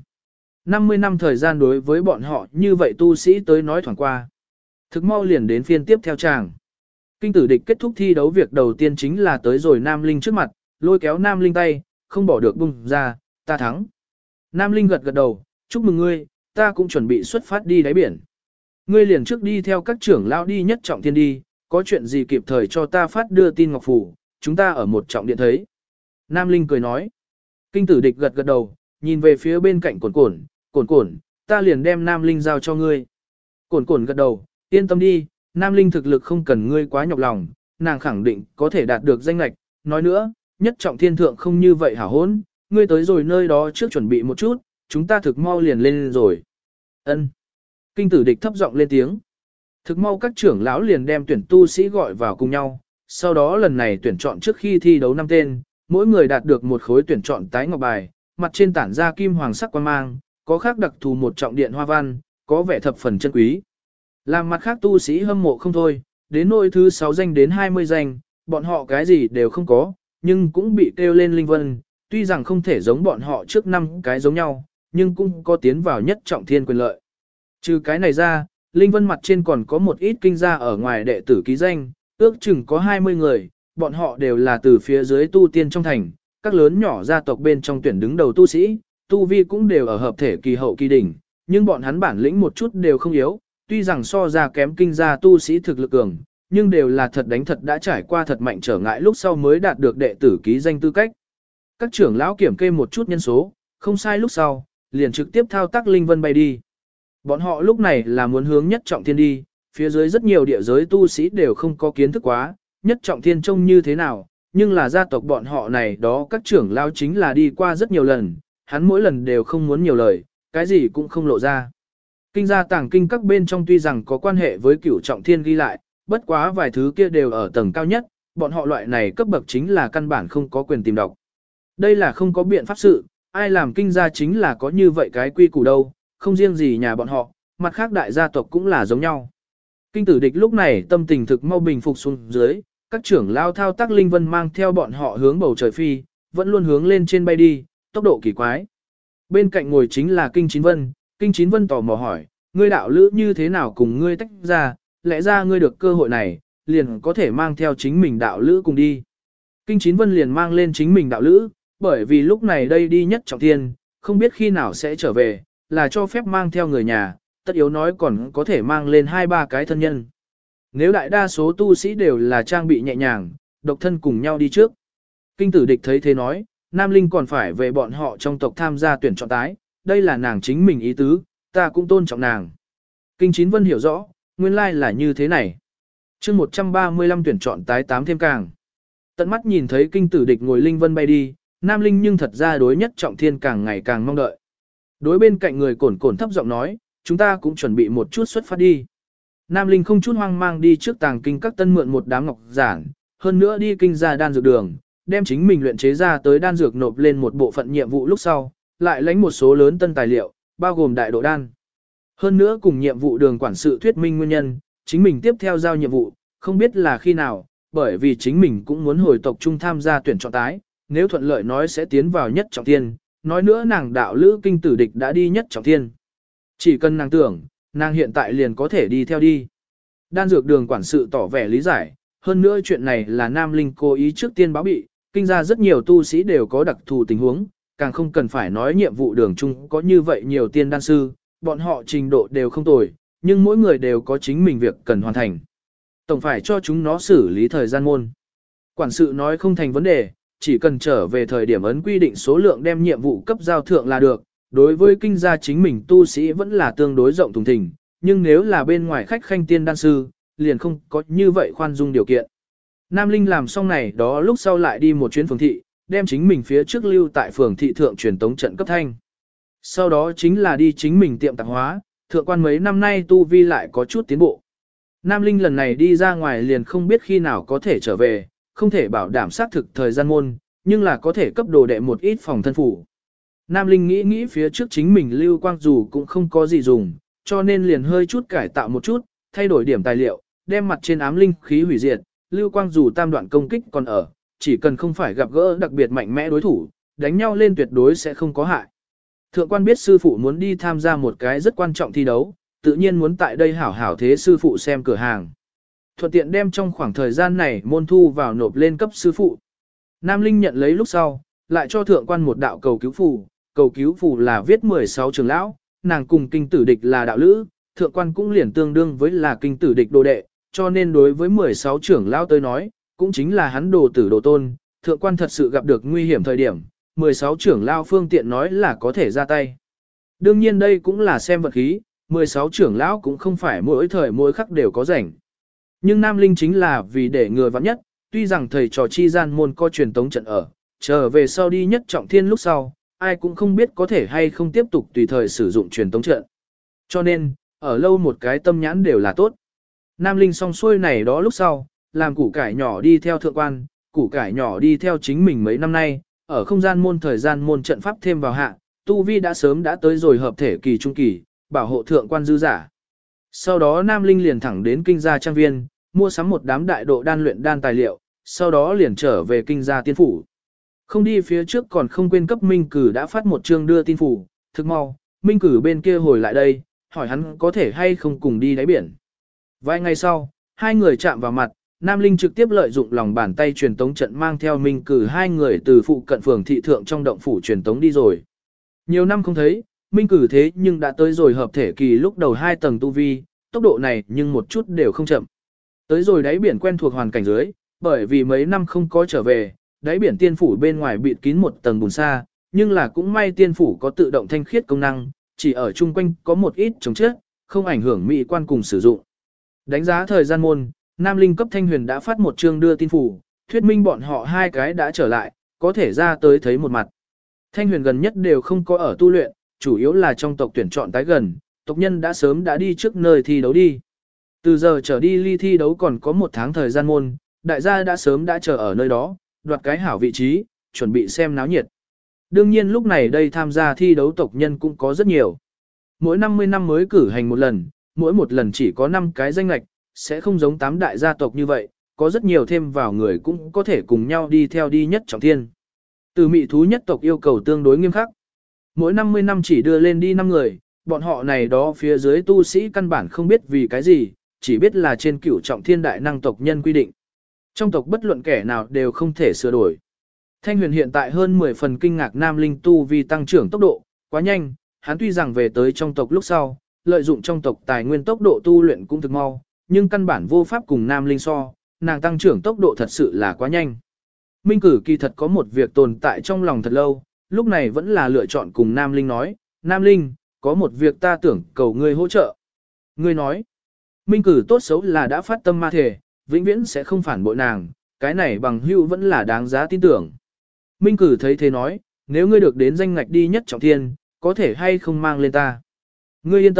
50 năm thời gian đối với bọn họ như vậy tu sĩ tới nói thoảng qua. Thực mau liền đến phiên tiếp theo chàng. Kinh tử địch kết thúc thi đấu việc đầu tiên chính là tới rồi Nam Linh trước mặt, lôi kéo Nam Linh tay, không bỏ được bung ra, ta thắng. Nam Linh gật gật đầu, chúc mừng ngươi, ta cũng chuẩn bị xuất phát đi đáy biển. Ngươi liền trước đi theo các trưởng lão đi nhất trọng thiên đi, có chuyện gì kịp thời cho ta phát đưa tin ngọc phủ, chúng ta ở một trọng điện thấy. Nam Linh cười nói. Kinh tử địch gật gật đầu, nhìn về phía bên cạnh cồn cồn, ta liền đem Nam Linh giao cho ngươi. Cồn gật đầu, yên tâm đi, Nam Linh thực lực không cần ngươi quá nhọc lòng, nàng khẳng định có thể đạt được danh lệch. Nói nữa, nhất trọng thiên thượng không như vậy hả hốn, ngươi tới rồi nơi đó trước chuẩn bị một chút, chúng ta thực mau liền lên rồi. Ân. Kinh tử địch thấp giọng lên tiếng. Thực mau các trưởng lão liền đem tuyển tu sĩ gọi vào cùng nhau, sau đó lần này tuyển chọn trước khi thi đấu 5 tên, mỗi người đạt được một khối tuyển chọn tái ngọc bài, mặt trên tản ra kim hoàng sắc quang mang, có khác đặc thù một trọng điện hoa văn, có vẻ thập phần chân quý. Làm mặt khác tu sĩ hâm mộ không thôi, đến nỗi thứ 6 danh đến 20 danh, bọn họ cái gì đều không có, nhưng cũng bị kêu lên linh vân, tuy rằng không thể giống bọn họ trước 5 cái giống nhau, nhưng cũng có tiến vào nhất trọng thiên quyền lợi. Trừ cái này ra, linh vân mặt trên còn có một ít kinh gia ở ngoài đệ tử ký danh, ước chừng có 20 người, bọn họ đều là từ phía dưới tu tiên trong thành, các lớn nhỏ gia tộc bên trong tuyển đứng đầu tu sĩ, tu vi cũng đều ở hợp thể kỳ hậu kỳ đỉnh, nhưng bọn hắn bản lĩnh một chút đều không yếu, tuy rằng so ra kém kinh gia tu sĩ thực lực cường, nhưng đều là thật đánh thật đã trải qua thật mạnh trở ngại lúc sau mới đạt được đệ tử ký danh tư cách. Các trưởng lão kiểm kê một chút nhân số, không sai lúc sau, liền trực tiếp thao tác linh vân bay đi. Bọn họ lúc này là muốn hướng nhất trọng thiên đi, phía dưới rất nhiều địa giới tu sĩ đều không có kiến thức quá, nhất trọng thiên trông như thế nào, nhưng là gia tộc bọn họ này đó các trưởng lão chính là đi qua rất nhiều lần, hắn mỗi lần đều không muốn nhiều lời, cái gì cũng không lộ ra. Kinh gia tàng kinh các bên trong tuy rằng có quan hệ với cửu trọng thiên ghi lại, bất quá vài thứ kia đều ở tầng cao nhất, bọn họ loại này cấp bậc chính là căn bản không có quyền tìm đọc. Đây là không có biện pháp sự, ai làm kinh gia chính là có như vậy cái quy củ đâu, không riêng gì nhà bọn họ, mặt khác đại gia tộc cũng là giống nhau. Kinh tử địch lúc này tâm tình thực mau bình phục xuống dưới, các trưởng lao thao tác linh vân mang theo bọn họ hướng bầu trời phi, vẫn luôn hướng lên trên bay đi, tốc độ kỳ quái. Bên cạnh ngồi chính là Kinh Chín Vân tò mò hỏi, ngươi đạo lữ như thế nào cùng ngươi tách ra, lẽ ra ngươi được cơ hội này, liền có thể mang theo chính mình đạo lữ cùng đi. Kinh Chín Vân liền mang lên chính mình đạo lữ, bởi vì lúc này đây đi nhất trọng thiên, không biết khi nào sẽ trở về, là cho phép mang theo người nhà, tất yếu nói còn có thể mang lên 2-3 cái thân nhân. Nếu đại đa số tu sĩ đều là trang bị nhẹ nhàng, độc thân cùng nhau đi trước. Kinh tử địch thấy thế nói, Nam Linh còn phải về bọn họ trong tộc tham gia tuyển chọn tái, đây là nàng chính mình ý tứ, ta cũng tôn trọng nàng. Kinh Chín Vân hiểu rõ, nguyên lai là như thế này. chương 135 tuyển chọn tái 8 thêm càng. Tận mắt nhìn thấy kinh tử địch ngồi linh vân bay đi, Nam Linh nhưng thật ra đối nhất trọng thiên càng ngày càng mong đợi. Đối bên cạnh người cồn thấp giọng nói, chúng ta cũng chuẩn bị một chút xuất phát đi. Nam Linh không chút hoang mang đi trước tàng kinh các tân mượn một đám ngọc giản, hơn nữa đi kinh ra đan dược đường, đem chính mình luyện chế ra tới đan dược nộp lên một bộ phận nhiệm vụ lúc sau, lại lãnh một số lớn tân tài liệu, bao gồm đại độ đan. Hơn nữa cùng nhiệm vụ đường quản sự thuyết minh nguyên nhân, chính mình tiếp theo giao nhiệm vụ, không biết là khi nào, bởi vì chính mình cũng muốn hồi tộc trung tham gia tuyển chọn tái, nếu thuận lợi nói sẽ tiến vào nhất trọng thiên, nói nữa nàng đạo lữ kinh tử địch đã đi nhất trọng thiên. Chỉ cần nàng tưởng, nàng hiện tại liền có thể đi theo đi. Đan dược đường quản sự tỏ vẻ lý giải, hơn nữa chuyện này là Nam Linh cố ý trước tiên báo bị, kinh ra rất nhiều tu sĩ đều có đặc thù tình huống, càng không cần phải nói nhiệm vụ đường chung có như vậy nhiều tiên đan sư, bọn họ trình độ đều không tồi, nhưng mỗi người đều có chính mình việc cần hoàn thành. Tổng phải cho chúng nó xử lý thời gian môn. Quản sự nói không thành vấn đề, chỉ cần trở về thời điểm ấn quy định số lượng đem nhiệm vụ cấp giao thượng là được, đối với kinh gia chính mình tu sĩ vẫn là tương đối rộng thùng thình, nhưng nếu là bên ngoài khách khanh tiên đan sư, liền không có như vậy khoan dung điều kiện. Nam Linh làm xong này đó lúc sau lại đi một chuyến phường thị, đem chính mình phía trước lưu tại phường thị thượng truyền tống trận cấp thanh. Sau đó chính là đi chính mình tiệm tạp hóa, thượng quan mấy năm nay tu vi lại có chút tiến bộ. Nam Linh lần này đi ra ngoài liền không biết khi nào có thể trở về, không thể bảo đảm xác thực thời gian môn, nhưng là có thể cấp đồ đệ một ít phòng thân phủ. Nam Linh nghĩ phía trước chính mình lưu quang dù cũng không có gì dùng, cho nên liền hơi chút cải tạo một chút, thay đổi điểm tài liệu, đem mặt trên ám linh khí hủy diệt, lưu quang dù tam đoạn công kích còn ở, chỉ cần không phải gặp gỡ đặc biệt mạnh mẽ đối thủ, đánh nhau lên tuyệt đối sẽ không có hại. Thượng quan biết sư phụ muốn đi tham gia một cái rất quan trọng thi đấu, tự nhiên muốn tại đây hảo hảo thế sư phụ xem cửa hàng. Thuận tiện đem trong khoảng thời gian này môn thu vào nộp lên cấp sư phụ. Nam Linh nhận lấy lúc sau, lại cho thượng quan một đạo cầu cứu phù là viết 16 trường lão, nàng cùng kinh tử địch là đạo lữ, thượng quan cũng liền tương đương với là kinh tử địch đồ đệ, cho nên đối với 16 trưởng lão tới nói, cũng chính là hắn đồ tử đồ tôn, thượng quan thật sự gặp được nguy hiểm thời điểm, 16 trưởng lão phương tiện nói là có thể ra tay. Đương nhiên đây cũng là xem vật khí, 16 trưởng lão cũng không phải mỗi thời mỗi khắc đều có rảnh. Nhưng Nam Linh chính là vì để ngừa vắng nhất, tuy rằng thầy trò chi gian môn có truyền tống trận ở, trở về sau đi nhất trọng thiên lúc sau, ai cũng không biết có thể hay không tiếp tục tùy thời sử dụng truyền tống trận. Cho nên, ở lâu một cái tâm nhãn đều là tốt. Nam Linh xong xuôi này đó lúc sau, làm củ cải nhỏ đi theo thượng quan, củ cải nhỏ đi theo chính mình mấy năm nay, ở không gian môn thời gian môn trận pháp thêm vào hạ, tu vi đã sớm đã tới rồi hợp thể kỳ trung kỳ, bảo hộ thượng quan dư giả. Sau đó Nam Linh liền thẳng đến kinh gia trang viên, mua sắm một đám đại độ đan luyện đan tài liệu, sau đó liền trở về kinh gia tiên phủ. Không đi phía trước còn không quên cấp Minh Cử đã phát một chương đưa tin phủ, thực mau, Minh Cử bên kia hồi lại đây, hỏi hắn có thể hay không cùng đi đáy biển. Vài ngày sau, hai người chạm vào mặt, Nam Linh trực tiếp lợi dụng lòng bàn tay truyền tống trận mang theo Minh Cử hai người từ phụ cận phường thị thượng trong động phủ truyền tống đi rồi. Nhiều năm không thấy, Minh Cử thế nhưng đã tới rồi hợp thể kỳ lúc đầu 2 tầng tu vi, tốc độ này nhưng một chút đều không chậm. Tới rồi đáy biển quen thuộc hoàn cảnh dưới, bởi vì mấy năm không có trở về, đáy biển tiên phủ bên ngoài bịt kín một tầng bùn sa, nhưng là cũng may tiên phủ có tự động thanh khiết công năng, chỉ ở chung quanh có một ít chống chết, không ảnh hưởng mỹ quan cùng sử dụng. Đánh giá thời gian môn, Nam Linh cấp Thanh Huyền đã phát một chương đưa tin phủ, thuyết minh bọn họ hai cái đã trở lại, có thể ra tới thấy một mặt. Thanh Huyền gần nhất đều không có ở tu luyện, chủ yếu là trong tộc tuyển chọn tái gần, tộc nhân đã sớm đã đi trước nơi thi đấu đi. Từ giờ trở đi ly thi đấu còn có 1 tháng thời gian môn, đại gia đã sớm đã chờ ở nơi đó, đoạt cái hảo vị trí, chuẩn bị xem náo nhiệt. Đương nhiên lúc này đây tham gia thi đấu tộc nhân cũng có rất nhiều. Mỗi 50 năm mới cử hành một lần, mỗi một lần chỉ có 5 cái danh lạch, sẽ không giống 8 đại gia tộc như vậy, có rất nhiều thêm vào người cũng có thể cùng nhau đi theo đi nhất trọng thiên. Từ mị thú nhất tộc yêu cầu tương đối nghiêm khắc. Mỗi 50 năm chỉ đưa lên đi 5 người, bọn họ này đó phía dưới tu sĩ căn bản không biết vì cái gì, chỉ biết là trên cửu trọng thiên đại năng tộc nhân quy định. Trong tộc bất luận kẻ nào đều không thể sửa đổi. Thanh Huyền hiện tại hơn 10 phần kinh ngạc Nam Linh tu vì tăng trưởng tốc độ, quá nhanh, hắn tuy rằng về tới trong tộc lúc sau, lợi dụng trong tộc tài nguyên tốc độ tu luyện cũng thực mau, nhưng căn bản vô pháp cùng Nam Linh so, nàng tăng trưởng tốc độ thật sự là quá nhanh. Minh Cử kỳ thật có một việc tồn tại trong lòng thật lâu, lúc này vẫn là lựa chọn cùng Nam Linh nói, Nam Linh, có một việc ta tưởng cầu ngươi hỗ trợ. Ngươi nói, Minh Cử tốt xấu là đã phát tâm ma thể, vĩnh viễn sẽ không phản bội nàng, cái này bằng hữu vẫn là đáng giá tin tưởng. Minh Cử thấy thế nói, nếu ngươi được đến danh ngạch đi nhất trọng thiên, có thể hay không mang lên ta. Ngươi yên tâm,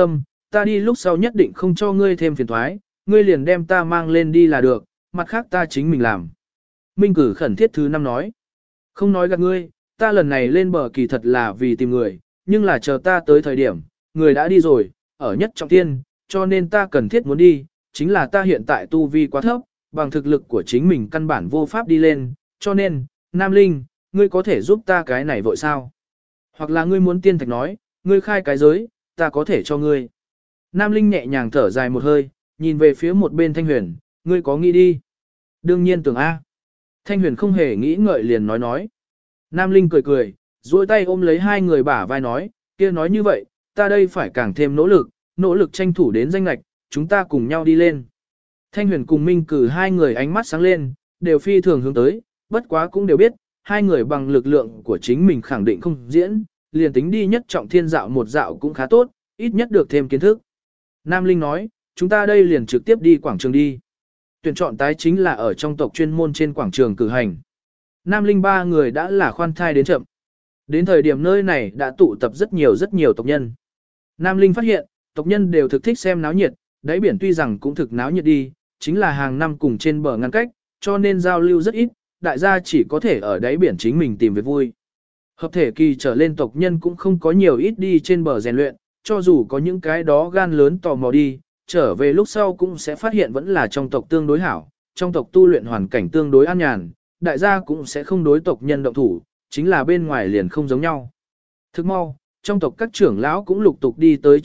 ta đi lúc sau nhất định không cho ngươi thêm phiền thoái, ngươi liền đem ta mang lên đi là được, mặt khác ta chính mình làm. Minh Cử khẩn thiết thứ 5 nói. Không nói gạt ngươi, ta lần này lên bờ kỳ thật là vì tìm người, nhưng là chờ ta tới thời điểm, người đã đi rồi, ở nhất trọng thiên, cho nên ta cần thiết muốn đi, chính là ta hiện tại tu vi quá thấp, bằng thực lực của chính mình căn bản vô pháp đi lên, cho nên, Nam Linh, ngươi có thể giúp ta cái này vội sao? Hoặc là ngươi muốn tiên thạch nói, ngươi khai cái giới, ta có thể cho ngươi. Nam Linh nhẹ nhàng thở dài một hơi, nhìn về phía một bên Thanh Huyền, ngươi có nghĩ đi? Đương nhiên tưởng A. Thanh Huyền không hề nghĩ ngợi liền nói. Nam Linh cười cười, duỗi tay ôm lấy hai người bả vai nói, kia nói như vậy, ta đây phải càng thêm nỗ lực tranh thủ đến danh lạch, chúng ta cùng nhau đi lên. Thanh Huyền cùng Minh Cử hai người ánh mắt sáng lên, đều phi thường hướng tới, bất quá cũng đều biết, hai người bằng lực lượng của chính mình khẳng định không diễn, liền tính đi nhất trọng thiên dạo một dạo cũng khá tốt, ít nhất được thêm kiến thức. Nam Linh nói, chúng ta đây liền trực tiếp đi quảng trường đi. Tuyển chọn tái chính là ở trong tộc chuyên môn trên quảng trường cử hành. Nam Linh ba người đã là khoan thai đến chậm. Đến thời điểm nơi này đã tụ tập rất nhiều tộc nhân. Nam Linh phát hiện, tộc nhân đều thực thích xem náo nhiệt, đáy biển tuy rằng cũng thực náo nhiệt đi, chính là hàng năm cùng trên bờ ngăn cách, cho nên giao lưu rất ít, đại gia chỉ có thể ở đáy biển chính mình tìm việc vui. Hợp thể kỳ trở lên tộc nhân cũng không có nhiều ít đi trên bờ rèn luyện, cho dù có những cái đó gan lớn tò mò đi, trở về lúc sau cũng sẽ phát hiện vẫn là trong tộc tương đối hảo, trong tộc tu luyện hoàn cảnh tương đối an nhàn, đại gia cũng sẽ không đối tộc nhân động thủ, chính là bên ngoài liền không giống nhau. Thức mau, trong tộc các trưởng lão cũng lục tục đi tới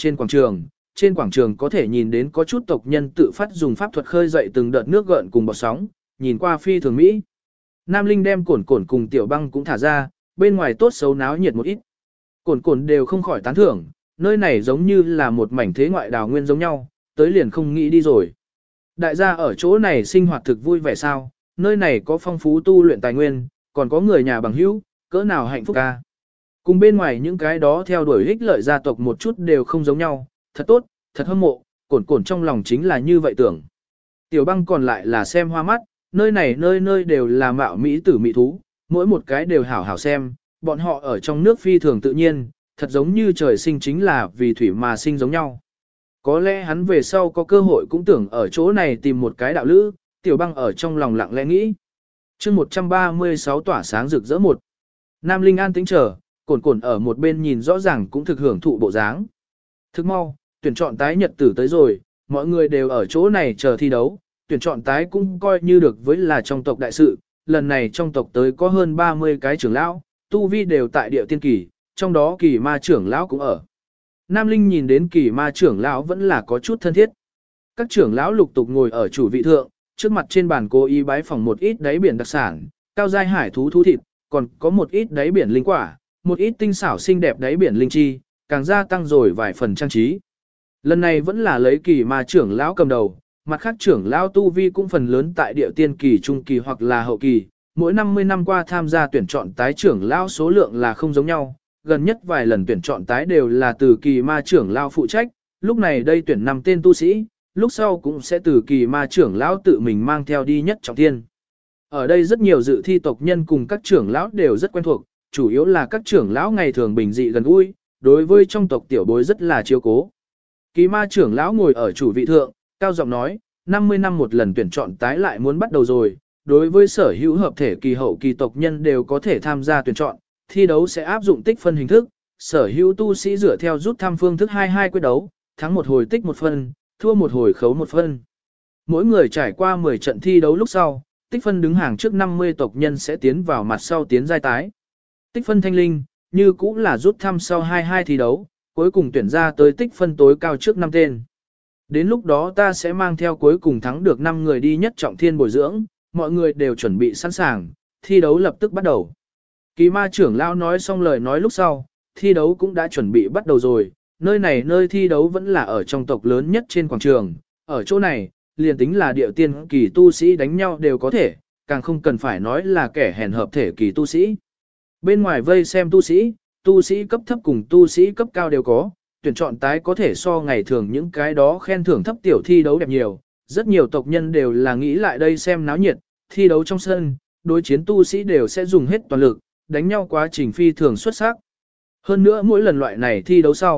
trên quảng trường có thể nhìn đến có chút tộc nhân tự phát dùng pháp thuật khơi dậy từng đợt nước gợn cùng bọt sóng, nhìn qua phi thường mỹ. Nam Linh đem cổn cổn cùng tiểu băng cũng thả ra, bên ngoài tốt xấu náo nhiệt một ít. Cổn cổn đều không khỏi tán thưởng, nơi này giống như là một mảnh thế ngoại đào nguyên giống nhau, tới liền không nghĩ đi rồi. Đại gia ở chỗ này sinh hoạt thực vui vẻ sao, nơi này có phong phú tu luyện tài nguyên, còn có người nhà bằng hữu, cỡ nào hạnh phúc ca. Cùng bên ngoài những cái đó theo đuổi ích lợi gia tộc một chút đều không giống nhau, thật tốt, thật hâm mộ, cổn cổn trong lòng chính là như vậy tưởng. Tiểu băng còn lại là xem hoa mắt, nơi này nơi nơi đều là mạo mỹ tử mỹ thú, mỗi một cái đều hảo hảo xem, bọn họ ở trong nước phi thường tự nhiên, thật giống như trời sinh chính là vì thủy mà sinh giống nhau. Có lẽ hắn về sau có cơ hội cũng tưởng ở chỗ này tìm một cái đạo lữ, tiểu băng ở trong lòng lặng lẽ nghĩ. chương 136 tỏa sáng rực rỡ một. Nam Linh an tĩnh chờ, cổn cổn ở một bên nhìn rõ ràng cũng thực hưởng thụ bộ dáng. Thức mau, tuyển chọn tái nhật tử tới rồi, mọi người đều ở chỗ này chờ thi đấu, tuyển chọn tái cũng coi như được với là trong tộc đại sự, lần này trong tộc tới có hơn 30 cái trưởng lão, tu vi đều tại địa tiên kỳ, trong đó kỳ ma trưởng lão cũng ở. Nam Linh nhìn đến kỳ ma trưởng lão vẫn là có chút thân thiết. Các trưởng lão lục tục ngồi ở chủ vị thượng, trước mặt trên bàn cố ý bái phỏng một ít đáy biển đặc sản, cao giai hải thú thú thịt, còn có một ít đáy biển linh quả, một ít tinh xảo xinh đẹp đáy biển linh chi, càng gia tăng rồi vài phần trang trí. Lần này vẫn là lấy kỳ ma trưởng lão cầm đầu, mặt khác trưởng lão tu vi cũng phần lớn tại địa tiên kỳ trung kỳ hoặc là hậu kỳ, mỗi 50 năm qua tham gia tuyển chọn tái trưởng lão số lượng là không giống nhau, gần nhất vài lần tuyển chọn tái đều là từ kỳ ma trưởng lão phụ trách, lúc này đây tuyển 5 tên tu sĩ, lúc sau cũng sẽ từ kỳ ma trưởng lão tự mình mang theo đi nhất trọng thiên. Ở đây rất nhiều dự thi tộc nhân cùng các trưởng lão đều rất quen thuộc, chủ yếu là các trưởng lão ngày thường bình dị gần gũi, đối với trong tộc tiểu bối rất là chiếu cố. Kỳ ma trưởng lão ngồi ở chủ vị thượng, cao giọng nói, 50 năm một lần tuyển chọn tái lại muốn bắt đầu rồi, đối với sở hữu hợp thể kỳ hậu kỳ tộc nhân đều có thể tham gia tuyển chọn, thi đấu sẽ áp dụng tích phân hình thức, sở hữu tu sĩ dựa theo rút thăm phương thức 22 quyết đấu, thắng một hồi tích một phân, thua một hồi khấu một phân. Mỗi người trải qua 10 trận thi đấu lúc sau, tích phân đứng hàng trước 50 tộc nhân sẽ tiến vào mặt sau tiến giai tái. Tích phân thanh linh, như cũng là rút thăm sau 22 thi đấu, cuối cùng tuyển ra tới tích phân tối cao trước 5 tên. Đến lúc đó ta sẽ mang theo cuối cùng thắng được 5 người đi nhất trọng thiên bồi dưỡng, mọi người đều chuẩn bị sẵn sàng, thi đấu lập tức bắt đầu. Kỳ ma trưởng lão nói xong lời nói lúc sau, thi đấu cũng đã chuẩn bị bắt đầu rồi, nơi này nơi thi đấu vẫn là ở trong tộc lớn nhất trên quảng trường, ở chỗ này, liền tính là địa tiên kỳ tu sĩ đánh nhau đều có thể, càng không cần phải nói là kẻ hèn hợp thể kỳ tu sĩ. Bên ngoài vây xem tu sĩ cấp thấp cùng tu sĩ cấp cao đều có, tuyển chọn tái có thể so ngày thường những cái đó khen thưởng thấp tiểu thi đấu đẹp nhiều, rất nhiều tộc nhân đều là nghĩ lại đây xem náo nhiệt, thi đấu trong sân, đối chiến tu sĩ đều sẽ dùng hết toàn lực, đánh nhau quá trình phi thường xuất sắc. Hơn nữa mỗi lần loại này thi đấu sau,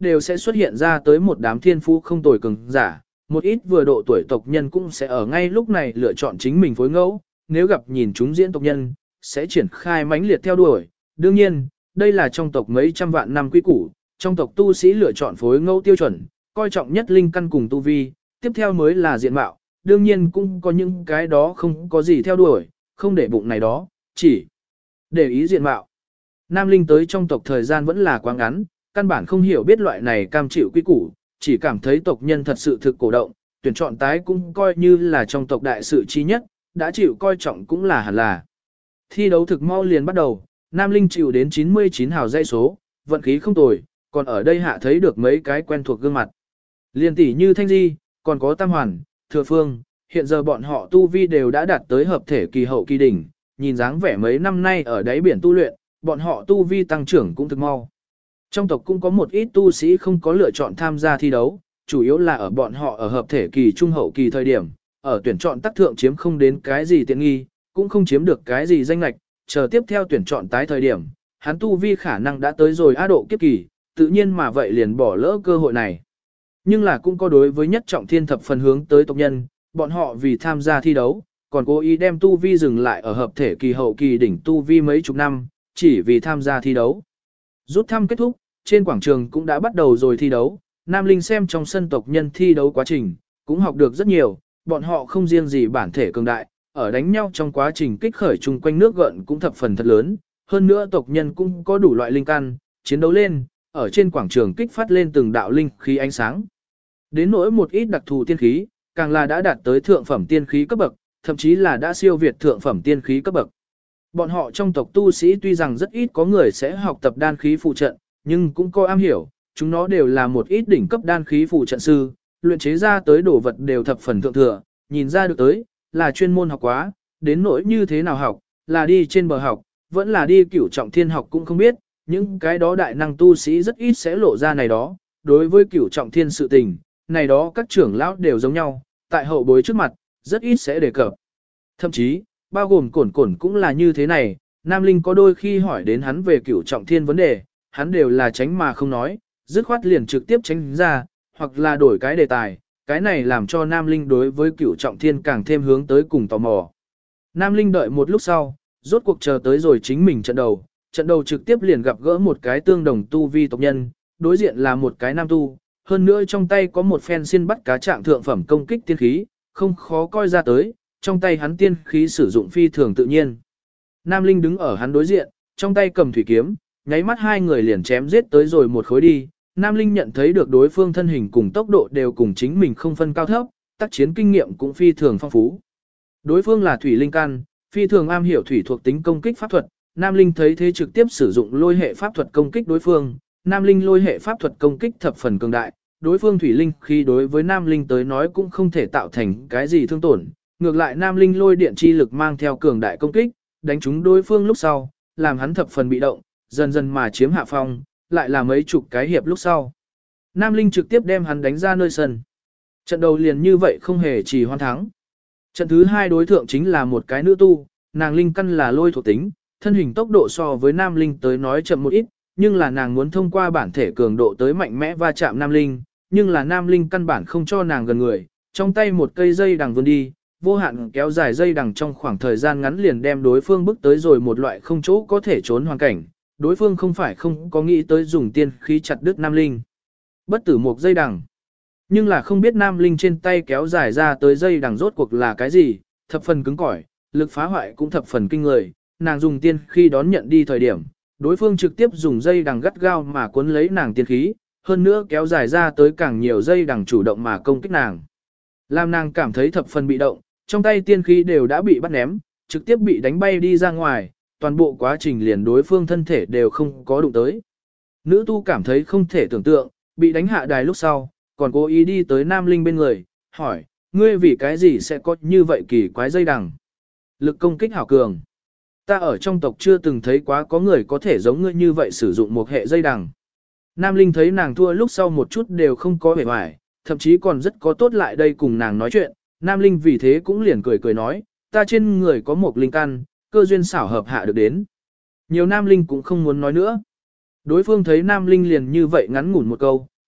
đều sẽ xuất hiện ra tới một đám thiên phú không tồi cường giả, một ít vừa độ tuổi tộc nhân cũng sẽ ở ngay lúc này lựa chọn chính mình phối ngẫu, nếu gặp nhìn chúng diễn tộc nhân, sẽ triển khai mãnh liệt theo đuổi. Đương nhiên, đây là trong tộc mấy trăm vạn năm quy củ, trong tộc tu sĩ lựa chọn phối ngẫu tiêu chuẩn, coi trọng nhất linh căn cùng tu vi, tiếp theo mới là diện mạo, đương nhiên cũng có những cái đó không có gì theo đuổi, không để bụng này đó, chỉ để ý diện mạo. Nam Linh tới trong tộc thời gian vẫn là quá ngắn, căn bản không hiểu biết loại này cam chịu quy củ, chỉ cảm thấy tộc nhân thật sự thực cổ động, tuyển chọn tái cũng coi như là trong tộc đại sự chi nhất, đã chịu coi trọng cũng là hẳn là. Thi đấu thực mau liền bắt đầu, Nam Linh chịu đến 99 hào dây số, vận khí không tồi, còn ở đây hạ thấy được mấy cái quen thuộc gương mặt. Liên tỷ như Thanh Di, còn có Tam Hoàn, Thừa Phương, hiện giờ bọn họ tu vi đều đã đạt tới hợp thể kỳ hậu kỳ đỉnh, nhìn dáng vẻ mấy năm nay ở đáy biển tu luyện, bọn họ tu vi tăng trưởng cũng thực mau. Trong tộc cũng có một ít tu sĩ không có lựa chọn tham gia thi đấu, chủ yếu là ở bọn họ ở hợp thể kỳ trung hậu kỳ thời điểm, ở tuyển chọn tác thượng chiếm không đến cái gì tiện nghi, cũng không chiếm được cái gì danh lệch, chờ tiếp theo tuyển chọn tái thời điểm, hắn tu vi khả năng đã tới rồi á độ kiếp kỳ, tự nhiên mà vậy liền bỏ lỡ cơ hội này. Nhưng là cũng có đối với nhất trọng thiên thập phần hướng tới tộc nhân, bọn họ vì tham gia thi đấu, còn cố ý đem tu vi dừng lại ở hợp thể kỳ hậu kỳ đỉnh tu vi mấy chục năm, chỉ vì tham gia thi đấu. Rút thăm kết thúc, trên quảng trường cũng đã bắt đầu rồi thi đấu, Nam Linh xem trong sân tộc nhân thi đấu quá trình, cũng học được rất nhiều, bọn họ không riêng gì bản thể cường đại, ở đánh nhau trong quá trình kích khởi chung quanh nước gợn cũng thập phần thật lớn, hơn nữa tộc nhân cũng có đủ loại linh căn, chiến đấu lên, ở trên quảng trường kích phát lên từng đạo linh khí ánh sáng. Đến nỗi một ít đặc thù tiên khí, càng là đã đạt tới thượng phẩm tiên khí cấp bậc, thậm chí là đã siêu việt thượng phẩm tiên khí cấp bậc. Bọn họ trong tộc tu sĩ tuy rằng rất ít có người sẽ học tập đan khí phụ trận, nhưng cũng có am hiểu, chúng nó đều là một ít đỉnh cấp đan khí phụ trận sư, luyện chế ra tới đồ vật đều thập phần thượng thừa, nhìn ra được tới, là chuyên môn học quá, đến nỗi như thế nào học, là đi trên bờ học, vẫn là đi cửu trọng thiên học cũng không biết, những cái đó đại năng tu sĩ rất ít sẽ lộ ra này đó, đối với cửu trọng thiên sự tình, này đó các trưởng lão đều giống nhau, tại hậu bối trước mặt, rất ít sẽ đề cập. Thậm chí, bao gồm cổn cổn cũng là như thế này, Nam Linh có đôi khi hỏi đến hắn về cửu trọng thiên vấn đề, hắn đều là tránh mà không nói, dứt khoát liền trực tiếp tránh ra, hoặc là đổi cái đề tài, cái này làm cho Nam Linh đối với cửu trọng thiên càng thêm hướng tới cùng tò mò. Nam Linh đợi một lúc sau, rốt cuộc chờ tới rồi chính mình trận đầu trực tiếp liền gặp gỡ một cái tương đồng tu vi tộc nhân, đối diện là một cái nam tu, hơn nữa trong tay có một phen xiên bắt cá trạng thượng phẩm công kích tiên khí, không khó coi ra tới, trong tay hắn tiên khí sử dụng phi thường tự nhiên. Nam Linh đứng ở hắn đối diện, trong tay cầm thủy kiếm, nháy mắt hai người liền chém giết tới rồi một khối đi. Nam Linh nhận thấy được đối phương thân hình cùng tốc độ đều cùng chính mình không phân cao thấp, tác chiến kinh nghiệm cũng phi thường phong phú. Đối phương là thủy linh căn, phi thường am hiểu thủy thuộc tính công kích pháp thuật, Nam Linh thấy thế trực tiếp sử dụng lôi hệ pháp thuật công kích đối phương. Nam Linh lôi hệ pháp thuật công kích thập phần cường đại, đối phương thủy linh khi đối với Nam Linh tới nói cũng không thể tạo thành cái gì thương tổn, ngược lại Nam Linh lôi điện chi lực mang theo cường đại công kích, đánh trúng đối phương lúc sau, làm hắn thập phần bị động, dần dần mà chiếm hạ phong, lại là mấy chục cái hiệp lúc sau. Nam Linh trực tiếp đem hắn đánh ra nơi sân. Trận đầu liền như vậy không hề chỉ hoan thắng. Trận thứ hai đối thượng chính là một cái nữ tu, nàng linh căn là lôi thuộc tính, thân hình tốc độ so với Nam Linh tới nói chậm một ít, nhưng là nàng muốn thông qua bản thể cường độ tới mạnh mẽ va chạm Nam Linh, nhưng là Nam Linh căn bản không cho nàng gần người, trong tay một cây dây đằng vươn đi, vô hạn kéo dài dây đằng trong khoảng thời gian ngắn liền đem đối phương bước tới rồi một loại không chỗ có thể trốn hoàn cảnh, đối phương không phải không có nghĩ tới dùng tiên khí chặt đứt Nam Linh. Bất tử một dây đằng. Nhưng là không biết Nam Linh trên tay kéo dài ra tới dây đằng rốt cuộc là cái gì, thập phần cứng cỏi, lực phá hoại cũng thập phần kinh người, nàng dùng tiên khi đón nhận đi thời điểm, đối phương trực tiếp dùng dây đằng gắt gao mà cuốn lấy nàng tiên khí, hơn nữa kéo dài ra tới càng nhiều dây đằng chủ động mà công kích nàng. Làm nàng cảm thấy thập phần bị động, trong tay tiên khí đều đã bị bắt ném, trực tiếp bị đánh bay đi ra ngoài, toàn bộ quá trình liền đối phương thân thể đều không có đụng tới. Nữ tu cảm thấy không thể tưởng tượng, bị đánh hạ đài lúc sau, còn cố ý đi tới Nam Linh bên người, hỏi, ngươi vì cái gì sẽ có như vậy kỳ quái dây đằng? Lực công kích hảo cường. Ta ở trong tộc chưa từng thấy quá có người có thể giống ngươi như vậy sử dụng một hệ dây đằng. Nam Linh thấy nàng thua lúc sau một chút đều không có vẻ vải, thậm chí còn rất có tốt lại đây cùng nàng nói chuyện. Nam Linh vì thế cũng liền cười cười nói, ta trên người có một linh căn, cơ duyên xảo hợp hạ được đến. Nhiều Nam Linh cũng không muốn nói nữa. Đối phương thấy Nam Linh liền như vậy ngắn ngủn một câu,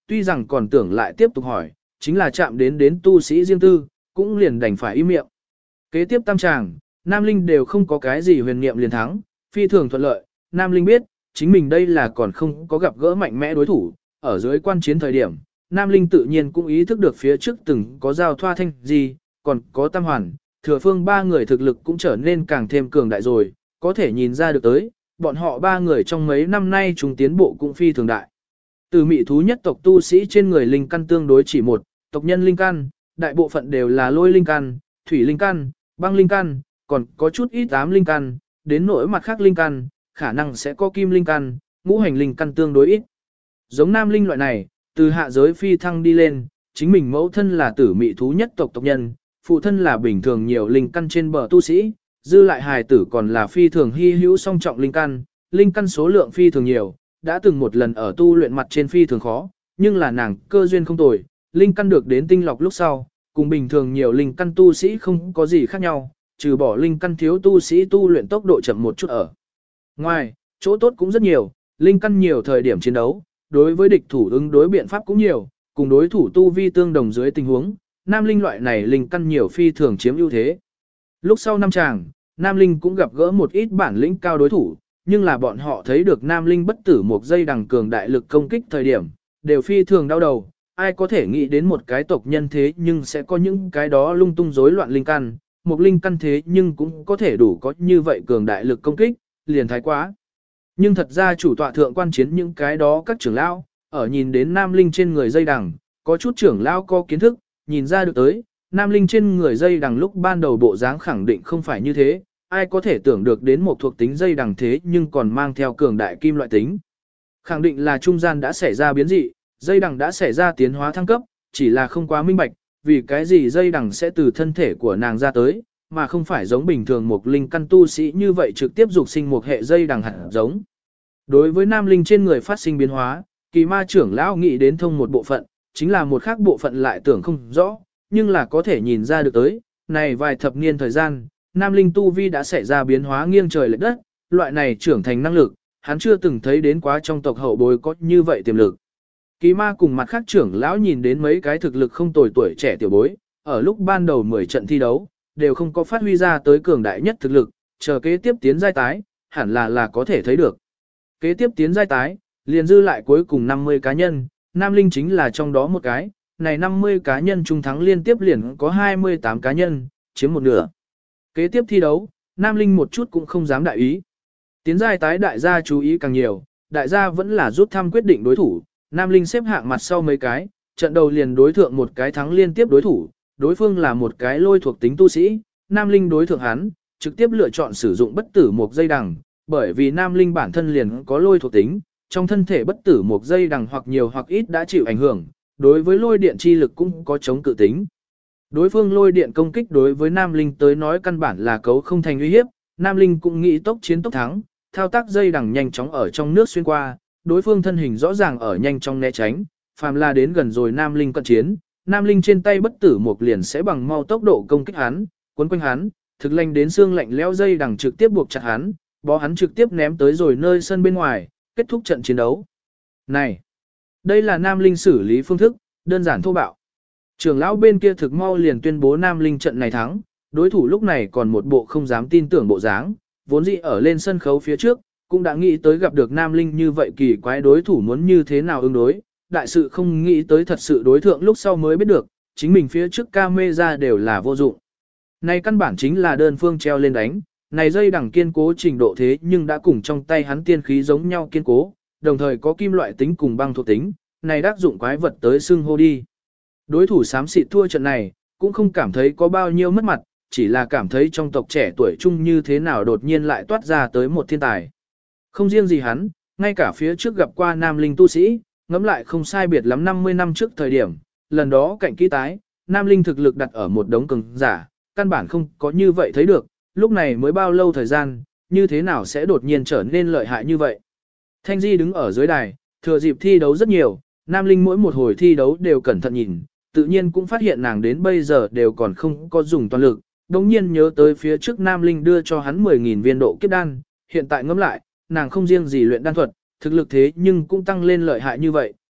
tuy rằng còn tưởng lại tiếp tục hỏi, chính là chạm đến tu sĩ riêng tư, cũng liền đành phải im miệng. Kế tiếp tam tràng, Nam Linh đều không có cái gì huyền niệm liền thắng, phi thường thuận lợi, Nam Linh biết, chính mình đây là còn không có gặp gỡ mạnh mẽ đối thủ, ở dưới quan chiến thời điểm, Nam Linh tự nhiên cũng ý thức được phía trước từng có giao thoa thanh gì, còn có tam hoàn, thừa phương ba người thực lực cũng trở nên càng thêm cường đại rồi, có thể nhìn ra được tới, bọn họ ba người trong mấy năm nay chúng tiến bộ cũng phi thường đại. Từ mị thú nhất tộc tu sĩ trên người linh căn tương đối chỉ một, tộc nhân linh căn, đại bộ phận đều là lôi linh căn, thủy linh căn, băng linh căn, còn có chút ít ám linh căn, đến nỗi mặt khác linh căn, khả năng sẽ có kim linh căn, ngũ hành linh căn tương đối ít. Giống nam linh loại này, từ hạ giới phi thăng đi lên, chính mình mẫu thân là tử mị thú nhất tộc tộc nhân, phụ thân là bình thường nhiều linh căn trên bờ tu sĩ, dư lại hài tử còn là phi thường hy hữu song trọng linh căn số lượng phi thường nhiều, đã từng một lần ở tu luyện mặt trên phi thường khó, nhưng là nàng cơ duyên không tồi, linh căn được đến tinh lọc lúc sau, cùng bình thường nhiều linh căn tu sĩ không có gì khác nhau, trừ bỏ linh căn thiếu tu sĩ tu luyện tốc độ chậm một chút ở. Ngoài, chỗ tốt cũng rất nhiều, linh căn nhiều thời điểm chiến đấu, đối với địch thủ ứng đối biện pháp cũng nhiều, cùng đối thủ tu vi tương đồng dưới tình huống, nam linh loại này linh căn nhiều phi thường chiếm ưu thế. Lúc sau năm chàng, nam linh cũng gặp gỡ một ít bản lĩnh cao đối thủ, nhưng là bọn họ thấy được nam linh bất tử một giây đằng cường đại lực công kích thời điểm, đều phi thường đau đầu, ai có thể nghĩ đến một cái tộc nhân thế nhưng sẽ có những cái đó lung tung rối loạn linh căn, một linh căn thế nhưng cũng có thể đủ có như vậy cường đại lực công kích, liền thái quá. Nhưng thật ra chủ tọa thượng quan chiến những cái đó các trưởng lão, ở nhìn đến nam linh trên người dây đằng, có chút trưởng lão có kiến thức, nhìn ra được tới, nam linh trên người dây đằng lúc ban đầu bộ dáng khẳng định không phải như thế, ai có thể tưởng được đến một thuộc tính dây đằng thế nhưng còn mang theo cường đại kim loại tính. Khẳng định là trung gian đã xảy ra biến dị, dây đằng đã xảy ra tiến hóa thăng cấp, chỉ là không quá minh bạch, vì cái gì dây đằng sẽ từ thân thể của nàng ra tới, mà không phải giống bình thường một linh căn tu sĩ như vậy trực tiếp dục sinh một hệ dây đằng hạt giống. Đối với nam linh trên người phát sinh biến hóa, kỳ ma trưởng lão nghĩ đến thông một bộ phận, chính là một khác bộ phận lại tưởng không rõ, nhưng là có thể nhìn ra được tới, này vài thập niên thời gian, nam linh tu vi đã xảy ra biến hóa nghiêng trời lệch đất, loại này trưởng thành năng lực, hắn chưa từng thấy đến quá trong tộc hậu bối có như vậy tiềm lực. Kỳ ma cùng mặt khác trưởng lão nhìn đến mấy cái thực lực không tồi tuổi trẻ tiểu bối, ở lúc ban đầu 10 trận thi đấu, đều không có phát huy ra tới cường đại nhất thực lực, chờ kế tiếp tiến giai tái, hẳn là có thể thấy được. Kế tiếp tiến giai tái, liền dư lại cuối cùng 50 cá nhân, nam linh chính là trong đó một cái, này 50 cá nhân trung thắng liên tiếp liền có 28 cá nhân, chiếm một nửa. Kế tiếp thi đấu, nam linh một chút cũng không dám đại ý. Tiến giai tái đại gia chú ý càng nhiều, đại gia vẫn là rút thăm quyết định đối thủ, nam linh xếp hạng mặt sau mấy cái, trận đầu liền đối thượng một cái thắng liên tiếp đối thủ, đối phương là một cái lôi thuộc tính tu sĩ, nam linh đối thượng hắn, trực tiếp lựa chọn sử dụng bất tử một dây đằng, bởi vì nam linh bản thân liền có lôi thuộc tính, trong thân thể bất tử một dây đằng hoặc nhiều hoặc ít đã chịu ảnh hưởng, đối với lôi điện chi lực cũng có chống cự tính. Đối phương lôi điện công kích đối với nam linh tới nói căn bản là cấu không thành uy hiếp, nam linh cũng nghĩ tốc chiến tốc thắng, thao tác dây đằng nhanh chóng ở trong nước xuyên qua, đối phương thân hình rõ ràng ở nhanh trong né tránh, phàm là đến gần rồi nam linh cận chiến, nam linh trên tay bất tử một liền sẽ bằng mau tốc độ công kích hắn, cuốn quanh hắn, thực lanh đến xương lạnh lẽo dây đằng trực tiếp buộc chặt hắn, bó hắn trực tiếp ném tới rồi nơi sân bên ngoài, kết thúc trận chiến đấu. Này, đây là nam linh xử lý phương thức, đơn giản thô bạo. Trưởng lão bên kia thực mau liền tuyên bố nam linh trận này thắng, đối thủ lúc này còn một bộ không dám tin tưởng bộ dáng, vốn dĩ ở lên sân khấu phía trước, cũng đã nghĩ tới gặp được nam linh như vậy kỳ quái đối thủ muốn như thế nào ứng đối, đại sự không nghĩ tới thật sự đối thượng lúc sau mới biết được, chính mình phía trước camera đều là vô dụng. Này căn bản chính là đơn phương treo lên đánh, này dây đằng kiên cố trình độ thế nhưng đã cùng trong tay hắn tiên khí giống nhau kiên cố, đồng thời có kim loại tính cùng băng thuộc tính, này đắc dụng quái vật tới xưng hô đi. Đối thủ xám xịt thua trận này, cũng không cảm thấy có bao nhiêu mất mặt, chỉ là cảm thấy trong tộc trẻ tuổi trung như thế nào đột nhiên lại toát ra tới một thiên tài. Không riêng gì hắn, ngay cả phía trước gặp qua nam linh tu sĩ, ngẫm lại không sai biệt lắm 50 năm trước thời điểm, lần đó cạnh kỹ tái, nam linh thực lực đặt ở một đống cường giả, căn bản không có như vậy thấy được, lúc này mới bao lâu thời gian, như thế nào sẽ đột nhiên trở nên lợi hại như vậy. Thanh Di đứng ở dưới đài, thừa dịp thi đấu rất nhiều, nam linh mỗi một hồi thi đấu đều cẩn thận nhìn, tự nhiên cũng phát hiện nàng đến bây giờ đều còn không có dùng toàn lực, đồng nhiên nhớ tới phía trước nam linh đưa cho hắn 10.000 viên độ kiếp đan, hiện tại ngẫm lại, nàng không riêng gì luyện đan thuật, thực lực thế nhưng cũng tăng lên lợi hại như vậy,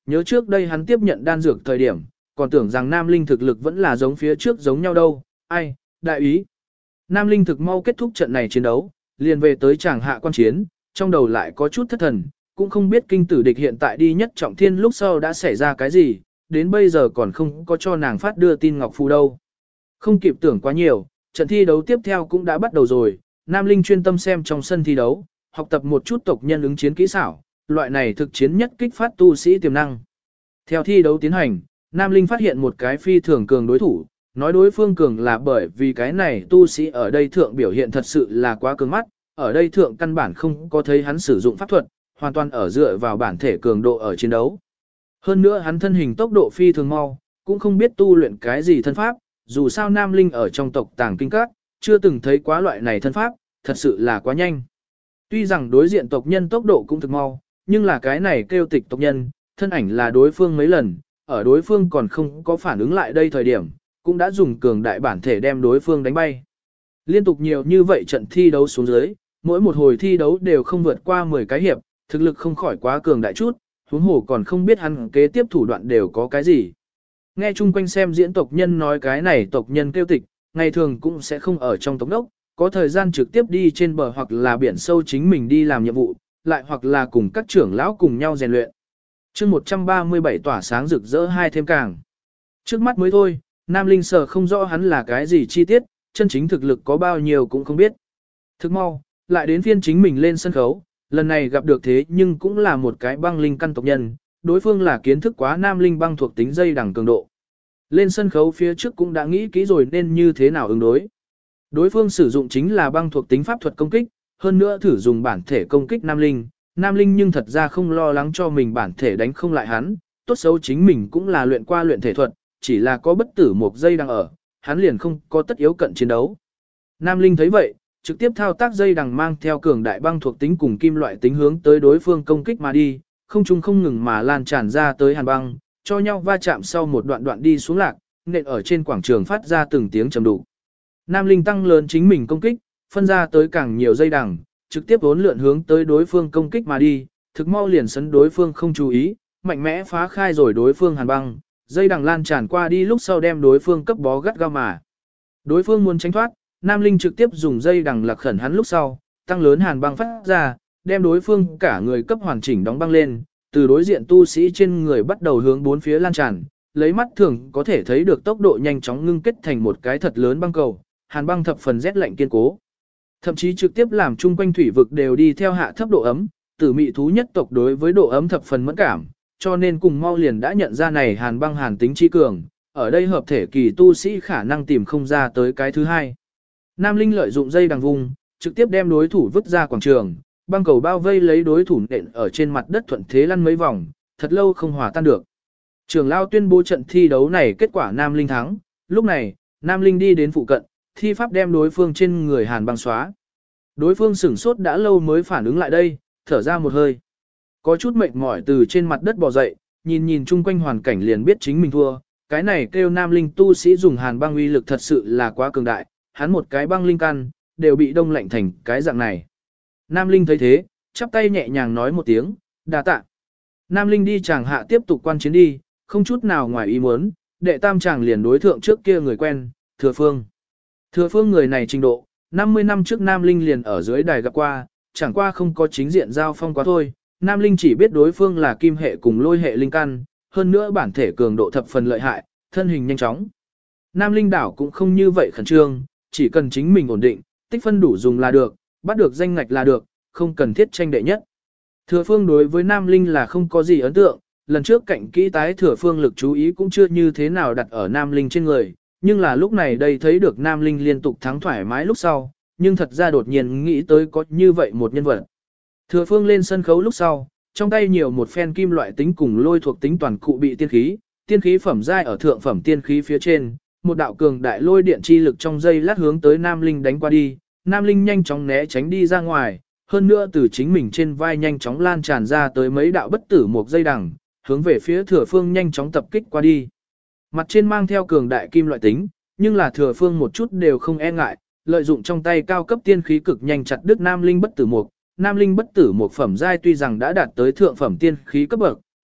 Nhớ trước đây hắn tiếp nhận đan dược thời điểm, còn tưởng rằng Nam Linh thực lực vẫn là giống phía trước giống nhau đâu, ai, đại ý. Nam Linh thực mau kết thúc trận này chiến đấu, liền về tới tràng hạ quan chiến, trong đầu lại có chút thất thần, cũng không biết kinh tử địch hiện tại đi nhất trọng thiên lúc sau đã xảy ra cái gì, đến bây giờ còn không có cho nàng phát đưa tin Ngọc Phù đâu. Không kịp tưởng quá nhiều, trận thi đấu tiếp theo cũng đã bắt đầu rồi, Nam Linh chuyên tâm xem trong sân thi đấu, học tập một chút tộc nhân ứng chiến kỹ xảo, loại này thực chiến nhất kích phát tu sĩ tiềm năng. Theo thi đấu tiến hành, Nam Linh phát hiện một cái phi thường cường đối thủ, nói đối phương cường là bởi vì cái này tu sĩ ở đây thượng biểu hiện thật sự là quá cường mắt, ở đây thượng căn bản không có thấy hắn sử dụng pháp thuật, hoàn toàn ở dựa vào bản thể cường độ ở chiến đấu. Hơn nữa hắn thân hình tốc độ phi thường mau, cũng không biết tu luyện cái gì thân pháp, dù sao Nam Linh ở trong tộc tàng kinh các, chưa từng thấy quá loại này thân pháp, thật sự là quá nhanh. Tuy rằng đối diện tộc nhân tốc độ cũng thực mau, nhưng là cái này kêu tịch tộc nhân, thân ảnh là đối phương mấy lần, ở đối phương còn không có phản ứng lại đây thời điểm, cũng đã dùng cường đại bản thể đem đối phương đánh bay. Liên tục nhiều như vậy trận thi đấu xuống dưới, mỗi một hồi thi đấu đều không vượt qua 10 cái hiệp, thực lực không khỏi quá cường đại chút, huống hồ còn không biết hắn kế tiếp thủ đoạn đều có cái gì. Nghe chung quanh xem diễn tộc nhân nói cái này tộc nhân kêu tịch, ngày thường cũng sẽ không ở trong tộc đốc, có thời gian trực tiếp đi trên bờ hoặc là biển sâu chính mình đi làm nhiệm vụ, lại hoặc là cùng các trưởng lão cùng nhau rèn luyện. chương 137 tỏa sáng rực rỡ hai thêm càng. Trước mắt mới thôi, Nam Linh sở không rõ hắn là cái gì chi tiết, chân chính thực lực có bao nhiêu cũng không biết. Thức mau, lại đến phiên chính mình lên sân khấu, lần này gặp được thế nhưng cũng là một cái băng linh căn tộc nhân, đối phương là kiến thức quá Nam Linh băng thuộc tính dây đẳng cường độ. Lên sân khấu phía trước cũng đã nghĩ kỹ rồi nên như thế nào ứng đối. Đối phương sử dụng chính là băng thuộc tính pháp thuật công kích, hơn nữa thử dùng bản thể công kích Nam Linh. Nam Linh nhưng thật ra không lo lắng cho mình bản thể đánh không lại hắn, tốt xấu chính mình cũng là luyện qua luyện thể thuật, chỉ là có bất tử một dây đang ở, hắn liền không có tất yếu cận chiến đấu. Nam Linh thấy vậy, trực tiếp thao tác dây đằng mang theo cường đại băng thuộc tính cùng kim loại tính hướng tới đối phương công kích mà đi, không trung không ngừng mà lan tràn ra tới hàn băng, cho nhau va chạm sau một đoạn đoạn đi xuống lạc, nện ở trên quảng trường phát ra từng tiếng trầm đục. Nam Linh tăng lớn chính mình công kích, phân ra tới càng nhiều dây đằng, trực tiếp vốn lượn hướng tới đối phương công kích mà đi, thực mau liền sấn đối phương không chú ý, mạnh mẽ phá khai rồi đối phương hàn băng, dây đằng lan tràn qua đi lúc sau đem đối phương cấp bó gắt gao mà. Đối phương muốn tránh thoát, Nam Linh trực tiếp dùng dây đằng lạc khẩn hắn lúc sau, tăng lớn hàn băng phát ra, đem đối phương cả người cấp hoàn chỉnh đóng băng lên, từ đối diện tu sĩ trên người bắt đầu hướng bốn phía lan tràn, lấy mắt thường có thể thấy được tốc độ nhanh chóng ngưng kết thành một cái thật lớn băng cầu, hàn băng thập phần rét lạnh kiên cố. Thậm chí trực tiếp làm chung quanh thủy vực đều đi theo hạ thấp độ ấm, tử mị thú nhất tộc đối với độ ấm thập phần mẫn cảm, cho nên cùng mau liền đã nhận ra này hàn băng hàn tính chi cường, ở đây hợp thể kỳ tu sĩ khả năng tìm không ra tới cái thứ hai. Nam Linh lợi dụng dây đằng vùng, trực tiếp đem đối thủ vứt ra quảng trường, băng cầu bao vây lấy đối thủ nện ở trên mặt đất thuận thế lăn mấy vòng, thật lâu không hòa tan được. Trường lao tuyên bố trận thi đấu này kết quả Nam Linh thắng, lúc này, Nam Linh đi đến phụ cận, thi pháp đem đối phương trên người hàn băng xóa. Đối phương sửng sốt đã lâu mới phản ứng lại đây, thở ra một hơi. Có chút mệt mỏi từ trên mặt đất bò dậy, nhìn nhìn chung quanh hoàn cảnh liền biết chính mình thua. Cái này kêu Nam Linh tu sĩ dùng hàn băng uy lực thật sự là quá cường đại, hắn một cái băng linh căn, đều bị đông lạnh thành cái dạng này. Nam Linh thấy thế, chắp tay nhẹ nhàng nói một tiếng, đa tạ. Nam Linh đi chàng hạ tiếp tục quan chiến đi, không chút nào ngoài ý muốn, đệ tam chàng liền đối thượng trước kia người quen, Thừa Phương. Thừa Phương người này trình độ, 50 năm trước Nam Linh liền ở dưới đài gặp qua, chẳng qua không có chính diện giao phong quá thôi. Nam Linh chỉ biết đối phương là kim hệ cùng lôi hệ linh căn, hơn nữa bản thể cường độ thập phần lợi hại, thân hình nhanh chóng. Nam Linh đảo cũng không như vậy khẩn trương, chỉ cần chính mình ổn định, tích phân đủ dùng là được, bắt được danh ngạch là được, không cần thiết tranh đệ nhất. Thừa Phương đối với Nam Linh là không có gì ấn tượng, lần trước cạnh kỹ tái Thừa Phương lực chú ý cũng chưa như thế nào đặt ở Nam Linh trên người, nhưng là lúc này đây thấy được Nam Linh liên tục thắng thoải mái lúc sau, nhưng thật ra đột nhiên nghĩ tới có như vậy một nhân vật. Thừa Phương lên sân khấu lúc sau, trong tay nhiều một phen kim loại tính cùng lôi thuộc tính toàn cụ bị tiên khí phẩm giai ở thượng phẩm tiên khí phía trên, một đạo cường đại lôi điện chi lực trong dây lát hướng tới Nam Linh đánh qua đi, Nam Linh nhanh chóng né tránh đi ra ngoài, hơn nữa từ chính mình trên vai nhanh chóng lan tràn ra tới mấy đạo bất tử một dây đằng, hướng về phía Thừa Phương nhanh chóng tập kích qua đi. Mặt trên mang theo cường đại kim loại tính, nhưng là Thừa Phương một chút đều không e ngại, lợi dụng trong tay cao cấp tiên khí cực nhanh chặt đứt Nam Linh bất tử mục. Nam Linh bất tử một phẩm giai tuy rằng đã đạt tới thượng phẩm tiên khí cấp bậc,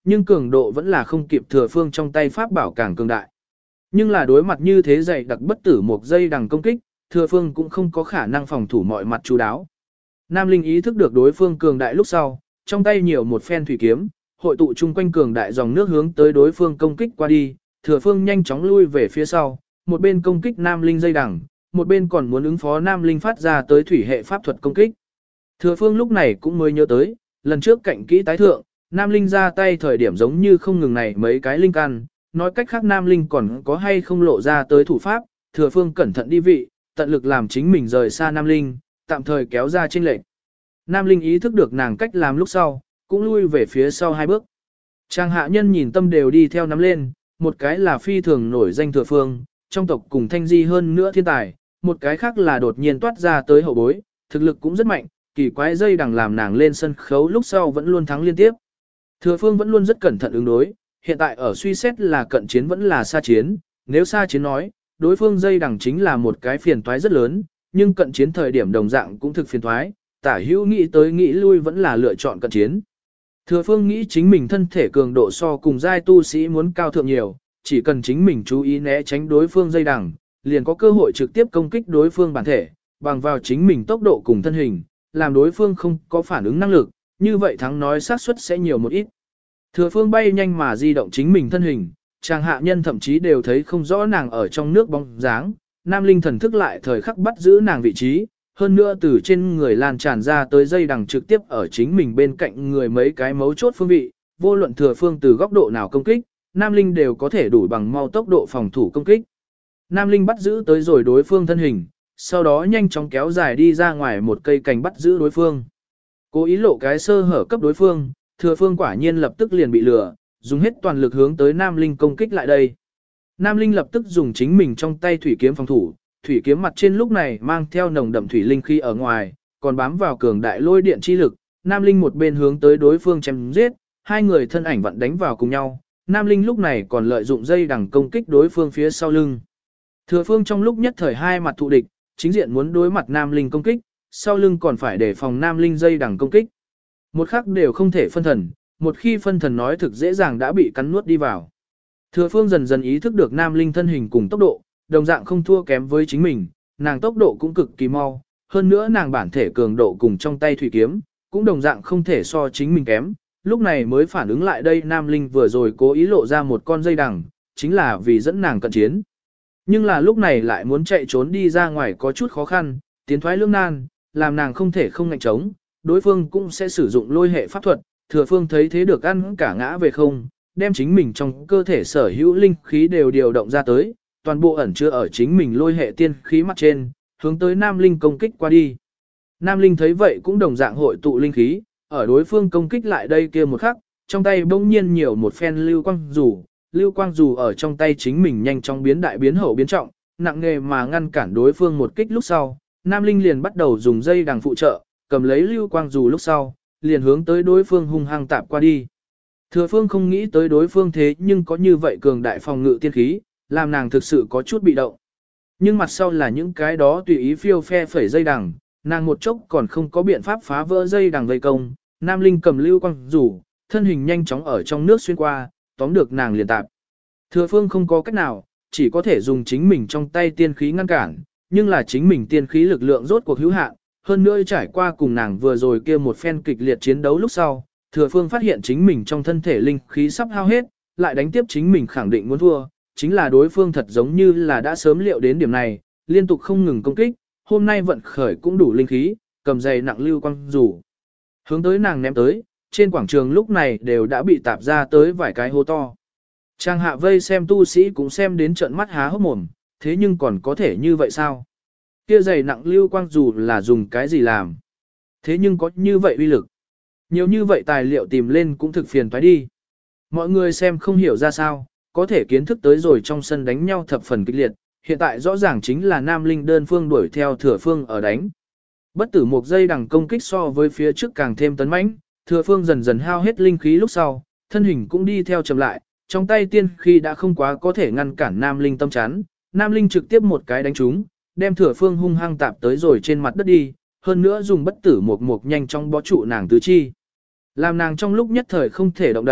nhưng cường độ vẫn là không kịp Thừa Phương trong tay pháp bảo càng cường đại. Nhưng là đối mặt như thế dày đặc bất tử một dây đằng công kích, Thừa Phương cũng không có khả năng phòng thủ mọi mặt chú đáo. Nam Linh ý thức được đối phương cường đại lúc sau, trong tay nhiều một phen thủy kiếm, hội tụ chung quanh cường đại dòng nước hướng tới đối phương công kích qua đi, Thừa Phương nhanh chóng lui về phía sau, một bên công kích Nam Linh dây đằng, một bên còn muốn ứng phó Nam Linh phát ra tới thủy hệ pháp thuật công kích. Thừa Phương lúc này cũng mới nhớ tới, lần trước cạnh kỹ tái thượng, Nam Linh ra tay thời điểm giống như không ngừng này mấy cái linh căn, nói cách khác Nam Linh còn có hay không lộ ra tới thủ pháp, Thừa Phương cẩn thận đi vị, tận lực làm chính mình rời xa Nam Linh, tạm thời kéo ra chênh lệch. Nam Linh ý thức được nàng cách làm lúc sau, cũng lui về phía sau 2 bước. Trang hạ nhân nhìn tâm đều đi theo nắm lên, một cái là phi thường nổi danh Thừa Phương, trong tộc cùng thanh di hơn nữa thiên tài, một cái khác là đột nhiên toát ra tới hậu bối, thực lực cũng rất mạnh, kỳ quái dây đằng làm nàng lên sân khấu lúc sau vẫn luôn thắng liên tiếp. Thừa Phương vẫn luôn rất cẩn thận ứng đối, hiện tại ở suy xét là cận chiến vẫn là xa chiến, nếu xa chiến nói, đối phương dây đằng chính là một cái phiền toái rất lớn, nhưng cận chiến thời điểm đồng dạng cũng thực phiền toái, tả hữu nghĩ tới nghĩ lui vẫn là lựa chọn cận chiến. Thừa Phương nghĩ chính mình thân thể cường độ so cùng giai tu sĩ muốn cao thượng nhiều, chỉ cần chính mình chú ý né tránh đối phương dây đằng, liền có cơ hội trực tiếp công kích đối phương bản thể, bằng vào chính mình tốc độ cùng thân hình, làm đối phương không có phản ứng năng lực, như vậy thắng nói xác suất sẽ nhiều một ít. Thừa Phương bay nhanh mà di động chính mình thân hình, chàng hạ nhân thậm chí đều thấy không rõ nàng ở trong nước bóng dáng, Nam Linh thần thức lại thời khắc bắt giữ nàng vị trí, hơn nữa từ trên người lan tràn ra tới dây đằng trực tiếp ở chính mình bên cạnh người mấy cái mấu chốt phương vị, vô luận Thừa Phương từ góc độ nào công kích, Nam Linh đều có thể đủ bằng mau tốc độ phòng thủ công kích. Nam Linh bắt giữ tới rồi đối phương thân hình, sau đó nhanh chóng kéo dài đi ra ngoài một cây cành bắt giữ đối phương. Cố ý lộ cái sơ hở cấp đối phương, Thừa Phương quả nhiên lập tức liền bị lừa, dùng hết toàn lực hướng tới Nam Linh công kích lại đây. Nam Linh lập tức dùng chính mình trong tay thủy kiếm phòng thủ, thủy kiếm mặt trên lúc này mang theo nồng đậm thủy linh khí ở ngoài, còn bám vào cường đại lôi điện chi lực. Nam Linh một bên hướng tới đối phương chém giết, hai người thân ảnh vặn đánh vào cùng nhau. Nam Linh lúc này còn lợi dụng dây đằng công kích đối phương phía sau lưng. Thừa Phương trong lúc nhất thời hai mặt thụ địch, chính diện muốn đối mặt Nam Linh công kích, sau lưng còn phải đề phòng Nam Linh dây đằng công kích. Một khắc đều không thể phân thần, một khi phân thần nói thực dễ dàng đã bị cắn nuốt đi vào. Thừa Phương dần dần ý thức được Nam Linh thân hình cùng tốc độ, đồng dạng không thua kém với chính mình, nàng tốc độ cũng cực kỳ mau, hơn nữa nàng bản thể cường độ cùng trong tay thủy kiếm, cũng đồng dạng không thể so chính mình kém, lúc này mới phản ứng lại đây Nam Linh vừa rồi cố ý lộ ra một con dây đằng, chính là vì dẫn nàng cận chiến. Nhưng là lúc này lại muốn chạy trốn đi ra ngoài có chút khó khăn, tiến thoái lưỡng nan, làm nàng không thể không ngạnh chống, đối phương cũng sẽ sử dụng lôi hệ pháp thuật, Thừa Phương thấy thế được ăn cả ngã về không, đem chính mình trong cơ thể sở hữu linh khí đều điều động ra tới, toàn bộ ẩn chứa ở chính mình lôi hệ tiên khí mặt trên, hướng tới Nam Linh công kích qua đi. Nam Linh thấy vậy cũng đồng dạng hội tụ linh khí, ở đối phương công kích lại đây kia một khắc, trong tay bỗng nhiên nhiều một phen lưu quang dù ở trong tay chính mình nhanh chóng biến đại biến hậu biến trọng, nặng nghề mà ngăn cản đối phương một kích lúc sau, Nam Linh liền bắt đầu dùng dây đằng phụ trợ, cầm lấy lưu quang dù lúc sau, liền hướng tới đối phương hung hăng tạp qua đi. Thừa Phương không nghĩ tới đối phương thế nhưng có như vậy cường đại phòng ngự tiên khí, làm nàng thực sự có chút bị động. Nhưng mặt sau là những cái đó tùy ý phiêu phe phẩy dây đằng, nàng một chốc còn không có biện pháp phá vỡ dây đằng vây công, Nam Linh cầm lưu quang rủ, thân hình nhanh chóng ở trong nước xuyên qua, tóm được nàng liền tạp. Thừa Phương không có cách nào, chỉ có thể dùng chính mình trong tay tiên khí ngăn cản, nhưng là chính mình tiên khí lực lượng rốt cuộc hữu hạn, hơn nữa trải qua cùng nàng vừa rồi kia một phen kịch liệt chiến đấu lúc sau, Thừa Phương phát hiện chính mình trong thân thể linh khí sắp hao hết, lại đánh tiếp chính mình khẳng định muốn thua, chính là đối phương thật giống như là đã sớm liệu đến điểm này, liên tục không ngừng công kích, hôm nay vận khởi cũng đủ linh khí, cầm dày nặng lưu quang rủ. Hướng tới nàng ném tới, trên quảng trường lúc này đều đã bị tạp ra tới vài cái hố to. Trang hạ vây xem tu sĩ cũng xem đến trận mắt há hốc mồm, thế nhưng còn có thể như vậy sao? Kia dày nặng lưu quang dù là dùng cái gì làm? Thế nhưng có như vậy uy lực. Nhiều như vậy tài liệu tìm lên cũng thực phiền toái đi. Mọi người xem không hiểu ra sao, có thể kiến thức tới rồi trong sân đánh nhau thập phần kịch liệt, hiện tại rõ ràng chính là Nam Linh đơn phương đuổi theo Thừa Phương ở đánh. Bất tử một giây đằng công kích so với phía trước càng thêm tấn mãnh, Thừa Phương dần dần hao hết linh khí lúc sau, thân hình cũng đi theo chậm lại, trong tay tiên khí đã không quá có thể ngăn cản Nam Linh tâm chắn, Nam Linh trực tiếp một cái đánh trúng, đem Thừa Phương hung hăng tạp tới rồi trên mặt đất đi, hơn nữa dùng bất tử một nhanh trong bó trụ nàng tứ chi. Làm nàng trong lúc nhất thời không thể động đậy,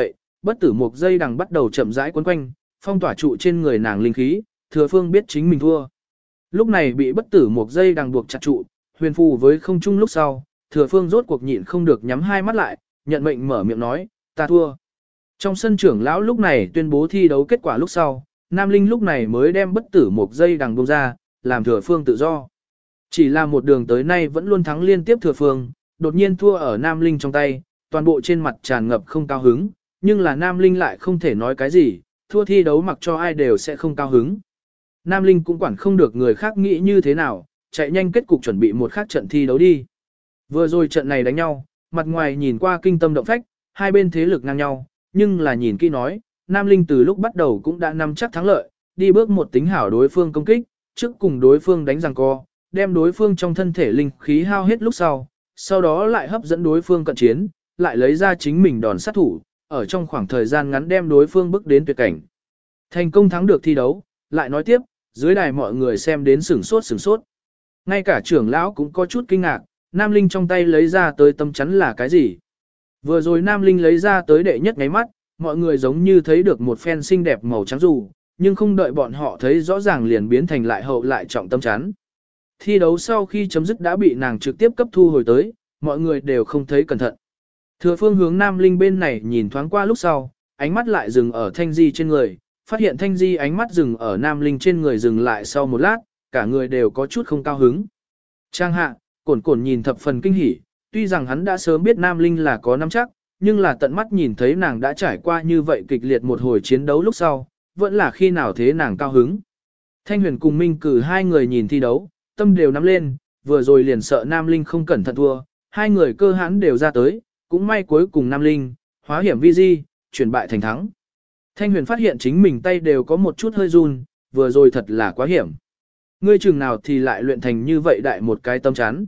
bất tử một dây đằng bắt đầu chậm rãi quấn quanh, phong tỏa trụ trên người nàng linh khí, Thừa Phương biết chính mình thua. Lúc này bị bất tử một dây đằng buộc chặt trụ, huyền phù với không trung lúc sau, Thừa Phương rốt cuộc nhịn không được nhắm hai mắt lại, nhận mệnh mở miệng nói, ta thua. Trong sân trưởng lão lúc này tuyên bố thi đấu kết quả lúc sau, Nam Linh lúc này mới đem bất tử một dây đằng bông ra, làm Thừa Phương tự do. Chỉ là một đường tới nay vẫn luôn thắng liên tiếp Thừa Phương, đột nhiên thua ở Nam Linh trong tay, toàn bộ trên mặt tràn ngập không cao hứng, nhưng là Nam Linh lại không thể nói cái gì, thua thi đấu mặc cho ai đều sẽ không cao hứng. Nam Linh cũng quản không được người khác nghĩ như thế nào, chạy nhanh kết cục chuẩn bị một khác trận thi đấu đi. Vừa rồi trận này đánh nhau, mặt ngoài nhìn qua kinh tâm động phách, hai bên thế lực ngang nhau, nhưng là nhìn kỹ nói, Nam Linh từ lúc bắt đầu cũng đã nắm chắc thắng lợi, đi bước một tính hảo đối phương công kích, trước cùng đối phương đánh giằng co, đem đối phương trong thân thể linh khí hao hết lúc sau đó lại hấp dẫn đối phương cận chiến, lại lấy ra chính mình đòn sát thủ, ở trong khoảng thời gian ngắn đem đối phương bước đến tuyệt cảnh. Thành công thắng được thi đấu, lại nói tiếp, dưới đài mọi người xem đến sửng sốt. Ngay cả trưởng lão cũng có chút kinh ngạc, Nam Linh trong tay lấy ra tới tâm chắn là cái gì? Vừa rồi Nam Linh lấy ra tới đệ nhất ngáy mắt, mọi người giống như thấy được một phen xinh đẹp màu trắng dù, nhưng không đợi bọn họ thấy rõ ràng liền biến thành lại hậu lại trọng tâm chắn. Thi đấu sau khi chấm dứt đã bị nàng trực tiếp cấp thu hồi tới, mọi người đều không thấy cẩn thận. Thừa Phương hướng Nam Linh bên này nhìn thoáng qua lúc sau, ánh mắt lại dừng ở Thanh Di trên người, phát hiện Thanh Di ánh mắt dừng ở Nam Linh trên người dừng lại sau một lát, cả người đều có chút không cao hứng. Trang hạ, cổn nhìn thập phần kinh hỉ, tuy rằng hắn đã sớm biết Nam Linh là có nắm chắc, nhưng là tận mắt nhìn thấy nàng đã trải qua như vậy kịch liệt một hồi chiến đấu lúc sau, vẫn là khi nào thế nàng cao hứng. Thanh Huyền cùng Minh Cử hai người nhìn thi đấu, tâm đều nắm lên, vừa rồi liền sợ Nam Linh không cẩn thận thua, hai người cơ hãn đều ra tới, cũng may cuối cùng Nam Linh, hóa hiểm vi di, chuyển bại thành thắng. Thanh Huyền phát hiện chính mình tay đều có một chút hơi run, vừa rồi thật là quá hiểm. Ngươi chừng nào thì lại luyện thành như vậy đại một cái tâm chắn.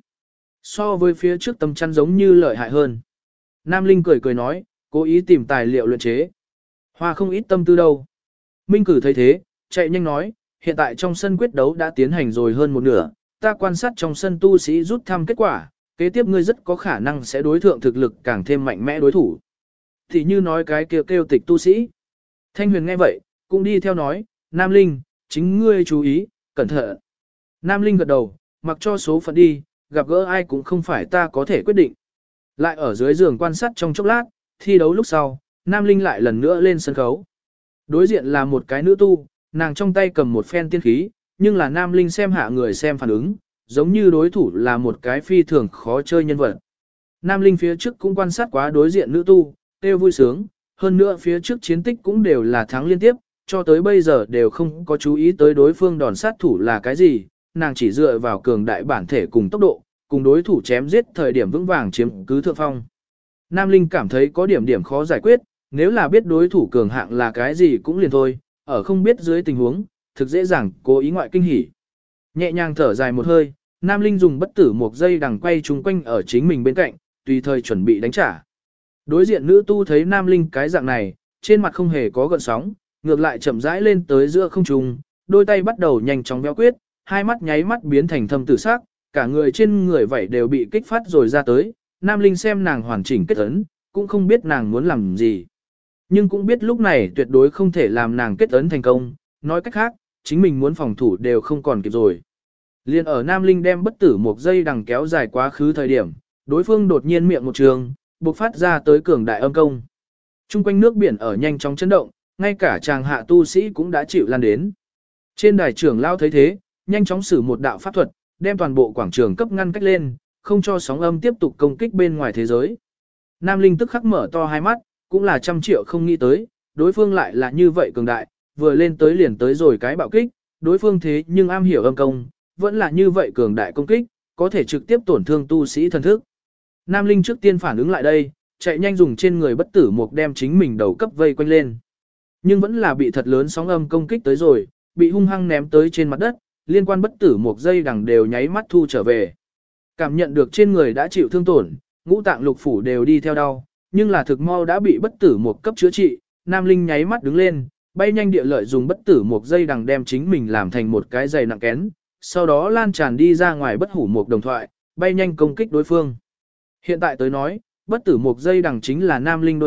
So với phía trước tâm chắn giống như lợi hại hơn. Nam Linh cười nói, cố ý tìm tài liệu luyện chế. Hoa không ít tâm tư đâu. Minh Cử thấy thế, chạy nhanh nói, hiện tại trong sân quyết đấu đã tiến hành rồi hơn một nửa, ta quan sát trong sân tu sĩ rút thăm kết quả, kế tiếp ngươi rất có khả năng sẽ đối thượng thực lực càng thêm mạnh mẽ đối thủ. Thì như nói cái kêu tịch tu sĩ. Thanh Huyền nghe vậy, cũng đi theo nói, Nam Linh, chính ngươi chú ý, cẩn thận. Nam Linh gật đầu, mặc cho số phận đi, gặp gỡ ai cũng không phải ta có thể quyết định. Lại ở dưới giường quan sát trong chốc lát, thi đấu lúc sau, Nam Linh lại lần nữa lên sân khấu. Đối diện là một cái nữ tu, nàng trong tay cầm một phen tiên khí, nhưng là Nam Linh xem hạ người xem phản ứng, giống như đối thủ là một cái phi thường khó chơi nhân vật. Nam Linh phía trước cũng quan sát quá đối diện nữ tu, tiêu vui sướng, hơn nữa phía trước chiến tích cũng đều là thắng liên tiếp, cho tới bây giờ đều không có chú ý tới đối phương đòn sát thủ là cái gì, nàng chỉ dựa vào cường đại bản thể cùng tốc độ, cùng đối thủ chém giết thời điểm vững vàng chiếm cứ thượng phong. Nam Linh cảm thấy có điểm khó giải quyết, nếu là biết đối thủ cường hạng là cái gì cũng liền thôi, ở không biết dưới tình huống, thực dễ dàng cố ý ngoại kinh hỉ. Nhẹ nhàng thở dài một hơi, Nam Linh dùng bất tử một dây đằng quay chung quanh ở chính mình bên cạnh, tùy thời chuẩn bị đánh trả. Đối diện nữ tu thấy Nam Linh cái dạng này, trên mặt không hề có gợn sóng, ngược lại chậm rãi lên tới giữa không trung, đôi tay bắt đầu nhanh chóng béo quyết, hai mắt nháy mắt biến thành thâm tử sắc, cả người trên người vậy đều bị kích phát rồi ra tới. Nam Linh xem nàng hoàn chỉnh kết ấn, cũng không biết nàng muốn làm gì. Nhưng cũng biết lúc này tuyệt đối không thể làm nàng kết ấn thành công, nói cách khác, chính mình muốn phòng thủ đều không còn kịp rồi. Liên ở Nam Linh đem bất tử một dây đằng kéo dài quá khứ thời điểm, đối phương đột nhiên miệng một trường, bộc phát ra tới cường đại âm công. Trung quanh nước biển ở nhanh chóng chấn động, ngay cả chàng hạ tu sĩ cũng đã chịu lan đến. Trên đài trưởng lao thấy thế, nhanh chóng sử một đạo pháp thuật, đem toàn bộ quảng trường cấp ngăn cách lên, không cho sóng âm tiếp tục công kích bên ngoài thế giới. Nam Linh tức khắc mở to hai mắt, cũng là trăm triệu không nghĩ tới, đối phương lại là như vậy cường đại, vừa lên tới liền tới rồi cái bạo kích, đối phương thế nhưng am hiểu âm công, vẫn là như vậy cường đại công kích, có thể trực tiếp tổn thương tu sĩ thần thức. Nam Linh trước tiên phản ứng lại đây, chạy nhanh dùng trên người bất tử mục đem chính mình đầu cấp vây quanh lên. Nhưng vẫn là bị thật lớn sóng âm công kích tới rồi, bị hung hăng ném tới trên mặt đất, liên quan bất tử mục dây đằng đều nháy mắt thu trở về. Cảm nhận được trên người đã chịu thương tổn, ngũ tạng lục phủ đều đi theo đau, nhưng là thực mau đã bị bất tử mục cấp chữa trị, Nam Linh nháy mắt đứng lên, bay nhanh địa lợi dùng bất tử mục dây đằng đem chính mình làm thành một cái giày nặng kén, sau đó lan tràn đi ra ngoài bất hủ mục đồng thoại, bay nhanh công kích đối phương. Hiện tại tới nói, bất tử mục dây đằng chính là Nam Linh đôi mắt,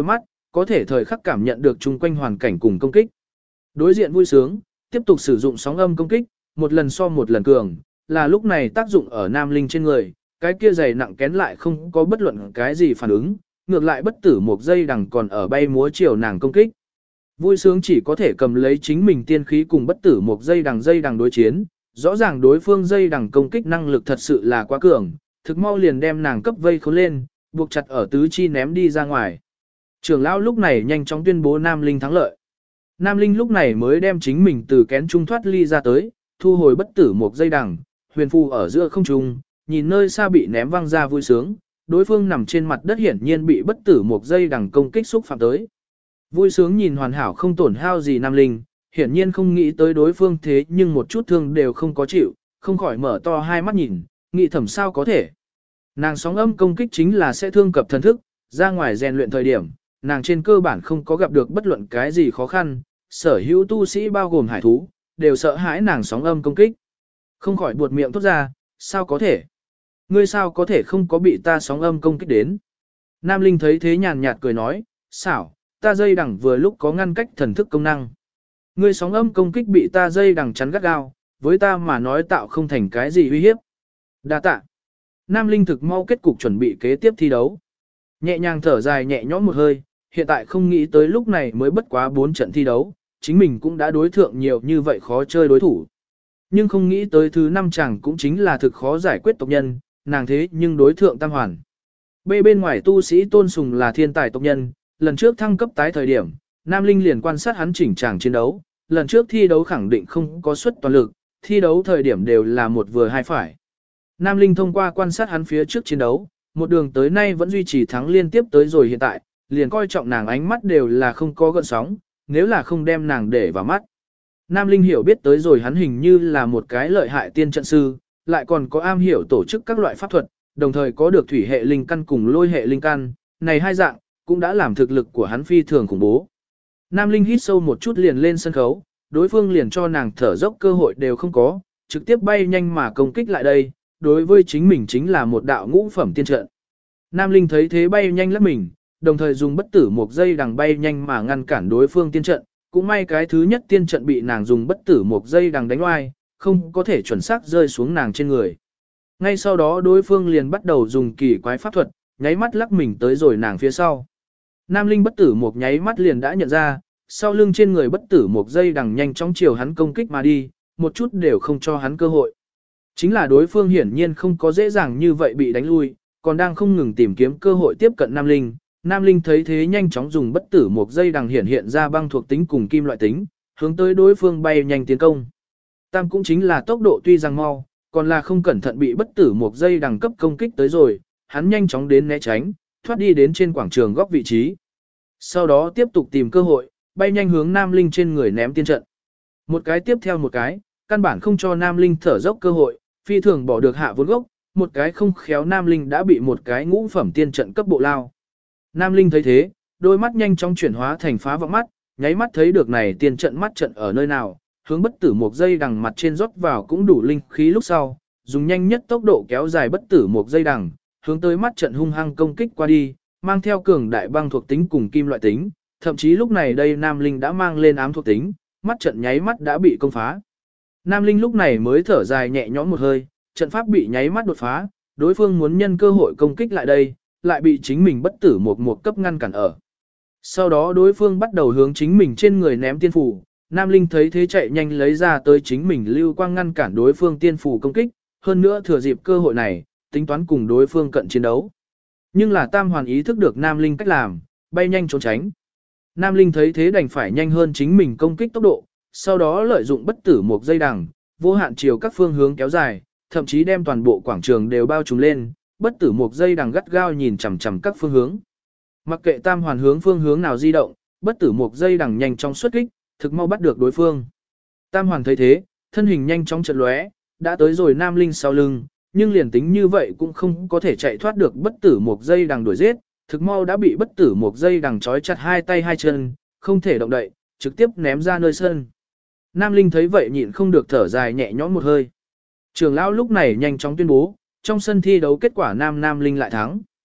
có thể thời khắc cảm nhận được chung quanh hoàn cảnh cùng công kích. Đối diện vui sướng, tiếp tục sử dụng sóng âm công kích, một lần so một lần cường, là lúc này tác dụng ở Nam Linh trên người, cái kia dày nặng kén lại không có bất luận cái gì phản ứng, ngược lại bất tử một dây đằng còn ở bay múa chiều nàng công kích. Vui sướng chỉ có thể cầm lấy chính mình tiên khí cùng bất tử một dây đằng đối chiến, rõ ràng đối phương dây đằng công kích năng lực thật sự là quá cường, thực mau liền đem nàng cấp vây khốn lên, buộc chặt ở tứ chi ném đi ra ngoài. Trưởng lão lúc này nhanh chóng tuyên bố Nam Linh thắng lợi. Nam Linh lúc này mới đem chính mình từ kén trung thoát ly ra tới, thu hồi bất tử một dây đằng, huyền phù ở giữa không trung, nhìn nơi xa bị ném văng ra vui sướng, đối phương nằm trên mặt đất hiển nhiên bị bất tử một dây đằng công kích xúc phạm tới. Vui sướng nhìn hoàn hảo không tổn hao gì Nam Linh, hiển nhiên không nghĩ tới đối phương thế nhưng một chút thương đều không có chịu, không khỏi mở to hai mắt nhìn, nghĩ thầm sao có thể. Nàng sóng âm công kích chính là sẽ thương cập thần thức, ra ngoài rèn luyện thời điểm, nàng trên cơ bản không có gặp được bất luận cái gì khó khăn, sở hữu tu sĩ bao gồm hải thú, đều sợ hãi nàng sóng âm công kích. Không khỏi buột miệng thốt ra, sao có thể? Ngươi sao có thể không có bị ta sóng âm công kích đến? Nam Linh thấy thế nhàn nhạt cười nói, xảo, ta dây đằng vừa lúc có ngăn cách thần thức công năng. Ngươi sóng âm công kích bị ta dây đằng chắn gắt gao, với ta mà nói tạo không thành cái gì uy hiếp. Đa tạ. Nam Linh thực mau kết cục chuẩn bị kế tiếp thi đấu. Nhẹ nhàng thở dài nhẹ nhõm một hơi, hiện tại không nghĩ tới lúc này mới bất quá 4 trận thi đấu, chính mình cũng đã đối thượng nhiều như vậy khó chơi đối thủ. Nhưng không nghĩ tới thứ 5 chàng cũng chính là thực khó giải quyết tộc nhân, nàng thế nhưng đối thượng tam hoàn. Bên ngoài tu sĩ tôn sùng là thiên tài tộc nhân, lần trước thăng cấp tái thời điểm, Nam Linh liền quan sát hắn chỉnh tràng chiến đấu, lần trước thi đấu khẳng định không có suất toàn lực, thi đấu thời điểm đều là một vừa hai phải. Nam Linh thông qua quan sát hắn phía trước chiến đấu, một đường tới nay vẫn duy trì thắng liên tiếp tới rồi hiện tại, liền coi trọng nàng ánh mắt đều là không có gợn sóng, nếu là không đem nàng để vào mắt. Nam Linh hiểu biết tới rồi hắn hình như là một cái lợi hại tiên trận sư, lại còn có am hiểu tổ chức các loại pháp thuật, đồng thời có được thủy hệ linh căn cùng lôi hệ linh căn, này hai dạng, cũng đã làm thực lực của hắn phi thường khủng bố. Nam Linh hít sâu một chút liền lên sân khấu, đối phương liền cho nàng thở dốc cơ hội đều không có, trực tiếp bay nhanh mà công kích lại đây, đối với chính mình chính là một đạo ngũ phẩm tiên trận. Nam Linh thấy thế bay nhanh lắc mình, đồng thời dùng bất tử một dây đằng bay nhanh mà ngăn cản đối phương tiên trận, cũng may cái thứ nhất tiên trận bị nàng dùng bất tử một dây đằng đánh oai, không có thể chuẩn xác rơi xuống nàng trên người. Ngay sau đó đối phương liền bắt đầu dùng kỳ quái pháp thuật, nháy mắt lắc mình tới rồi nàng phía sau. Nam Linh bất tử một nháy mắt liền đã nhận ra, sau lưng trên người bất tử một dây đằng nhanh chóng chiều hắn công kích mà đi, một chút đều không cho hắn cơ hội. Chính là đối phương hiển nhiên không có dễ dàng như vậy bị đánh lui, còn đang không ngừng tìm kiếm cơ hội tiếp cận Nam Linh. Nam Linh thấy thế nhanh chóng dùng bất tử một dây đằng hiện ra băng thuộc tính cùng kim loại tính, hướng tới đối phương bay nhanh tiến công. Tam cũng chính là tốc độ tuy rằng mau, còn là không cẩn thận bị bất tử một dây đằng cấp công kích tới rồi, hắn nhanh chóng đến né tránh, thoát đi đến trên quảng trường góc vị trí. Sau đó tiếp tục tìm cơ hội, bay nhanh hướng Nam Linh trên người ném tiên trận. Một cái tiếp theo một cái, căn bản không cho Nam Linh thở dốc cơ hội, phi thường bỏ được hạ vốn gốc, một cái không khéo Nam Linh đã bị một cái ngũ phẩm tiên trận cấp bộ lao. Nam Linh thấy thế, đôi mắt nhanh chóng chuyển hóa thành phá vọng mắt, nháy mắt thấy được này tiên trận mắt trận ở nơi nào, hướng bất tử một dây đằng mặt trên rót vào cũng đủ linh khí lúc sau, dùng nhanh nhất tốc độ kéo dài bất tử một dây đằng, hướng tới mắt trận hung hăng công kích qua đi, mang theo cường đại băng thuộc tính cùng kim loại tính, thậm chí lúc này đây Nam Linh đã mang lên ám thuộc tính, mắt trận nháy mắt đã bị công phá. Nam Linh lúc này mới thở dài nhẹ nhõm một hơi, trận pháp bị nháy mắt đột phá, đối phương muốn nhân cơ hội công kích lại đây, lại bị chính mình bất tử một cấp ngăn cản ở. Sau đó đối phương bắt đầu hướng chính mình trên người ném tiên phù, Nam Linh thấy thế chạy nhanh lấy ra tới chính mình lưu quang ngăn cản đối phương tiên phù công kích, hơn nữa thừa dịp cơ hội này, tính toán cùng đối phương cận chiến đấu. Nhưng là Tam Hoàn ý thức được Nam Linh cách làm, bay nhanh trốn tránh. Nam Linh thấy thế đành phải nhanh hơn chính mình công kích tốc độ, sau đó lợi dụng bất tử một dây đằng, vô hạn chiều các phương hướng kéo dài, thậm chí đem toàn bộ quảng trường đều bao trùm lên, bất tử một dây đằng gắt gao nhìn chằm chằm các phương hướng. Mặc kệ Tam Hoàn hướng phương hướng nào di động, bất tử một dây đằng nhanh chóng xuất kích, thực mau bắt được đối phương. Tam Hoàn thấy thế, thân hình nhanh chóng chợt lóe, đã tới rồi Nam Linh sau lưng, nhưng liền tính như vậy cũng không có thể chạy thoát được bất tử một dây đằng đuổi giết, thực mau đã bị bất tử một dây đằng trói chặt hai tay hai chân, không thể động đậy, trực tiếp ném ra nơi sân. Nam Linh thấy vậy nhịn không được thở dài nhẹ nhõm một hơi. Trưởng lão lúc này nhanh chóng tuyên bố, trong sân thi đấu kết quả Nam Linh lại thắng.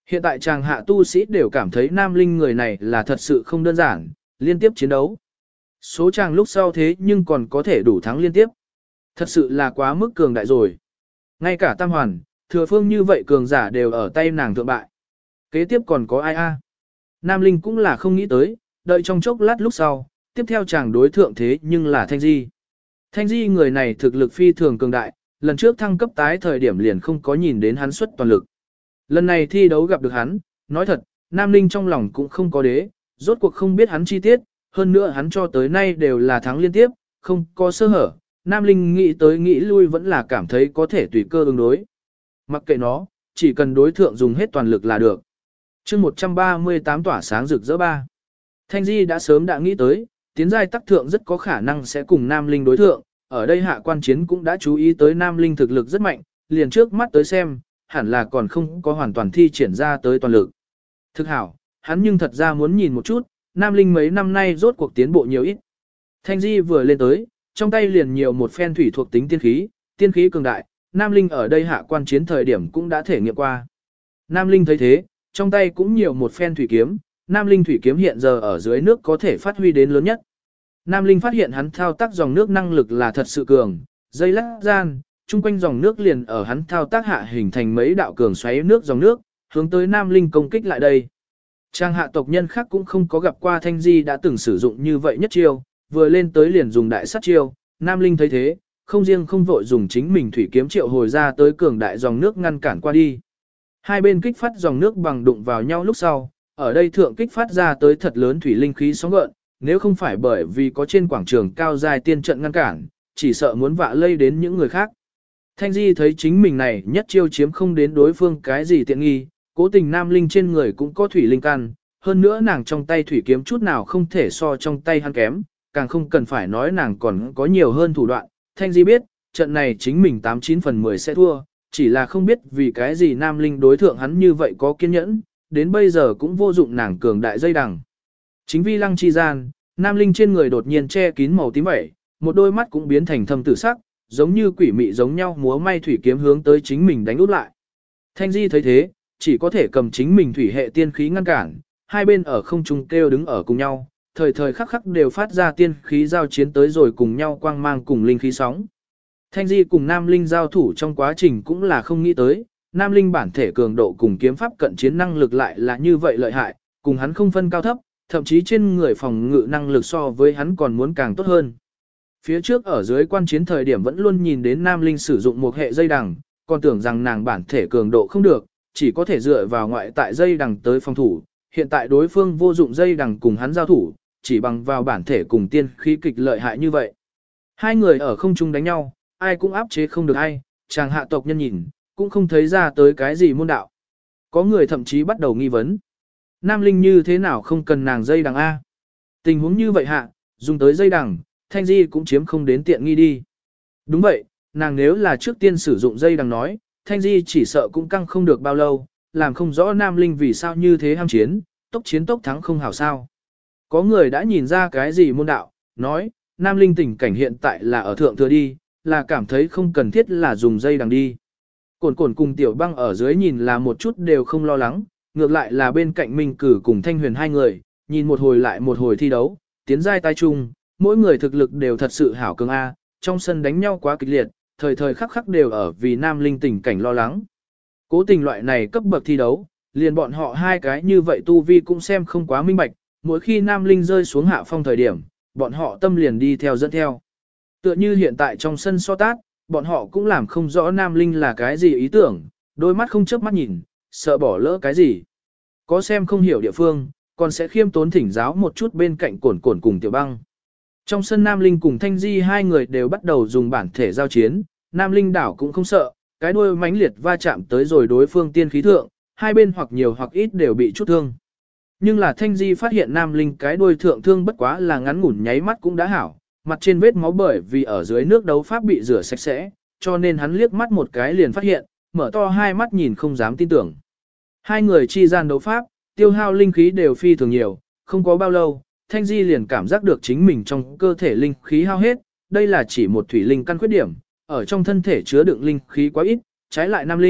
Hiện tại chàng hạ tu sĩ đều cảm thấy Nam Linh người này là thật sự không đơn giản, liên tiếp chiến đấu. Số chàng lúc sau thế nhưng còn có thể đủ thắng liên tiếp. Thật sự là quá mức cường đại rồi. Ngay cả Tam Hoàn, Thừa Phương như vậy cường giả đều ở tay nàng thượng bại. Kế tiếp còn có ai a? Nam Linh cũng là không nghĩ tới, đợi trong chốc lát lúc sau, tiếp theo chàng đối thượng thế nhưng là Thanh Di. Thanh Di người này thực lực phi thường cường đại, lần trước thăng cấp tái thời điểm liền không có nhìn đến hắn xuất toàn lực. Lần này thi đấu gặp được hắn, nói thật, Nam Linh trong lòng cũng không có đế, rốt cuộc không biết hắn chi tiết, hơn nữa hắn cho tới nay đều là thắng liên tiếp, không có sơ hở. Nam Linh nghĩ tới nghĩ lui vẫn là cảm thấy có thể tùy cơ ứng đối. Mặc kệ nó, chỉ cần đối thượng dùng hết toàn lực là được. chương 138 tỏa sáng rực rỡ ba. Thanh Di đã sớm đã nghĩ tới, tiến giai tắc thượng rất có khả năng sẽ cùng Nam Linh đối thượng, ở đây hạ quan chiến cũng đã chú ý tới Nam Linh thực lực rất mạnh, liền trước mắt tới xem, hẳn là còn không có hoàn toàn thi triển ra tới toàn lực. Thực hảo, hắn nhưng thật ra muốn nhìn một chút, Nam Linh mấy năm nay rốt cuộc tiến bộ nhiều ít. Thanh Di vừa lên tới, trong tay liền nhiều một phen thủy thuộc tính tiên khí cường đại, Nam Linh ở đây hạ quan chiến thời điểm cũng đã thể nghiệm qua. Nam Linh thấy thế, trong tay cũng nhiều một phen thủy kiếm, Nam Linh thủy kiếm hiện giờ ở dưới nước có thể phát huy đến lớn nhất. Nam Linh phát hiện hắn thao tác dòng nước năng lực là thật sự cường, dây lắc gian, chung quanh dòng nước liền ở hắn thao tác hạ hình thành mấy đạo cường xoáy nước dòng nước, hướng tới Nam Linh công kích lại đây. Trang hạ tộc nhân khác cũng không có gặp qua Thanh Di đã từng sử dụng như vậy nhất chiêu, vừa lên tới liền dùng đại sát chiêu, Nam Linh thấy thế, không riêng không vội dùng chính mình thủy kiếm triệu hồi ra tới cường đại dòng nước ngăn cản qua đi. Hai bên kích phát dòng nước bằng đụng vào nhau lúc sau, ở đây thượng kích phát ra tới thật lớn thủy linh khí sóng gợn, nếu không phải bởi vì có trên quảng trường cao dài tiên trận ngăn cản, chỉ sợ muốn vạ lây đến những người khác. Thanh Di thấy chính mình này nhất chiêu chiếm không đến đối phương cái gì tiện nghi, cố tình Nam Linh trên người cũng có thủy linh căn, hơn nữa nàng trong tay thủy kiếm chút nào không thể so trong tay hắn kém, càng không cần phải nói nàng còn có nhiều hơn thủ đoạn. Thanh Di biết, trận này chính mình 89 phần 10 sẽ thua, chỉ là không biết vì cái gì Nam Linh đối thượng hắn như vậy có kiên nhẫn, đến bây giờ cũng vô dụng nàng cường đại dây đằng. Chính vi lăng chi gian, Nam Linh trên người đột nhiên che kín màu tím vẩy, một đôi mắt cũng biến thành thâm tử sắc, giống như quỷ mị giống nhau múa may thủy kiếm hướng tới chính mình đánh út lại. Thanh Di thấy thế, chỉ có thể cầm chính mình thủy hệ tiên khí ngăn cản, hai bên ở không trung kêu đứng ở cùng nhau, thời thời khắc khắc đều phát ra tiên khí giao chiến tới rồi cùng nhau quang mang cùng linh khí sóng. Thanh Di cùng Nam Linh giao thủ trong quá trình cũng là không nghĩ tới, Nam Linh bản thể cường độ cùng kiếm pháp cận chiến năng lực lại là như vậy lợi hại, cùng hắn không phân cao thấp, thậm chí trên người phòng ngự năng lực so với hắn còn muốn càng tốt hơn. Phía trước ở dưới quan chiến thời điểm vẫn luôn nhìn đến Nam Linh sử dụng một hệ dây đằng, còn tưởng rằng nàng bản thể cường độ không được, chỉ có thể dựa vào ngoại tại dây đằng tới phòng thủ. Hiện tại đối phương vô dụng dây đằng cùng hắn giao thủ, chỉ bằng vào bản thể cùng tiên khí kịch lợi hại như vậy. Hai người ở không trung đánh nhau, ai cũng áp chế không được ai, chàng hạ tộc nhân nhìn, cũng không thấy ra tới cái gì môn đạo. Có người thậm chí bắt đầu nghi vấn. Nam Linh như thế nào không cần nàng dây đằng A. Tình huống như vậy hạ, dùng tới dây đằng, Thanh Di cũng chiếm không đến tiện nghi đi. Đúng vậy, nàng nếu là trước tiên sử dụng dây đằng nói, Thanh Di chỉ sợ cũng căng không được bao lâu, làm không rõ Nam Linh vì sao như thế ham chiến tốc thắng không hảo sao. Có người đã nhìn ra cái gì môn đạo, nói, Nam Linh tình cảnh hiện tại là ở thượng thừa đi, là cảm thấy không cần thiết là dùng dây đằng đi. Cổn cổn cùng Tiểu Băng ở dưới nhìn là một chút đều không lo lắng, ngược lại là bên cạnh Minh Cử cùng Thanh Huyền hai người, nhìn một hồi lại một hồi thi đấu, tiến giai tai chung, mỗi người thực lực đều thật sự hảo cường A, trong sân đánh nhau quá kịch liệt, thời thời khắc khắc đều ở vì Nam Linh tình cảnh lo lắng. Cố tình loại này cấp bậc thi đấu, liền bọn họ hai cái như vậy tu vi cũng xem không quá minh bạch, mỗi khi Nam Linh rơi xuống hạ phong thời điểm, bọn họ tâm liền đi theo dẫn theo. Tựa như hiện tại trong sân so tát, bọn họ cũng làm không rõ Nam Linh là cái gì ý tưởng, đôi mắt không chớp mắt nhìn, sợ bỏ lỡ cái gì. Có xem không hiểu địa phương, còn sẽ khiêm tốn thỉnh giáo một chút bên cạnh Cổn Cổn cùng Tiểu Băng. Trong sân Nam Linh cùng Thanh Di hai người đều bắt đầu dùng bản thể giao chiến, Nam Linh đảo cũng không sợ, cái đuôi mãnh liệt va chạm tới rồi đối phương tiên khí thượng, hai bên hoặc nhiều hoặc ít đều bị chút thương. Nhưng là Thanh Di phát hiện Nam Linh cái đuôi thượng thương bất quá là ngắn ngủn nháy mắt cũng đã hảo, mặt trên vết máu bởi vì ở dưới nước đấu pháp bị rửa sạch sẽ, cho nên hắn liếc mắt một cái liền phát hiện, mở to hai mắt nhìn không dám tin tưởng. Hai người chi gian đấu pháp, tiêu hao linh khí đều phi thường nhiều, không có bao lâu, Thanh Di liền cảm giác được chính mình trong cơ thể linh khí hao hết, đây là chỉ một thủy linh căn khuyết điểm, ở trong thân thể chứa đựng linh khí quá ít, trái lại Nam Linh,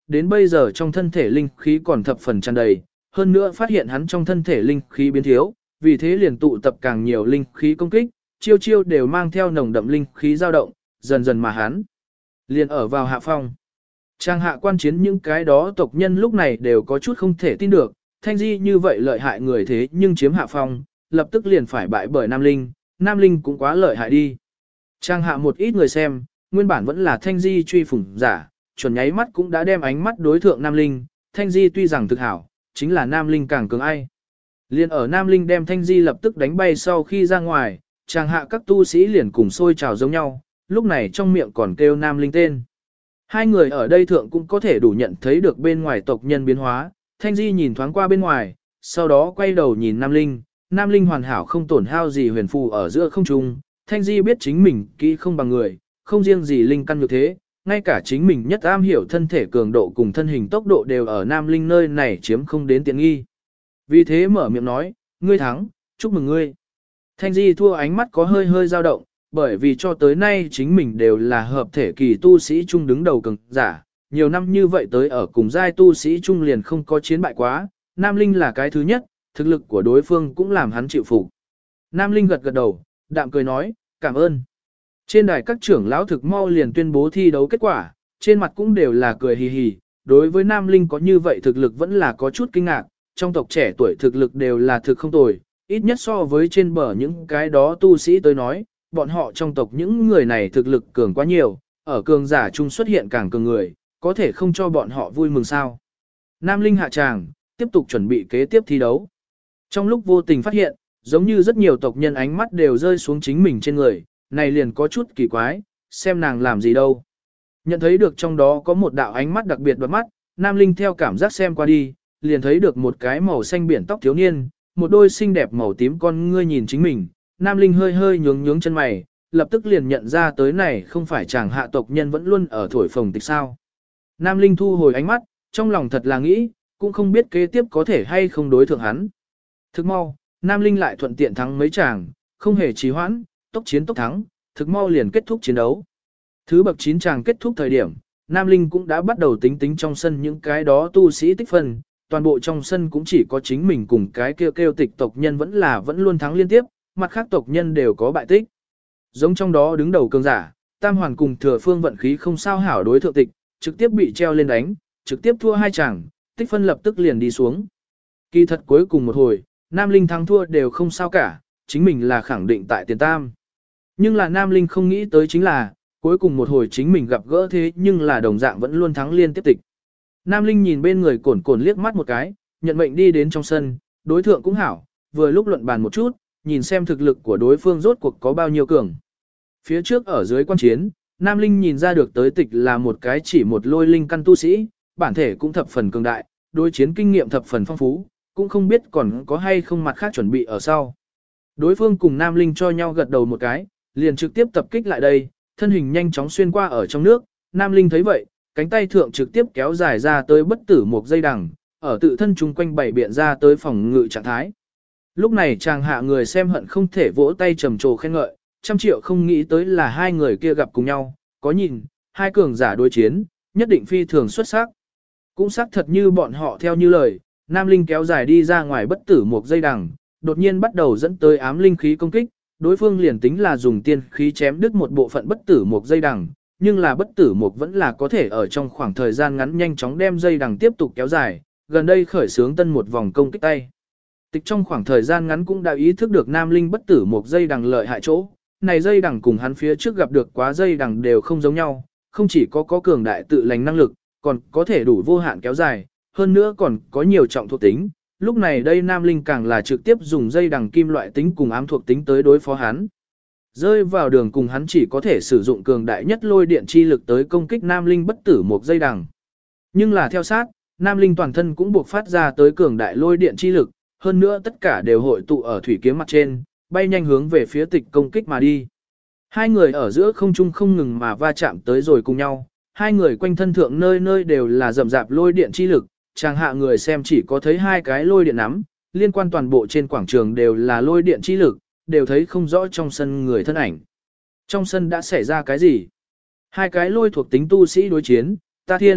đến bây giờ trong thân thể linh khí còn thập phần tràn đầy, hơn nữa phát hiện hắn trong thân thể linh khí biến thiếu, vì thế liền tụ tập càng nhiều linh khí công kích, chiêu chiêu đều mang theo nồng đậm linh khí dao động, dần dần mà hắn liền ở vào hạ phong. Trang hạ quan chiến những cái đó tộc nhân lúc này đều có chút không thể tin được, Thanh Di như vậy lợi hại người thế nhưng chiếm hạ phong, lập tức liền phải bại bởi Nam Linh cũng quá lợi hại đi. Trang hạ một ít người xem, nguyên bản vẫn là Thanh Di truy phủng giả, chuẩn nháy mắt cũng đã đem ánh mắt đối thượng Nam Linh, Thanh Di tuy rằng thực hảo, chính là Nam Linh càng cường ai. Liên ở Nam Linh đem Thanh Di lập tức đánh bay sau khi ra ngoài, trang hạ các tu sĩ liền cùng sôi trào giống nhau, lúc này trong miệng còn kêu Nam Linh tên. Hai người ở đây thượng cũng có thể đủ nhận thấy được bên ngoài tộc nhân biến hóa, Thanh Di nhìn thoáng qua bên ngoài, sau đó quay đầu nhìn Nam Linh hoàn hảo không tổn hao gì huyền phù ở giữa không trung, Thanh Di biết chính mình kỹ không bằng người, không riêng gì linh căn như thế, ngay cả chính mình nhất am hiểu thân thể cường độ cùng thân hình tốc độ đều ở Nam Linh nơi này chiếm không đến tiện nghi. Vì thế mở miệng nói, ngươi thắng, chúc mừng ngươi. Thanh Di thua ánh mắt có hơi hơi dao động, bởi vì cho tới nay chính mình đều là hợp thể kỳ tu sĩ chung đứng đầu cường giả, nhiều năm như vậy tới ở cùng giai tu sĩ chung liền không có chiến bại quá, Nam Linh là cái thứ nhất, thực lực của đối phương cũng làm hắn chịu phục. Nam Linh gật gật đầu, đạm cười nói, cảm ơn. Trên đài các trưởng lão thực mau liền tuyên bố thi đấu kết quả, trên mặt cũng đều là cười hì hì, đối với Nam Linh có như vậy thực lực vẫn là có chút kinh ngạc, trong tộc trẻ tuổi thực lực đều là thực không tồi, ít nhất so với trên bờ những cái đó tu sĩ tới nói, bọn họ trong tộc những người này thực lực cường quá nhiều, ở cường giả chung xuất hiện càng cường người, có thể không cho bọn họ vui mừng sao. Nam Linh hạ tràng, tiếp tục chuẩn bị kế tiếp thi đấu. Trong lúc vô tình phát hiện, giống như rất nhiều tộc nhân ánh mắt đều rơi xuống chính mình trên người, này liền có chút kỳ quái, xem nàng làm gì đâu. Nhận thấy được trong đó có một đạo ánh mắt đặc biệt đoạt mắt, Nam Linh theo cảm giác xem qua đi, liền thấy được một cái màu xanh biển tóc thiếu niên, một đôi xinh đẹp màu tím con ngươi nhìn chính mình, Nam Linh hơi hơi nhướng chân mày, lập tức liền nhận ra tới này không phải chàng hạ tộc nhân vẫn luôn ở thổi phồng tịch sao. Nam Linh thu hồi ánh mắt, trong lòng thật là nghĩ, cũng không biết kế tiếp có thể hay không đối thượng hắn. Thực mau, Nam Linh lại thuận tiện thắng mấy chàng, không hề trì hoãn, tốc chiến tốc thắng, thực mau liền kết thúc chiến đấu. Thứ bậc 9 chàng kết thúc thời điểm, Nam Linh cũng đã bắt đầu tính trong sân những cái đó tu sĩ tích phân, toàn bộ trong sân cũng chỉ có chính mình cùng cái kêu tịch tộc nhân vẫn luôn thắng liên tiếp, mặt khác tộc nhân đều có bại tích. Giống trong đó đứng đầu cường giả, Tam Hoàn cùng Thừa Phương vận khí không sao hảo đối thượng tịch, trực tiếp bị treo lên đánh, trực tiếp thua hai chàng, tích phân lập tức liền đi xuống. Kỳ thật cuối cùng một hồi, Nam Linh thắng thua đều không sao cả, chính mình là khẳng định tại tiền tam. Nhưng là Nam Linh không nghĩ tới chính là, cuối cùng một hồi chính mình gặp gỡ thế nhưng là đồng dạng vẫn luôn thắng liên tiếp tịch. Nam Linh nhìn bên người cồn liếc mắt một cái, nhận mệnh đi đến trong sân, đối thượng cũng hảo, vừa lúc luận bàn một chút, nhìn xem thực lực của đối phương rốt cuộc có bao nhiêu cường. Phía trước ở dưới quan chiến, Nam Linh nhìn ra được tới tịch là một cái chỉ một lôi linh căn tu sĩ, bản thể cũng thập phần cường đại, đối chiến kinh nghiệm thập phần phong phú, cũng không biết còn có hay không mặt khác chuẩn bị ở sau. Đối phương cùng Nam Linh cho nhau gật đầu một cái, liền trực tiếp tập kích lại đây, thân hình nhanh chóng xuyên qua ở trong nước, Nam Linh thấy vậy, cánh tay thượng trực tiếp kéo dài ra tới bất tử một dây đằng, ở tự thân chung quanh bảy biện ra tới phòng ngự trạng thái. Lúc này chàng hạ người xem hận không thể vỗ tay trầm trồ khen ngợi, 100 triệu không nghĩ tới là hai người kia gặp cùng nhau, có nhìn, hai cường giả đối chiến, nhất định phi thường xuất sắc. Cũng xác thật như bọn họ theo như lời, Nam Linh kéo dài đi ra ngoài bất tử một dây đằng, đột nhiên bắt đầu dẫn tới ám linh khí công kích, đối phương liền tính là dùng tiên khí chém đứt một bộ phận bất tử một dây đằng, nhưng là bất tử một vẫn là có thể ở trong khoảng thời gian ngắn nhanh chóng đem dây đằng tiếp tục kéo dài, gần đây khởi xướng tân một vòng công kích tay. Tịch trong khoảng thời gian ngắn cũng đã ý thức được Nam Linh bất tử một dây đằng lợi hại chỗ, này dây đằng cùng hắn phía trước gặp được quá dây đằng đều không giống nhau, không chỉ có cường đại tự lành năng lực, còn có thể đủ vô hạn kéo dài, hơn nữa còn có nhiều trọng thuộc tính. Lúc này đây Nam Linh càng là trực tiếp dùng dây đằng kim loại tính cùng ám thuộc tính tới đối phó hắn. Rơi vào đường cùng hắn chỉ có thể sử dụng cường đại nhất lôi điện chi lực tới công kích Nam Linh bất tử một dây đằng. Nhưng là theo sát, Nam Linh toàn thân cũng buộc phát ra tới cường đại lôi điện chi lực, hơn nữa tất cả đều hội tụ ở thủy kiếm mặt trên, bay nhanh hướng về phía tịch công kích mà đi. Hai người ở giữa không trung không ngừng mà va chạm tới rồi cùng nhau, hai người quanh thân thượng nơi nơi đều là rầm rạp lôi điện chi lực, chàng hạ người xem chỉ có thấy hai cái lôi điện nắm, liên quan toàn bộ trên quảng trường đều là lôi điện chi lực, đều thấy không rõ trong sân người thân ảnh. Trong sân đã xảy ra cái gì? Hai cái lôi thuộc tính tu sĩ đối chiến, ta thiên,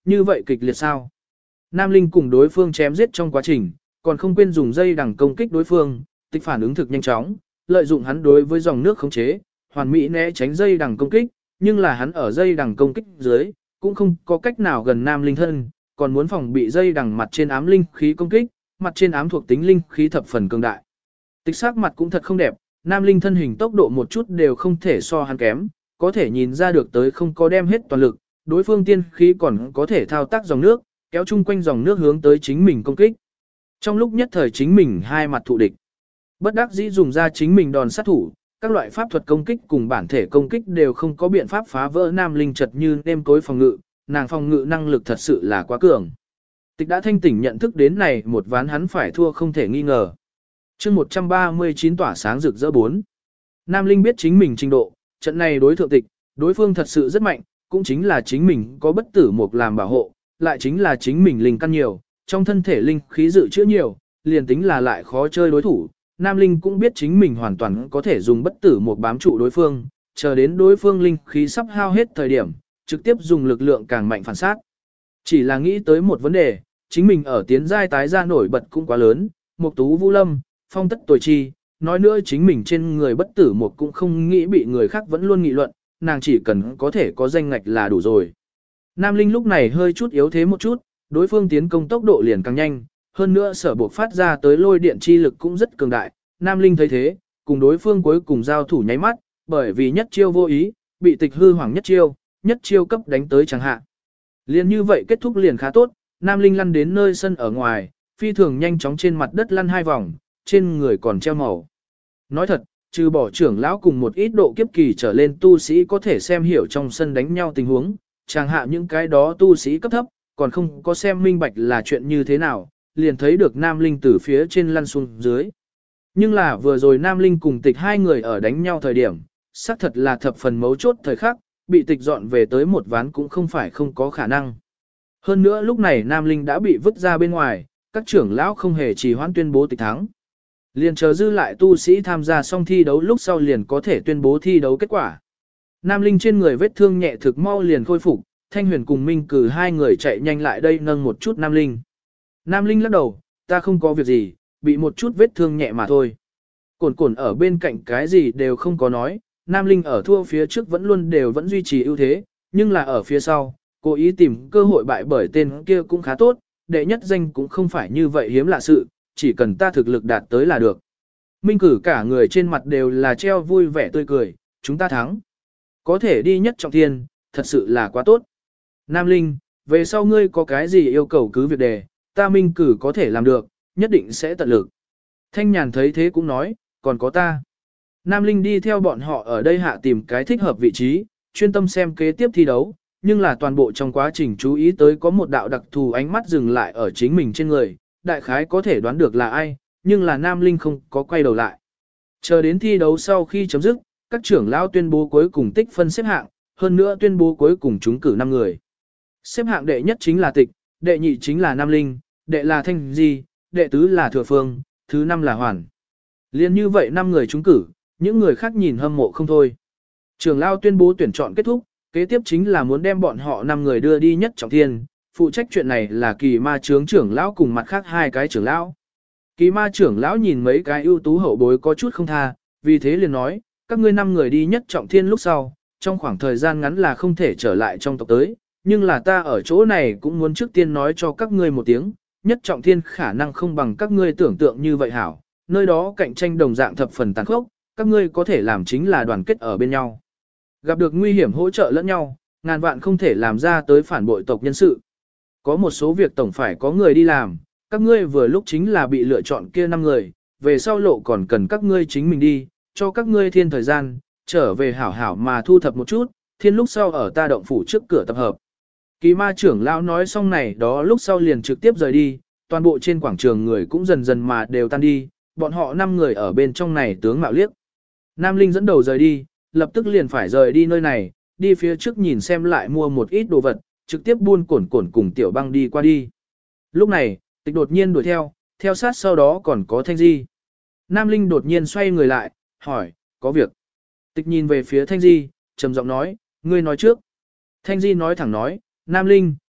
như vậy kịch liệt sao? Nam Linh cùng đối phương chém giết trong quá trình, còn không quên dùng dây đằng công kích đối phương, Tịch phản ứng thực nhanh chóng, lợi dụng hắn đối với dòng nước khống chế, hoàn mỹ né tránh dây đằng công kích, nhưng là hắn ở dây đằng công kích dưới, cũng không có cách nào gần Nam Linh thân, còn muốn phòng bị dây đằng mặt trên ám linh khí công kích, mặt trên ám thuộc tính linh khí thập phần cường đại. Tịch sắc mặt cũng thật không đẹp, Nam Linh thân hình tốc độ một chút đều không thể so hắn kém, có thể nhìn ra được tới không có đem hết toàn lực, đối phương tiên khí còn có thể thao tác dòng nước, kéo chung quanh dòng nước hướng tới chính mình công kích. Trong lúc nhất thời chính mình hai mặt thụ địch, bất đắc dĩ dùng ra chính mình đòn sát thủ, các loại pháp thuật công kích cùng bản thể công kích đều không có biện pháp phá vỡ Nam Linh chật như nêm cối phòng ngự, nàng phòng ngự năng lực thật sự là quá cường. Tịch đã thanh tỉnh nhận thức đến này một ván hắn phải thua không thể nghi ngờ. chương 139 tỏa sáng rực rỡ 4. Nam Linh biết chính mình trình độ, trận này đối thượng tịch, đối phương thật sự rất mạnh, cũng chính là chính mình có bất tử mục làm bảo hộ, lại chính là chính mình linh căn nhiều, trong thân thể linh khí dự trữ nhiều, liền tính là lại khó chơi đối thủ. Nam Linh cũng biết chính mình hoàn toàn có thể dùng bất tử mục bám trụ đối phương, chờ đến đối phương linh khí sắp hao hết thời điểm, trực tiếp dùng lực lượng càng mạnh phản sát. Chỉ là nghĩ tới một vấn đề, chính mình ở tiến giai tái ra nổi bật cũng quá lớn, Mục Tú Vũ Lâm, Phong Tất Tồi Chi, nói nữa chính mình trên người bất tử mục cũng không nghĩ bị người khác vẫn luôn nghị luận, nàng chỉ cần có thể có danh ngạch là đủ rồi. Nam Linh lúc này hơi chút yếu thế một chút, đối phương tiến công tốc độ liền càng nhanh, hơn nữa sở buộc phát ra tới lôi điện chi lực cũng rất cường đại. Nam Linh thấy thế, cùng đối phương cuối cùng giao thủ nháy mắt, bởi vì nhất chiêu vô ý, bị tịch hư hoàng nhất chiêu cấp đánh tới chẳng hạn. Liền như vậy kết thúc liền khá tốt, Nam Linh lăn đến nơi sân ở ngoài, phi thường nhanh chóng trên mặt đất lăn 2 vòng, trên người còn treo màu. Nói thật, trừ bỏ trưởng lão cùng một ít độ kiếp kỳ trở lên tu sĩ có thể xem hiểu trong sân đánh nhau tình huống, chẳng hạn những cái đó tu sĩ cấp thấp, còn không có xem minh bạch là chuyện như thế nào, liền thấy được Nam Linh từ phía trên lăn xuống dưới. Nhưng là vừa rồi Nam Linh cùng tịch hai người ở đánh nhau thời điểm, xác thật là thập phần mấu chốt thời khắc, bị tịch dọn về tới một ván cũng không phải không có khả năng. Hơn nữa lúc này Nam Linh đã bị vứt ra bên ngoài, các trưởng lão không hề trì hoãn tuyên bố tịch thắng. Liền chờ dư lại tu sĩ tham gia xong thi đấu lúc sau liền có thể tuyên bố thi đấu kết quả. Nam Linh trên người vết thương nhẹ thực mau liền khôi phục, Thanh Huyền cùng Minh Cử hai người chạy nhanh lại đây nâng một chút Nam Linh. Nam Linh lắc đầu, ta không có việc gì, bị một chút vết thương nhẹ mà thôi. Cổn cổn ở bên cạnh cái gì đều không có nói, Nam Linh ở thua phía trước vẫn luôn vẫn duy trì ưu thế, nhưng là ở phía sau, cố ý tìm cơ hội bại bởi tên kia cũng khá tốt, đệ nhất danh cũng không phải như vậy hiếm lạ sự, chỉ cần ta thực lực đạt tới là được. Minh Cử cả người trên mặt đều là treo vui vẻ tươi cười, chúng ta thắng. Có thể đi nhất trọng thiên, thật sự là quá tốt. Nam Linh, về sau ngươi có cái gì yêu cầu cứ việc đề, ta Minh Cử có thể làm được, nhất định sẽ tận lực. Thanh Nhàn thấy thế cũng nói, còn có ta. Nam Linh đi theo bọn họ ở đây hạ tìm cái thích hợp vị trí, chuyên tâm xem kế tiếp thi đấu, nhưng là toàn bộ trong quá trình chú ý tới có một đạo đặc thù ánh mắt dừng lại ở chính mình trên người, đại khái có thể đoán được là ai, nhưng là Nam Linh không có quay đầu lại. Chờ đến thi đấu sau khi chấm dứt, các trưởng lão tuyên bố cuối cùng tích phân xếp hạng, hơn nữa tuyên bố cuối cùng trúng cử 5 người. Xếp hạng đệ nhất chính là Tịch, đệ nhị chính là Nam Linh, đệ là Thanh Di, đệ tứ là Thừa Phương, thứ 5 là Hoàn. Liên như vậy 5 người trúng cử, những người khác nhìn hâm mộ không thôi. Trưởng lão tuyên bố tuyển chọn kết thúc, kế tiếp chính là muốn đem bọn họ 5 người đưa đi nhất trọng thiên, phụ trách chuyện này là Kỳ Ma Chướng trưởng lão cùng mặt khác 2 cái trưởng lão. Kỳ Ma trưởng lão nhìn mấy cái ưu tú hậu bối có chút không tha, vì thế liền nói, các ngươi 5 người đi nhất trọng thiên lúc sau, trong khoảng thời gian ngắn là không thể trở lại trong tộc tới, nhưng là ta ở chỗ này cũng muốn trước tiên nói cho các ngươi một tiếng, nhất trọng thiên khả năng không bằng các ngươi tưởng tượng như vậy hảo, nơi đó cạnh tranh đồng dạng thập phần tàn khốc, các ngươi có thể làm chính là đoàn kết ở bên nhau. Gặp được nguy hiểm hỗ trợ lẫn nhau, ngàn vạn không thể làm ra tới phản bội tộc nhân sự. Có một số việc tổng phải có người đi làm, các ngươi vừa lúc chính là bị lựa chọn kia 5 người, về sau lộ còn cần các ngươi chính mình đi, cho các ngươi thiên thời gian, trở về hảo hảo mà thu thập một chút, thiên lúc sau ở ta động phủ trước cửa tập hợp. Kỳ Ma trưởng lão nói xong này đó lúc sau liền trực tiếp rời đi, toàn bộ trên quảng trường người cũng dần dần mà đều tan đi, bọn họ 5 người ở bên trong này tướng mạo liếc. Nam Linh dẫn đầu rời đi, lập tức liền phải rời đi nơi này, đi phía trước nhìn xem lại mua một ít đồ vật, trực tiếp buôn cổn cùng Tiểu Băng đi qua đi. Lúc này, Tịch đột nhiên đuổi theo sát sau đó còn có Thanh Di. Nam Linh đột nhiên xoay người lại, hỏi, có việc. Tịch nhìn về phía Thanh Di, trầm giọng nói, ngươi nói trước. Thanh Di nói thẳng nói, Nam Linh,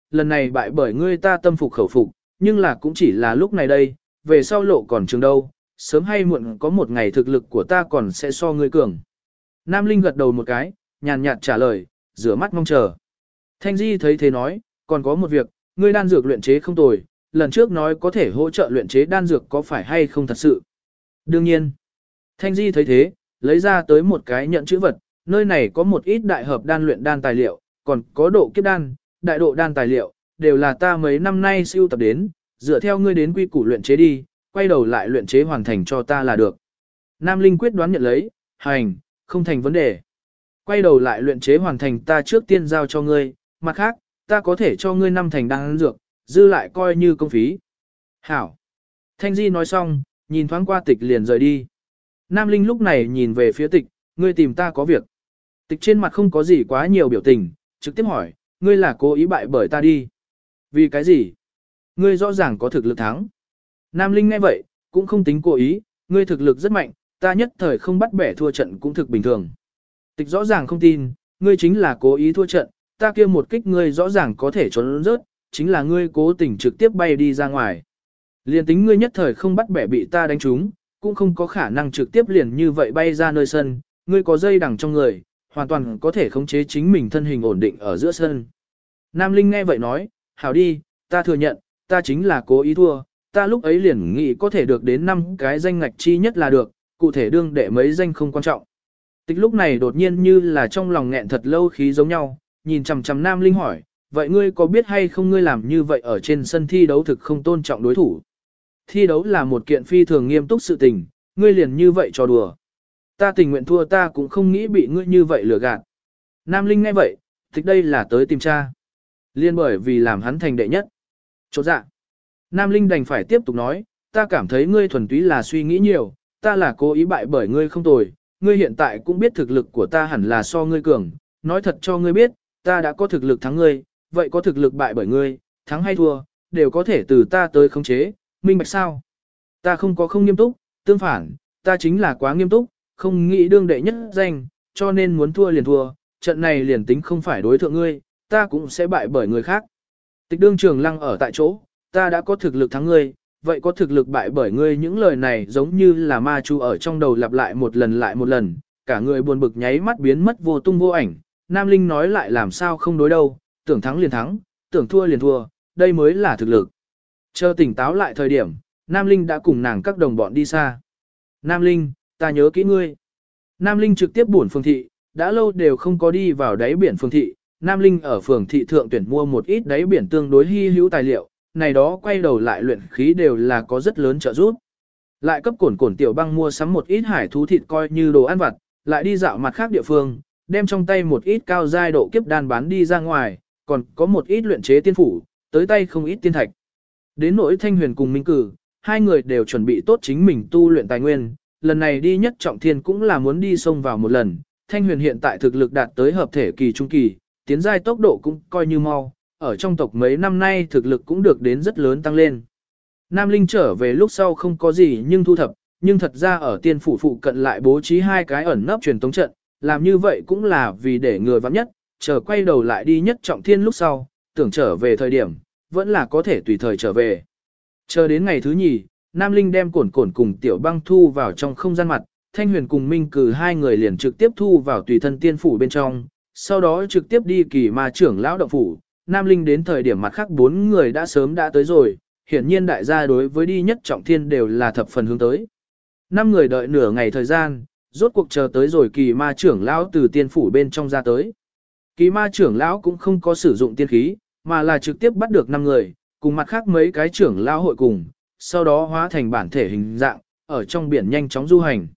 lần này bại bởi ngươi ta tâm phục khẩu phục, nhưng là cũng chỉ là lúc này đây, về sau lộ còn trường đâu, sớm hay muộn có một ngày thực lực của ta còn sẽ so ngươi cường. Nam Linh gật đầu một cái, nhàn nhạt trả lời, rửa mắt mong chờ. Thanh Di thấy thế nói, còn có một việc, ngươi đan dược luyện chế không tồi, lần trước nói có thể hỗ trợ luyện chế đan dược có phải hay không thật sự. Đương nhiên, Thanh Di thấy thế, lấy ra tới một cái nhận chữ vật, nơi này có một ít đại hợp đan luyện đan tài liệu, còn có độ kiếp đan, đại độ đan tài liệu, đều là ta mấy năm nay siêu tập đến, dựa theo ngươi đến quy củ luyện chế đi, quay đầu lại luyện chế hoàn thành cho ta là được. Nam Linh quyết đoán nhận lấy, hành, không thành vấn đề. Quay đầu lại luyện chế hoàn thành ta trước tiên giao cho ngươi, mặt khác, ta có thể cho ngươi 5 thành đan dược, dư lại coi như công phí. Hảo. Thanh Di nói xong, nhìn thoáng qua tịch liền rời đi. Nam Linh lúc này nhìn về phía tịch, ngươi tìm ta có việc. Tịch trên mặt không có gì quá nhiều biểu tình, trực tiếp hỏi, ngươi là cố ý bại bởi ta đi. Vì cái gì? Ngươi rõ ràng có thực lực thắng. Nam Linh nghe vậy, cũng không tính cố ý, ngươi thực lực rất mạnh, ta nhất thời không bắt bẻ thua trận cũng thực bình thường. Tịch rõ ràng không tin, ngươi chính là cố ý thua trận, ta kia một kích ngươi rõ ràng có thể trốn rớt, chính là ngươi cố tình trực tiếp bay đi ra ngoài. Liên tính ngươi nhất thời không bắt bẻ bị ta đánh trúng, cũng không có khả năng trực tiếp liền như vậy bay ra nơi sân, ngươi có dây đằng trong người, hoàn toàn có thể khống chế chính mình thân hình ổn định ở giữa sân. Nam Linh nghe vậy nói, hảo đi, ta thừa nhận, ta chính là cố ý thua, ta lúc ấy liền nghĩ có thể được đến 5 cái danh ngạch chi nhất là được, cụ thể đương đệ mấy danh không quan trọng. Tịch lúc này đột nhiên như là trong lòng nghẹn thật lâu khí giống nhau, nhìn chằm chằm Nam Linh hỏi, vậy ngươi có biết hay không ngươi làm như vậy ở trên sân thi đấu thực không tôn trọng đối thủ? Thi đấu là một kiện phi thường nghiêm túc sự tình, ngươi liền như vậy cho đùa. Ta tình nguyện thua ta cũng không nghĩ bị ngươi như vậy lừa gạt. Nam Linh nghe vậy, tịch đây là tới tìm cha. Liên bởi vì làm hắn thành đệ nhất. Chột dạ. Nam Linh đành phải tiếp tục nói, ta cảm thấy ngươi thuần túy là suy nghĩ nhiều, ta là cố ý bại bởi ngươi không tồi, ngươi hiện tại cũng biết thực lực của ta hẳn là so ngươi cường, nói thật cho ngươi biết, ta đã có thực lực thắng ngươi, vậy có thực lực bại bởi ngươi, thắng hay thua, đều có thể từ ta tới khống chế, minh bạch sao? Ta không có không nghiêm túc, tương phản, ta chính là quá nghiêm túc, không nghĩ đương đệ nhất danh, cho nên muốn thua liền thua, trận này liền tính không phải đối thượng ngươi, ta cũng sẽ bại bởi người khác. Tịch đương trường lăng ở tại chỗ, ta đã có thực lực thắng ngươi, vậy có thực lực bại bởi ngươi, những lời này giống như là ma chú ở trong đầu lặp lại một lần, cả người buồn bực nháy mắt biến mất vô tung vô ảnh. Nam Linh nói lại làm sao không đối đâu, tưởng thắng liền thắng, tưởng thua liền thua, đây mới là thực lực. Chờ tỉnh táo lại thời điểm, Nam Linh đã cùng nàng các đồng bọn đi xa. Nam Linh, ta nhớ kỹ ngươi. Nam Linh trực tiếp buồn phường thị, đã lâu đều không có đi vào đáy biển phường thị. Nam Linh ở phường thị thượng tuyển mua một ít đáy biển tương đối hy hữu tài liệu, này đó quay đầu lại luyện khí đều là có rất lớn trợ giúp. Lại cấp cổn tiểu băng mua sắm một ít hải thú thịt coi như đồ ăn vặt, lại đi dạo mặt khác địa phương, đem trong tay một ít cao giai độ kiếp đan bán đi ra ngoài, còn có một ít luyện chế tiên phủ, tới tay không ít tiên thạch. Đến nỗi Thanh Huyền cùng Minh Cử, hai người đều chuẩn bị tốt chính mình tu luyện tài nguyên, lần này đi nhất trọng thiên cũng là muốn đi sông vào một lần. Thanh Huyền hiện tại thực lực đạt tới hợp thể kỳ trung kỳ, tiến giai tốc độ cũng coi như mau, ở trong tộc mấy năm nay thực lực cũng được đến rất lớn tăng lên. Nam Linh trở về lúc sau không có gì nhưng thu thập, nhưng thật ra ở tiên phủ phụ cận lại bố trí 2 cái ẩn nấp truyền tống trận, làm như vậy cũng là vì để người vắng nhất, chờ quay đầu lại đi nhất trọng thiên lúc sau, tưởng trở về thời điểm, vẫn là có thể tùy thời trở về. Chờ đến ngày thứ nhì, Nam Linh đem cổn cùng tiểu băng thu vào trong không gian mặt, Thanh Huyền cùng Minh Cử hai người liền trực tiếp thu vào tùy thân tiên phủ bên trong, sau đó trực tiếp đi Kỳ Ma trưởng lão động phủ. Nam Linh đến thời điểm mặt khác 4 người đã sớm đã tới rồi, hiển nhiên đại gia đối với đi nhất trọng thiên đều là thập phần hướng tới. 5 người đợi nửa ngày thời gian, rốt cuộc chờ tới rồi Kỳ Ma trưởng lão từ tiên phủ bên trong ra tới. Kỳ Ma trưởng lão cũng không có sử dụng tiên khí, mà là trực tiếp bắt được 5 người, cùng mặt khác mấy cái trưởng lão hội cùng, sau đó hóa thành bản thể hình dạng, ở trong biển nhanh chóng du hành.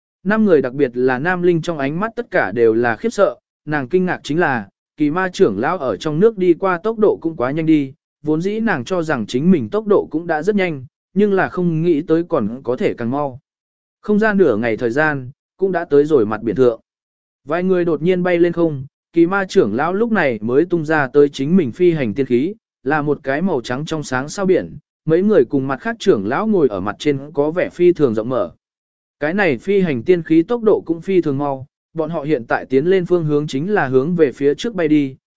5 người đặc biệt là Nam Linh trong ánh mắt tất cả đều là khiếp sợ, nàng kinh ngạc chính là, Kỳ Ma trưởng lão ở trong nước đi qua tốc độ cũng quá nhanh đi, vốn dĩ nàng cho rằng chính mình tốc độ cũng đã rất nhanh, nhưng là không nghĩ tới còn có thể càng mau. Không ra nửa ngày thời gian, cũng đã tới rồi mặt biển thượng. Vài người đột nhiên bay lên không, Kỳ Ma trưởng lão lúc này mới tung ra tới chính mình phi hành tiên khí, là một cái màu trắng trong sáng sao biển, mấy người cùng mặt khác trưởng lão ngồi ở mặt trên có vẻ phi thường rộng mở. Cái này phi hành tiên khí tốc độ cũng phi thường mau, bọn họ hiện tại tiến lên phương hướng chính là hướng về phía trước bay đi,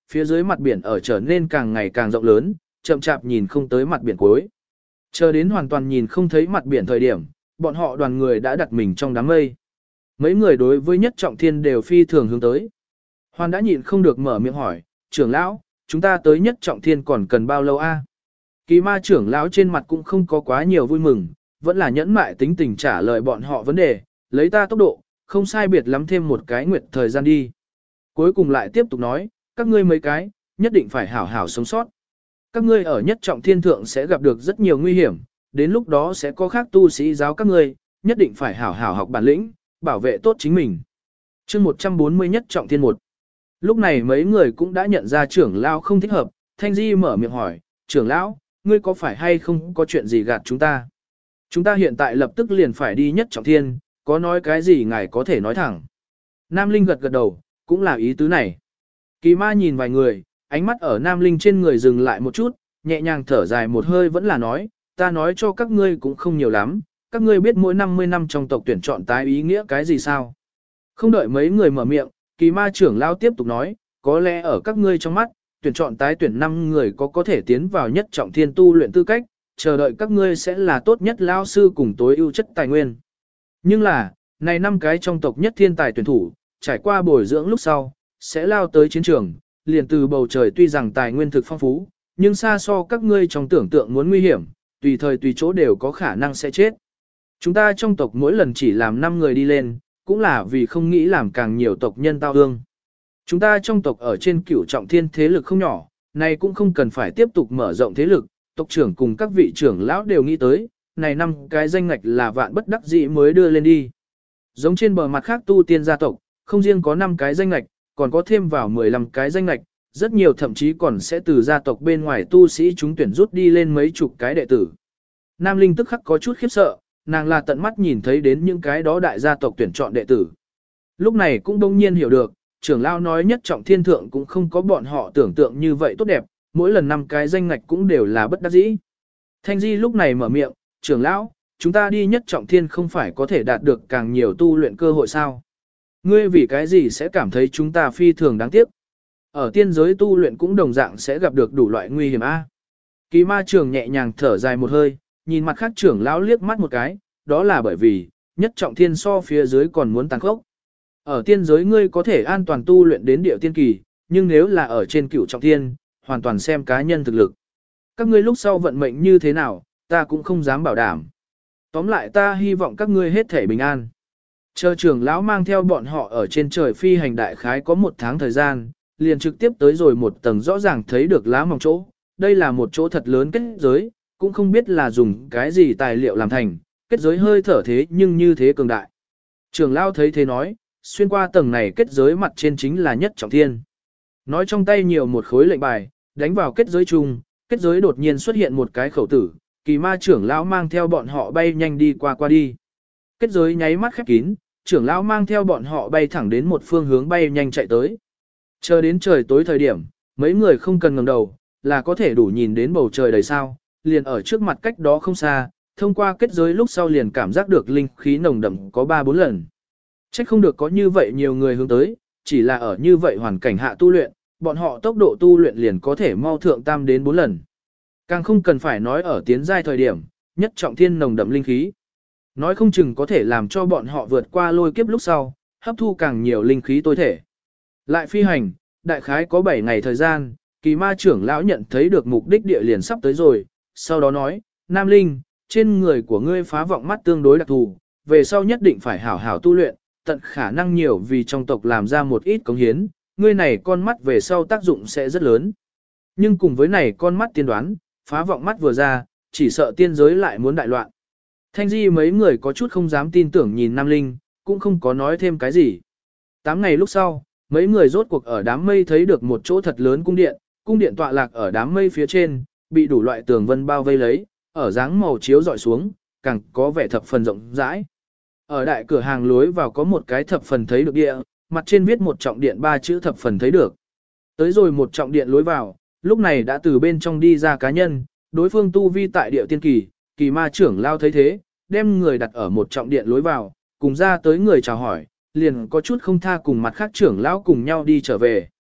phía dưới mặt biển ở trở nên càng ngày càng rộng lớn, chậm chạp nhìn không tới mặt biển cuối. Chờ đến hoàn toàn nhìn không thấy mặt biển thời điểm, bọn họ đoàn người đã đặt mình trong đám mây. Mấy người đối với Nhất Trọng Thiên đều phi thường hướng tới. Hoàn đã nhịn không được mở miệng hỏi, trưởng lão, chúng ta tới Nhất Trọng Thiên còn cần bao lâu a? Kỳ ma trưởng lão trên mặt cũng không có quá nhiều vui mừng, vẫn là nhẫn mại tính tình trả lời bọn họ vấn đề, lấy ta tốc độ, không sai biệt lắm thêm một cái nguyệt thời gian đi. Cuối cùng lại tiếp tục nói, các ngươi mấy cái, nhất định phải hảo hảo sống sót. Các ngươi ở Nhất Trọng Thiên thượng sẽ gặp được rất nhiều nguy hiểm, đến lúc đó sẽ có khác tu sĩ giáo các ngươi, nhất định phải hảo hảo học bản lĩnh, bảo vệ tốt chính mình. Chương 140 Nhất Trọng Thiên 1. Lúc này mấy người cũng đã nhận ra trưởng lão không thích hợp, Thanh Di mở miệng hỏi, trưởng lão, ngươi có phải hay không có chuyện gì gạt chúng ta? Chúng ta hiện tại lập tức liền phải đi Nhất Trọng Thiên, có nói cái gì ngài có thể nói thẳng. Nam Linh gật gật đầu, cũng là ý tứ này. Kỳ ma nhìn vài người, ánh mắt ở Nam Linh trên người dừng lại một chút, nhẹ nhàng thở dài một hơi vẫn là nói, ta nói cho các ngươi cũng không nhiều lắm, các ngươi biết mỗi 50 năm trong tộc tuyển chọn tái ý nghĩa cái gì sao? Không đợi mấy người mở miệng, kỳ ma trưởng lao tiếp tục nói, có lẽ ở các ngươi trong mắt, tuyển chọn tái tuyển 5 người có thể tiến vào Nhất Trọng Thiên tu luyện tư cách, chờ đợi các ngươi sẽ là tốt nhất lao sư cùng tối ưu chất tài nguyên. Nhưng là, này 5 cái trong tộc nhất thiên tài tuyển thủ, trải qua bồi dưỡng lúc sau, sẽ lao tới chiến trường, liền từ bầu trời tuy rằng tài nguyên thực phong phú, nhưng xa so các ngươi trong tưởng tượng muốn nguy hiểm, tùy thời tùy chỗ đều có khả năng sẽ chết. Chúng ta trong tộc mỗi lần chỉ làm 5 người đi lên, cũng là vì không nghĩ làm càng nhiều tộc nhân tao ương. Chúng ta trong tộc ở trên Cửu Trọng Thiên thế lực không nhỏ, này cũng không cần phải tiếp tục mở rộng thế lực, tộc trưởng cùng các vị trưởng lão đều nghĩ tới, này 5 cái danh ngạch là vạn bất đắc dĩ mới đưa lên đi. Giống trên bờ mặt khác tu tiên gia tộc, không riêng có 5 cái danh ngạch, còn có thêm vào 15 cái danh ngạch, rất nhiều thậm chí còn sẽ từ gia tộc bên ngoài tu sĩ chúng tuyển rút đi lên mấy chục cái đệ tử. Nam Linh tức khắc có chút khiếp sợ, nàng là tận mắt nhìn thấy đến những cái đó đại gia tộc tuyển chọn đệ tử. Lúc này cũng đông nhiên hiểu được, trưởng lão nói Nhất Trọng Thiên thượng cũng không có bọn họ tưởng tượng như vậy tốt đẹp, mỗi lần 5 cái danh ngạch cũng đều là bất đắc dĩ. Thanh Di lúc này mở miệng, trưởng lão, chúng ta đi Nhất Trọng Thiên không phải có thể đạt được càng nhiều tu luyện cơ hội sao? Ngươi vì cái gì sẽ cảm thấy chúng ta phi thường đáng tiếc? Ở tiên giới tu luyện cũng đồng dạng sẽ gặp được đủ loại nguy hiểm a. Kỳ ma trưởng nhẹ nhàng thở dài một hơi, nhìn mặt khác trưởng lão liếc mắt một cái, đó là bởi vì, Nhất Trọng Thiên so phía dưới còn muốn tàn khốc. Ở tiên giới ngươi có thể an toàn tu luyện đến địa tiên kỳ, nhưng nếu là ở trên Cửu Trọng Thiên, hoàn toàn xem cá nhân thực lực. Các ngươi lúc sau vận mệnh như thế nào, ta cũng không dám bảo đảm. Tóm lại ta hy vọng các ngươi hết thể bình an. Chờ trưởng lão mang theo bọn họ ở trên trời phi hành đại khái có 1 tháng thời gian, liền trực tiếp tới rồi một tầng rõ ràng thấy được lá mỏng chỗ. Đây là một chỗ thật lớn kết giới, cũng không biết là dùng cái gì tài liệu làm thành, kết giới hơi thở thế nhưng như thế cường đại. Trưởng lão thấy thế nói, xuyên qua tầng này kết giới mặt trên chính là Nhất Trọng Thiên. Nói trong tay nhiều một khối lệnh bài, đánh vào kết giới chung, kết giới đột nhiên xuất hiện một cái khẩu tử, kỳ ma trưởng lão mang theo bọn họ bay nhanh đi qua đi. Kết giới nháy mắt khép kín, trưởng lão mang theo bọn họ bay thẳng đến một phương hướng bay nhanh chạy tới. Chờ đến trời tối thời điểm, mấy người không cần ngẩng đầu, là có thể đủ nhìn đến bầu trời đầy sao, liền ở trước mặt cách đó không xa, thông qua kết giới lúc sau liền cảm giác được linh khí nồng đậm có 3-4 lần. Chắc không được có như vậy nhiều người hướng tới, chỉ là ở như vậy hoàn cảnh hạ tu luyện, bọn họ tốc độ tu luyện liền có thể mau thượng tam đến 4 lần. Càng không cần phải nói ở tiến giai thời điểm, Nhất Trọng Thiên nồng đậm linh khí. Nói không chừng có thể làm cho bọn họ vượt qua lôi kiếp lúc sau, hấp thu càng nhiều linh khí tối thể. Lại phi hành, đại khái có 7 ngày thời gian, kỳ ma trưởng lão nhận thấy được mục đích địa liền sắp tới rồi, sau đó nói, Nam Linh, trên người của ngươi phá vọng mắt tương đối đặc thù, về sau nhất định phải hảo hảo tu luyện, tận khả năng nhiều vì trong tộc làm ra một ít cống hiến, ngươi này con mắt về sau tác dụng sẽ rất lớn. Nhưng cùng với này con mắt tiên đoán, phá vọng mắt vừa ra, chỉ sợ tiên giới lại muốn đại loạn. Thanh Di mấy người có chút không dám tin tưởng nhìn Nam Linh, cũng không có nói thêm cái gì. 8 ngày lúc sau, mấy người rốt cuộc ở đám mây thấy được một chỗ thật lớn cung điện tọa lạc ở đám mây phía trên, bị đủ loại tường vân bao vây lấy, ở dáng màu chiếu dọi xuống, càng có vẻ thập phần rộng rãi. Ở đại cửa hàng lối vào có một cái thập phần thấy được địa, mặt trên viết một trọng điện 3 chữ thập phần thấy được. Tới rồi một trọng điện lối vào, lúc này đã từ bên trong đi ra cá nhân, đối phương tu vi tại địa tiên kỳ, kỳ ma trưởng lao thấy thế, đem người đặt ở một trọng điện lối vào, cùng ra tới người chào hỏi, liền có chút không tha cùng mặt khác trưởng lão cùng nhau đi trở về.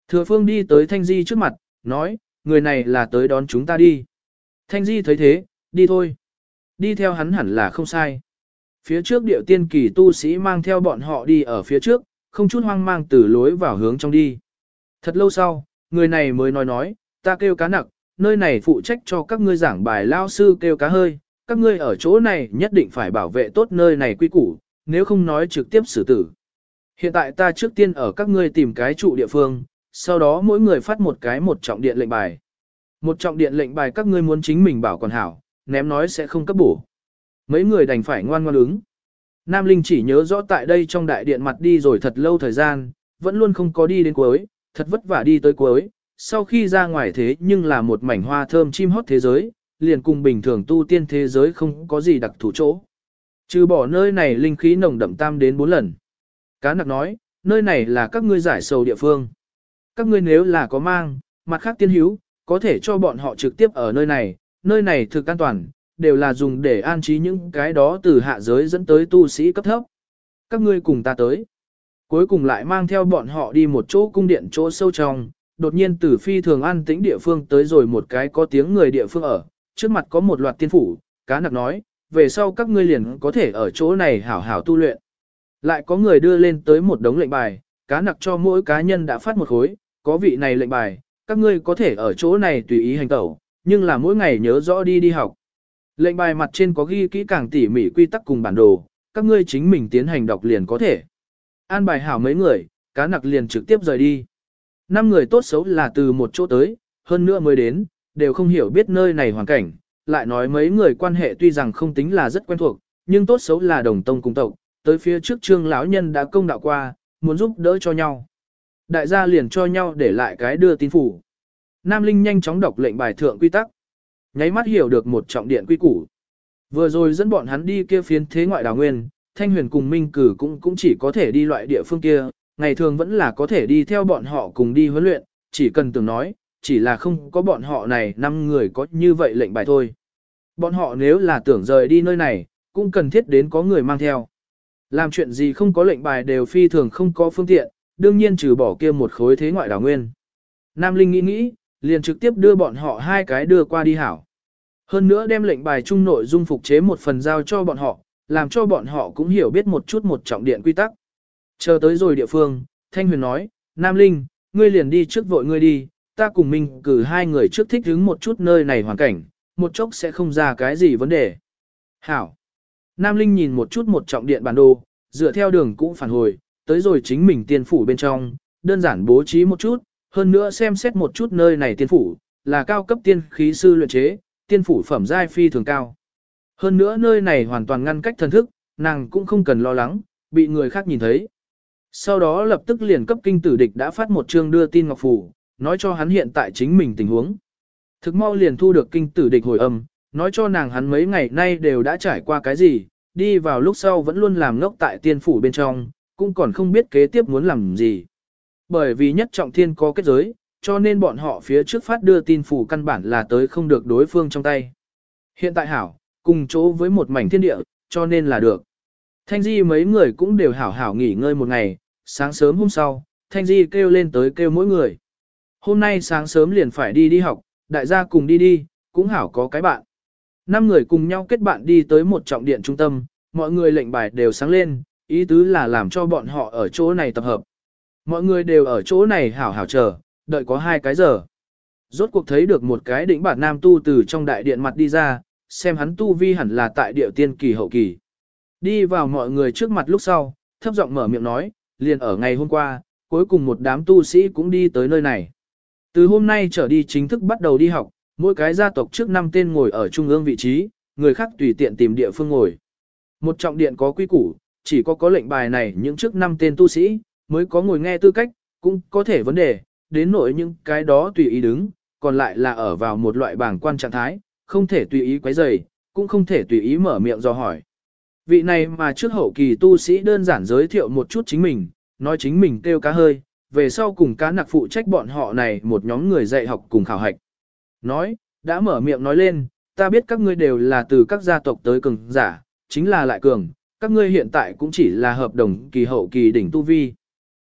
Thừa Phương đi tới Thanh Di trước mặt, nói, người này là tới đón chúng ta đi. Thanh Di thấy thế, đi thôi. Đi theo hắn hẳn là không sai. Phía trước điệu tiên kỳ tu sĩ mang theo bọn họ đi ở phía trước, không chút hoang mang từ lối vào hướng trong đi. Thật lâu sau, người này mới nói, ta kêu cá nặc, nơi này phụ trách cho các ngươi giảng bài lao sư kêu cá hơi, các ngươi ở chỗ này nhất định phải bảo vệ tốt nơi này quy củ, nếu không nói trực tiếp xử tử. Hiện tại ta trước tiên ở các ngươi tìm cái trụ địa phương, sau đó mỗi người phát một trọng điện lệnh bài. Một trọng điện lệnh bài các ngươi muốn chính mình bảo còn hảo, ném nói sẽ không cấp bổ. Mấy người đành phải ngoan ngoãn ứng. Nam Linh chỉ nhớ rõ tại đây trong đại điện mặt đi rồi thật lâu thời gian, vẫn luôn không có đi đến cuối, thật vất vả đi tới cuối. Sau khi ra ngoài thế nhưng là một mảnh hoa thơm chim hót thế giới, liền cùng bình thường tu tiên thế giới không có gì đặc thù chỗ. Trừ bỏ nơi này linh khí nồng đậm tam đến 4 lần. Cá nặc nói, nơi này là các ngươi giải sầu địa phương. Các ngươi nếu là có mang, mặt khác tiên hữu, có thể cho bọn họ trực tiếp ở nơi này thực an toàn, đều là dùng để an trí những cái đó từ hạ giới dẫn tới tu sĩ cấp thấp. Các ngươi cùng ta tới. Cuối cùng lại mang theo bọn họ đi một chỗ cung điện chỗ sâu trong, đột nhiên từ phi thường an tĩnh địa phương tới rồi một cái có tiếng người địa phương ở, trước mặt có một loạt tiên phủ, cá nặc nói, về sau các ngươi liền có thể ở chỗ này hảo hảo tu luyện. Lại có người đưa lên tới một đống lệnh bài, cá nặc cho mỗi cá nhân đã phát một khối, có vị này lệnh bài, các ngươi có thể ở chỗ này tùy ý hành tẩu, nhưng là mỗi ngày nhớ rõ đi học. Lệnh bài mặt trên có ghi kỹ càng tỉ mỉ quy tắc cùng bản đồ, các ngươi chính mình tiến hành đọc liền có thể. An bài hảo mấy người, cá nặc liền trực tiếp rời đi. 5 người tốt xấu là từ một chỗ tới, hơn nữa mới đến, đều không hiểu biết nơi này hoàn cảnh, lại nói mấy người quan hệ tuy rằng không tính là rất quen thuộc, nhưng tốt xấu là đồng tông cùng tộc, tới phía trước Trương lão nhân đã công đạo qua, muốn giúp đỡ cho nhau. Đại gia liền cho nhau để lại cái đưa tin phủ. Nam Linh nhanh chóng đọc lệnh bài thượng quy tắc, nháy mắt hiểu được một trọng điện quy củ. Vừa rồi dẫn bọn hắn đi kia phiến thế ngoại đào nguyên, Thanh Huyền cùng Minh Cử cũng chỉ có thể đi loại địa phương kia, ngày thường vẫn là có thể đi theo bọn họ cùng đi huấn luyện, chỉ cần tưởng nói, chỉ là không có bọn họ này 5 người có như vậy lệnh bài thôi. Bọn họ nếu là tưởng rời đi nơi này, cũng cần thiết đến có người mang theo. Làm chuyện gì không có lệnh bài đều phi thường không có phương tiện, đương nhiên trừ bỏ kia một khối thế ngoại đào nguyên. Nam Linh nghĩ, liền trực tiếp đưa bọn họ 2 cái đưa qua đi hảo. Hơn nữa đem lệnh bài chung nội dung phục chế một phần giao cho bọn họ, làm cho bọn họ cũng hiểu biết một chút một trọng điện quy tắc. Chờ tới rồi địa phương, Thanh Huyền nói, Nam Linh, ngươi liền đi trước vội ngươi đi, ta cùng mình cử 2 người trước thích ứng một chút nơi này hoàn cảnh, một chốc sẽ không ra cái gì vấn đề. Hảo. Nam Linh nhìn một chút một trọng điện bản đồ, dựa theo đường cũ phản hồi, tới rồi chính mình tiên phủ bên trong, đơn giản bố trí một chút, hơn nữa xem xét một chút nơi này tiên phủ, là cao cấp tiên khí sư luyện chế, tiên phủ phẩm giai phi thường cao. Hơn nữa nơi này hoàn toàn ngăn cách thần thức, nàng cũng không cần lo lắng, bị người khác nhìn thấy. Sau đó lập tức liền cấp kinh tử địch đã phát một chương đưa tin ngọc phủ, nói cho hắn hiện tại chính mình tình huống. Thực mau liền thu được kinh tử địch hồi âm, nói cho nàng hắn mấy ngày nay đều đã trải qua cái gì, đi vào lúc sau vẫn luôn làm ngốc tại tiên phủ bên trong, cũng còn không biết kế tiếp muốn làm gì. Bởi vì nhất trọng thiên có kết giới, cho nên bọn họ phía trước phát đưa tin phủ căn bản là tới không được đối phương trong tay. Hiện tại hảo, cùng chỗ với một mảnh thiên địa, cho nên là được. Thanh Di mấy người cũng đều hảo hảo nghỉ ngơi một ngày, sáng sớm hôm sau, Thanh Di kêu lên tới kêu mỗi người. Hôm nay sáng sớm liền phải đi học, đại gia cùng đi, cũng hảo có cái bạn. 5 người cùng nhau kết bạn đi tới một trọng điện trung tâm, mọi người lệnh bài đều sáng lên, ý tứ là làm cho bọn họ ở chỗ này tập hợp. Mọi người đều ở chỗ này hảo hảo chờ, đợi có 2 cái giờ. Rốt cuộc thấy được một cái đỉnh bản nam tu từ trong đại điện mặt đi ra, xem hắn tu vi hẳn là tại địa tiên kỳ hậu kỳ. Đi vào mọi người trước mặt lúc sau, thấp giọng mở miệng nói, liền ở ngày hôm qua, cuối cùng một đám tu sĩ cũng đi tới nơi này. Từ hôm nay trở đi chính thức bắt đầu đi học, mỗi cái gia tộc trước 5 tên ngồi ở trung ương vị trí, người khác tùy tiện tìm địa phương ngồi. Một trọng điện có quy củ, chỉ có lệnh bài này những trước 5 tên tu sĩ, mới có ngồi nghe tư cách, cũng có thể vấn đề, đến nỗi những cái đó tùy ý đứng, còn lại là ở vào một loại bảng quan trạng thái, không thể tùy ý quấy rầy, cũng không thể tùy ý mở miệng dò hỏi. Vị này mà trước hậu kỳ tu sĩ đơn giản giới thiệu một chút chính mình, nói chính mình kêu cá hơi, về sau cùng cá nặc phụ trách bọn họ này một nhóm người dạy học cùng khảo hạch. Nói, đã mở miệng nói lên, ta biết các ngươi đều là từ các gia tộc tới cường giả, chính là lại cường, các ngươi hiện tại cũng chỉ là hợp đồng kỳ hậu kỳ đỉnh tu vi.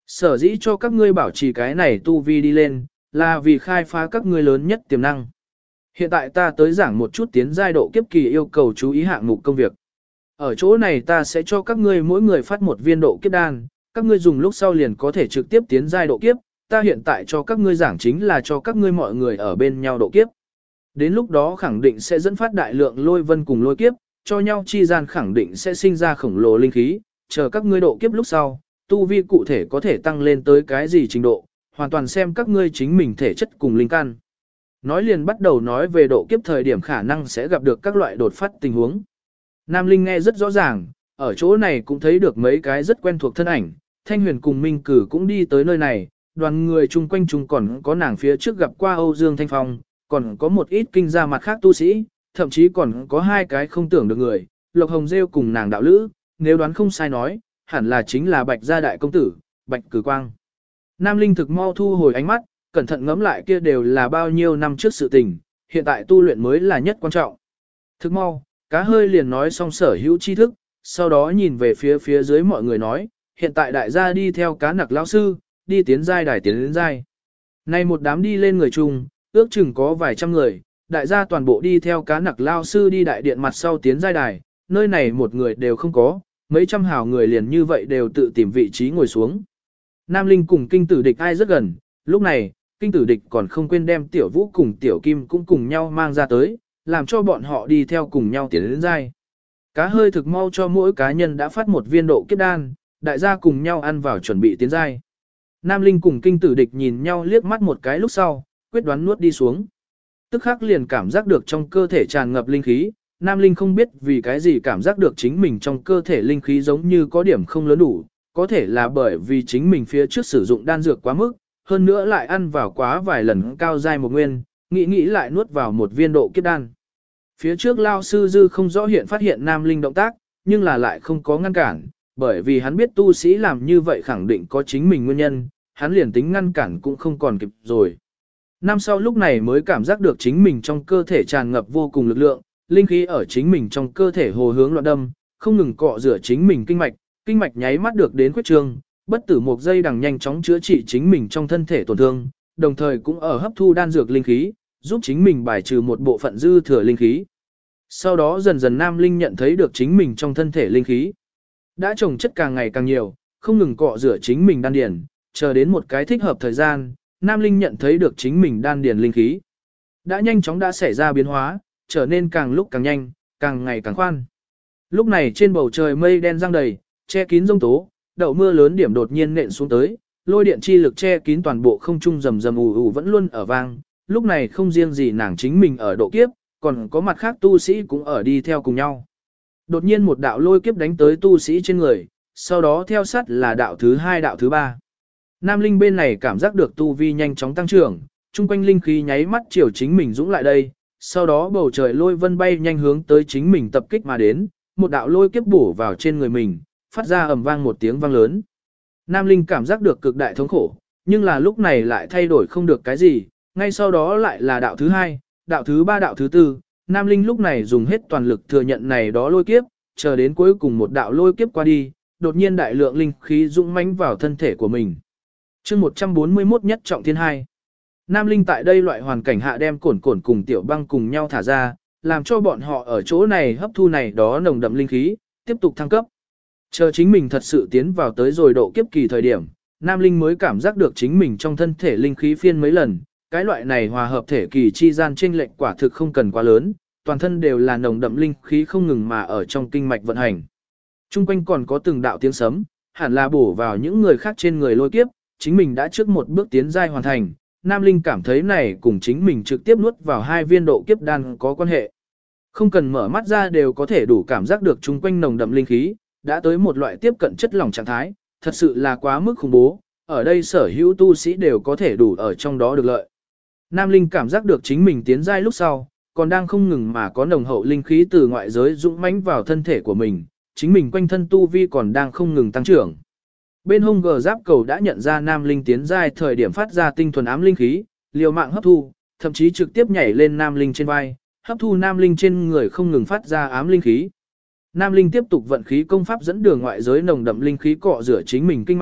Sở dĩ cho các ngươi bảo trì cái này tu vi đi lên, là vì khai phá các ngươi lớn nhất tiềm năng. Hiện tại ta tới giảng một chút tiến giai độ kiếp kỳ yêu cầu chú ý hạng mục công việc. Ở chỗ này ta sẽ cho các ngươi mỗi người phát một viên độ kiếp đan, các ngươi dùng lúc sau liền có thể trực tiếp tiến giai độ kiếp, ta hiện tại cho các ngươi giảng chính là cho các ngươi mọi người ở bên nhau độ kiếp. Đến lúc đó khẳng định sẽ dẫn phát đại lượng lôi vân cùng lôi kiếp, cho nhau chi gian khẳng định sẽ sinh ra khổng lồ linh khí, chờ các ngươi độ kiếp lúc sau, tu vi cụ thể có thể tăng lên tới cái gì trình độ, hoàn toàn xem các ngươi chính mình thể chất cùng linh căn. Nói liền bắt đầu nói về độ kiếp thời điểm khả năng sẽ gặp được các loại đột phát tình huống. Nam Linh nghe rất rõ ràng, ở chỗ này cũng thấy được mấy cái rất quen thuộc thân ảnh, Thanh Huyền cùng Minh Cử cũng đi tới nơi này, đoàn người chung quanh chung còn có nàng phía trước gặp qua Âu Dương Thanh Phong, còn có một ít kinh gia mặt khác tu sĩ, thậm chí còn có hai cái không tưởng được người, Lộc Hồng Rêu cùng nàng đạo lữ, nếu đoán không sai nói, hẳn là chính là Bạch gia đại công tử, Bạch Cử Quang. Nam Linh thực mau thu hồi ánh mắt, cẩn thận ngẫm lại kia đều là bao nhiêu năm trước sự tình, hiện tại tu luyện mới là nhất quan trọng. Thực mau, cá hơi liền nói xong sở hữu tri thức, sau đó nhìn về phía dưới mọi người nói, hiện tại đại gia đi theo cá nặc lão sư, đi tiến giai đài tiến đến giai. Nay một đám đi lên người chung, ước chừng có vài trăm người, đại gia toàn bộ đi theo cá nặc lao sư đi đại điện mặt sau tiến giai đài, nơi này một người đều không có, mấy trăm hào người liền như vậy đều tự tìm vị trí ngồi xuống. Nam Linh cùng kinh tử địch ai rất gần, lúc này, kinh tử địch còn không quên đem tiểu vũ cùng tiểu kim cũng cùng nhau mang ra tới, làm cho bọn họ đi theo cùng nhau tiến đến giai. Cá hơi thực mau cho mỗi cá nhân đã phát một viên độ kiếp đan, đại gia cùng nhau ăn vào chuẩn bị tiến giai. Nam Linh cùng kinh tử địch nhìn nhau liếc mắt một cái lúc sau, quyết đoán nuốt đi xuống. Tức khắc liền cảm giác được trong cơ thể tràn ngập linh khí, Nam Linh không biết vì cái gì cảm giác được chính mình trong cơ thể linh khí giống như có điểm không lớn đủ, có thể là bởi vì chính mình phía trước sử dụng đan dược quá mức, hơn nữa lại ăn vào quá vài lần cao giai một nguyên, nghĩ lại nuốt vào một viên độ kiếp đan. Phía trước Lao Sư Dư không rõ hiện phát hiện Nam Linh động tác, nhưng là lại không có ngăn cản, bởi vì hắn biết tu sĩ làm như vậy khẳng định có chính mình nguyên nhân, hắn liền tính ngăn cản cũng không còn kịp rồi. Năm sau lúc này mới cảm giác được chính mình trong cơ thể tràn ngập vô cùng lực lượng, linh khí ở chính mình trong cơ thể hồ hướng loạn đâm, không ngừng cọ rửa chính mình kinh mạch nháy mắt được đến quyết trương, bất tử một giây đằng nhanh chóng chữa trị chính mình trong thân thể tổn thương, đồng thời cũng ở hấp thu đan dược linh khí, giúp chính mình bài trừ một bộ phận dư thừa linh khí. Sau đó dần dần Nam Linh nhận thấy được chính mình trong thân thể linh khí đã trồng chất càng ngày càng nhiều, không ngừng cọ rửa chính mình đan điền, chờ đến một cái thích hợp thời gian, Nam Linh nhận thấy được chính mình đan điền linh khí đã nhanh chóng đã xảy ra biến hóa, trở nên càng lúc càng nhanh, càng ngày càng khoan. Lúc này trên bầu trời mây đen giăng đầy, che kín giông tố, đậu mưa lớn điểm đột nhiên nện xuống tới, lôi điện chi lực che kín toàn bộ không trung rầm rầm ù ù vẫn luôn ở vang. Lúc này không riêng gì nàng chính mình ở độ kiếp, còn có mặt khác tu sĩ cũng ở đi theo cùng nhau. Đột nhiên một đạo lôi kiếp đánh tới tu sĩ trên người, sau đó theo sát là đạo thứ hai đạo thứ ba. Nam Linh bên này cảm giác được tu vi nhanh chóng tăng trưởng, chung quanh linh khí nháy mắt chiều chính mình dũng lại đây, sau đó bầu trời lôi vân bay nhanh hướng tới chính mình tập kích mà đến, một đạo lôi kiếp bổ vào trên người mình, phát ra ầm vang một tiếng vang lớn. Nam Linh cảm giác được cực đại thống khổ, nhưng là lúc này lại thay đổi không được cái gì, ngay sau đó lại là đạo thứ hai, đạo thứ ba đạo thứ tư, Nam Linh lúc này dùng hết toàn lực thừa nhận này đó lôi kiếp, chờ đến cuối cùng một đạo lôi kiếp qua đi, đột nhiên đại lượng linh khí dũng mãnh vào thân thể của mình. Chương 141 nhất trọng thiên hai. Nam Linh tại đây loại hoàn cảnh hạ đem cổn cùng tiểu băng cùng nhau thả ra, làm cho bọn họ ở chỗ này hấp thu này đó nồng đậm linh khí, tiếp tục thăng cấp. Chờ chính mình thật sự tiến vào tới rồi độ kiếp kỳ thời điểm, Nam Linh mới cảm giác được chính mình trong thân thể linh khí phiên mấy lần, cái loại này hòa hợp thể kỳ chi gian chênh lệch quả thực không cần quá lớn, toàn thân đều là nồng đậm linh khí không ngừng mà ở trong kinh mạch vận hành. Trung quanh còn có từng đạo tiếng sấm, hẳn là bổ vào những người khác trên người lôi kiếp, chính mình đã trước một bước tiến giai hoàn thành. Nam Linh cảm thấy này cùng chính mình trực tiếp nuốt vào hai viên độ kiếp đan có quan hệ. Không cần mở mắt ra đều có thể đủ cảm giác được chung quanh nồng đậm linh khí, đã tới một loại tiếp cận chất lỏng trạng thái, thật sự là quá mức khủng bố, ở đây sở hữu tu sĩ đều có thể đủ ở trong đó được lợi. Nam Linh cảm giác được chính mình tiến giai lúc sau, còn đang không ngừng mà có nồng hậu linh khí từ ngoại giới dũng mãnh vào thân thể của mình, chính mình quanh thân tu vi còn đang không ngừng tăng trưởng. Bên hông gờ giáp cầu đã nhận ra Nam Linh tiến giai thời điểm phát ra tinh thuần ám linh khí, liều mạng hấp thu, thậm chí trực tiếp nhảy lên Nam Linh trên vai, hấp thu Nam Linh trên người không ngừng phát ra ám linh khí. Nam Linh tiếp tục vận khí công pháp dẫn đường ngoại giới nồng đậm linh khí cọ rửa chính mình kinh mạch,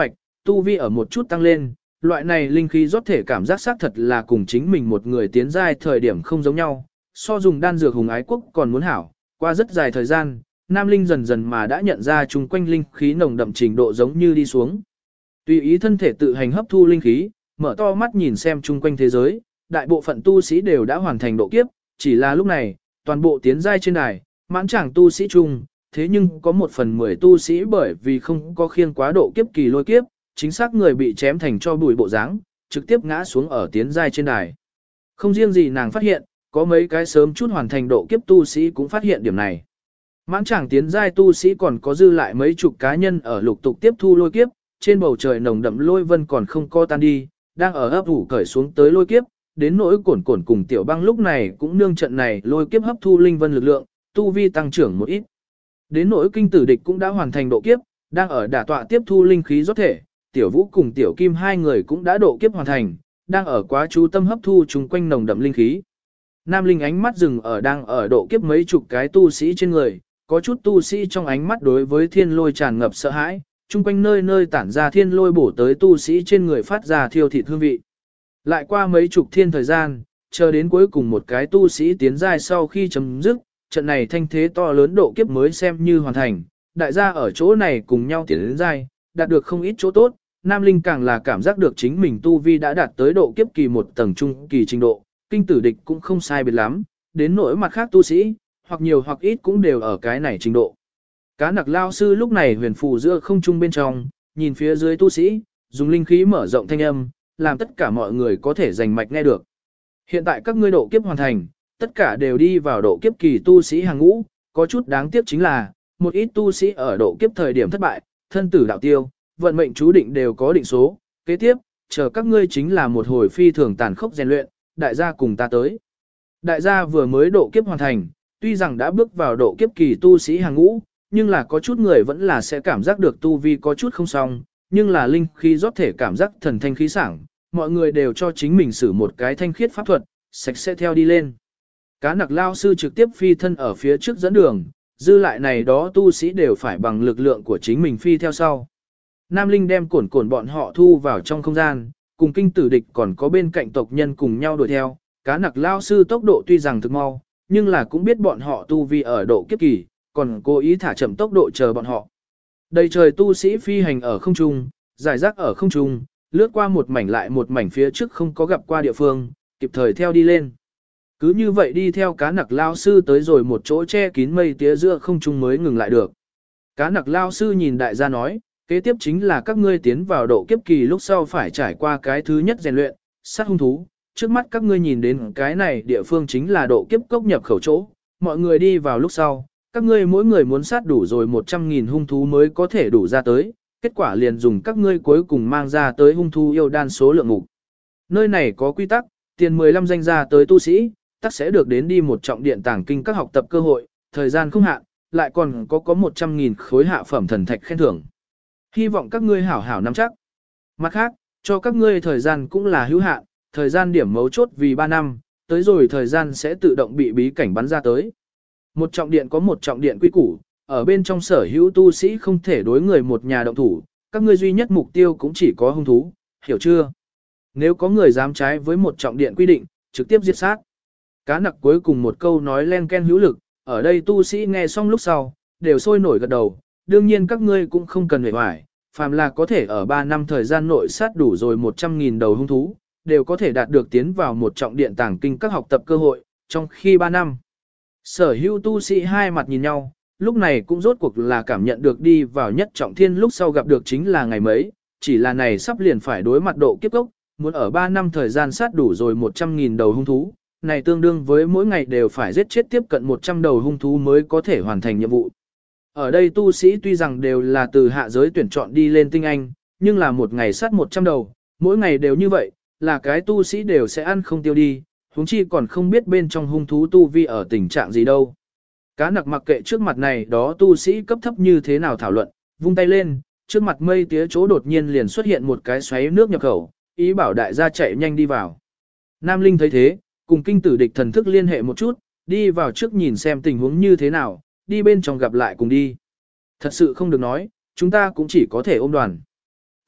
tu vi ở một chút tăng lên, loại này linh khí rót thể cảm giác xác thật là cùng chính mình một người tiến giai thời điểm không giống nhau, so dùng đan dược hùng ái quốc còn muốn hảo, qua rất dài thời gian, Nam Linh dần dần mà đã nhận ra chung quanh linh khí nồng đậm trình độ giống như đi xuống. Tùy ý thân thể tự hành hấp thu linh khí, mở to mắt nhìn xem chung quanh thế giới, đại bộ phận tu sĩ đều đã hoàn thành độ kiếp, chỉ là lúc này, toàn bộ tiến giai trên đài, mãn chẳng tu sĩ chung, thế nhưng có 1/10 tu sĩ bởi vì không có khiêng quá độ kiếp kỳ lôi kiếp, chính xác người bị chém thành cho bụi bộ dáng, trực tiếp ngã xuống ở tiến giai trên đài. Không riêng gì nàng phát hiện, có mấy cái sớm chút hoàn thành độ kiếp tu sĩ cũng phát hiện điểm này. Mãn chẳng tiến giai tu sĩ còn có dư lại mấy chục cá nhân ở lục tục tiếp thu lôi kiếp, trên bầu trời nồng đậm lôi vân còn không co tan đi, đang ở ấp ủ cởi xuống tới lôi kiếp, đến nỗi cổn cổn cùng tiểu băng lúc này cũng nương trận này lôi kiếp hấp thu linh vân lực lượng, tu vi tăng trưởng một ít. Đến nỗi kinh tử địch cũng đã hoàn thành độ kiếp, đang ở đả tọa tiếp thu linh khí rót thể, tiểu vũ cùng tiểu kim hai người cũng đã độ kiếp hoàn thành, đang ở quá chú tâm hấp thu chung quanh nồng đậm linh khí. Nam Linh ánh mắt dừng ở đang ở độ kiếp mấy chục cái tu sĩ trên người, có chút tu sĩ trong ánh mắt đối với thiên lôi tràn ngập sợ hãi, chung quanh nơi nơi tản ra thiên lôi bổ tới tu sĩ trên người phát ra thiêu thịt hương vị. Lại qua mấy chục thiên thời gian, chờ đến cuối cùng một cái tu sĩ tiến giai sau khi chấm dứt, trận này thanh thế to lớn độ kiếp mới xem như hoàn thành, đại gia ở chỗ này cùng nhau tiến đến giai, đạt được không ít chỗ tốt, Nam Linh càng là cảm giác được chính mình tu vi đã đạt tới độ kiếp kỳ một tầng trung kỳ trình độ, kinh tử địch cũng không sai biệt lắm, đến nỗi mặt khác tu sĩ, hoặc nhiều hoặc ít cũng đều ở cái này trình độ. Cá nặc lao sư lúc này huyền phù giữa không trung bên trong, nhìn phía dưới tu sĩ, dùng linh khí mở rộng thanh âm, làm tất cả mọi người có thể rành mạch nghe được. Hiện tại các ngươi độ kiếp hoàn thành, tất cả đều đi vào độ kiếp kỳ tu sĩ hàng ngũ, có chút đáng tiếc chính là, một ít tu sĩ ở độ kiếp thời điểm thất bại, thân tử đạo tiêu, vận mệnh chú định đều có định số, kế tiếp, chờ các ngươi chính là một hồi phi thường tàn khốc rèn luyện, đại gia cùng ta tới. Đại gia vừa mới độ kiếp hoàn thành, tuy rằng đã bước vào độ kiếp kỳ tu sĩ hàng ngũ, nhưng là có chút người vẫn là sẽ cảm giác được tu vi có chút không xong, nhưng là linh khí rót thể cảm giác thần thanh khí sảng, mọi người đều cho chính mình sử một cái thanh khiết pháp thuật, sạch sẽ theo đi lên. Cá nặc lao sư trực tiếp phi thân ở phía trước dẫn đường, dư lại này đó tu sĩ đều phải bằng lực lượng của chính mình phi theo sau. Nam Linh đem cổn cổn bọn họ thu vào trong không gian, cùng kinh tử địch còn có bên cạnh tộc nhân cùng nhau đuổi theo, cá nặc lao sư tốc độ tuy rằng thực mau, nhưng là cũng biết bọn họ tu vi ở độ kiếp kỳ, còn cố ý thả chậm tốc độ chờ bọn họ. Đầy trời tu sĩ phi hành ở không trung, giải rác ở không trung, lướt qua một mảnh lại một mảnh phía trước không có gặp qua địa phương, kịp thời theo đi lên. Cứ như vậy đi theo cá nặc lao sư tới rồi một chỗ che kín mây tía giữa không trung mới ngừng lại được. Cá nặc lao sư nhìn đại gia nói, kế tiếp chính là các ngươi tiến vào độ kiếp kỳ lúc sau phải trải qua cái thứ nhất rèn luyện, sát hung thú. Trước mắt các ngươi nhìn đến cái này địa phương chính là độ kiếp cốc nhập khẩu chỗ, mọi người đi vào lúc sau, các ngươi mỗi người muốn sát đủ rồi 100.000 hung thú mới có thể đủ ra tới, kết quả liền dùng các ngươi cuối cùng mang ra tới hung thú yêu đan số lượng mục. Nơi này có quy tắc, tiền 15 danh ra tới tu sĩ, tắc sẽ được đến đi một trọng điện tàng kinh các học tập cơ hội, thời gian không hạn, lại còn có 100.000 khối hạ phẩm thần thạch khen thưởng. Hy vọng các ngươi hảo hảo nắm chắc. Mặt khác, cho các ngươi thời gian cũng là hữu hạn, thời gian điểm mấu chốt vì 3 năm, tới rồi thời gian sẽ tự động bị bí cảnh bắn ra tới. Một trọng điện có một trọng điện quy củ, ở bên trong sở hữu tu sĩ không thể đối người một nhà động thủ, các ngươi duy nhất mục tiêu cũng chỉ có hung thú, hiểu chưa? Nếu có người dám trái với một trọng điện quy định, trực tiếp giết sát. Cá nặc cuối cùng một câu nói len ken hữu lực, ở đây tu sĩ nghe xong lúc sau, đều sôi nổi gật đầu, đương nhiên các ngươi cũng không cần hề hoài, phàm là có thể ở 3 năm thời gian nội sát đủ rồi 100.000 đầu hung thú, đều có thể đạt được tiến vào một trọng điện tàng kinh các học tập cơ hội, trong khi 3 năm. Sở hữu tu sĩ hai mặt nhìn nhau, lúc này cũng rốt cuộc là cảm nhận được đi vào nhất trọng thiên lúc sau gặp được chính là ngày mấy, chỉ là này sắp liền phải đối mặt độ kiếp cốc, muốn ở 3 năm thời gian sát đủ rồi 100.000 đầu hung thú, này tương đương với mỗi ngày đều phải giết chết tiếp cận 100 đầu hung thú mới có thể hoàn thành nhiệm vụ. Ở đây tu sĩ tuy rằng đều là từ hạ giới tuyển chọn đi lên tinh anh, nhưng là một ngày sát 100 đầu, mỗi ngày đều như vậy, là cái tu sĩ đều sẽ ăn không tiêu đi, huống chi còn không biết bên trong hung thú tu vi ở tình trạng gì đâu. Cá nặc mặc kệ trước mặt này đó tu sĩ cấp thấp như thế nào thảo luận, vung tay lên, trước mặt mây tía chỗ đột nhiên liền xuất hiện một cái xoáy nước nhập khẩu, ý bảo đại gia chạy nhanh đi vào. Nam Linh thấy thế, cùng kinh tử địch thần thức liên hệ một chút, đi vào trước nhìn xem tình huống như thế nào, đi bên trong gặp lại cùng đi. Thật sự không được nói, chúng ta cũng chỉ có thể ôm đoàn.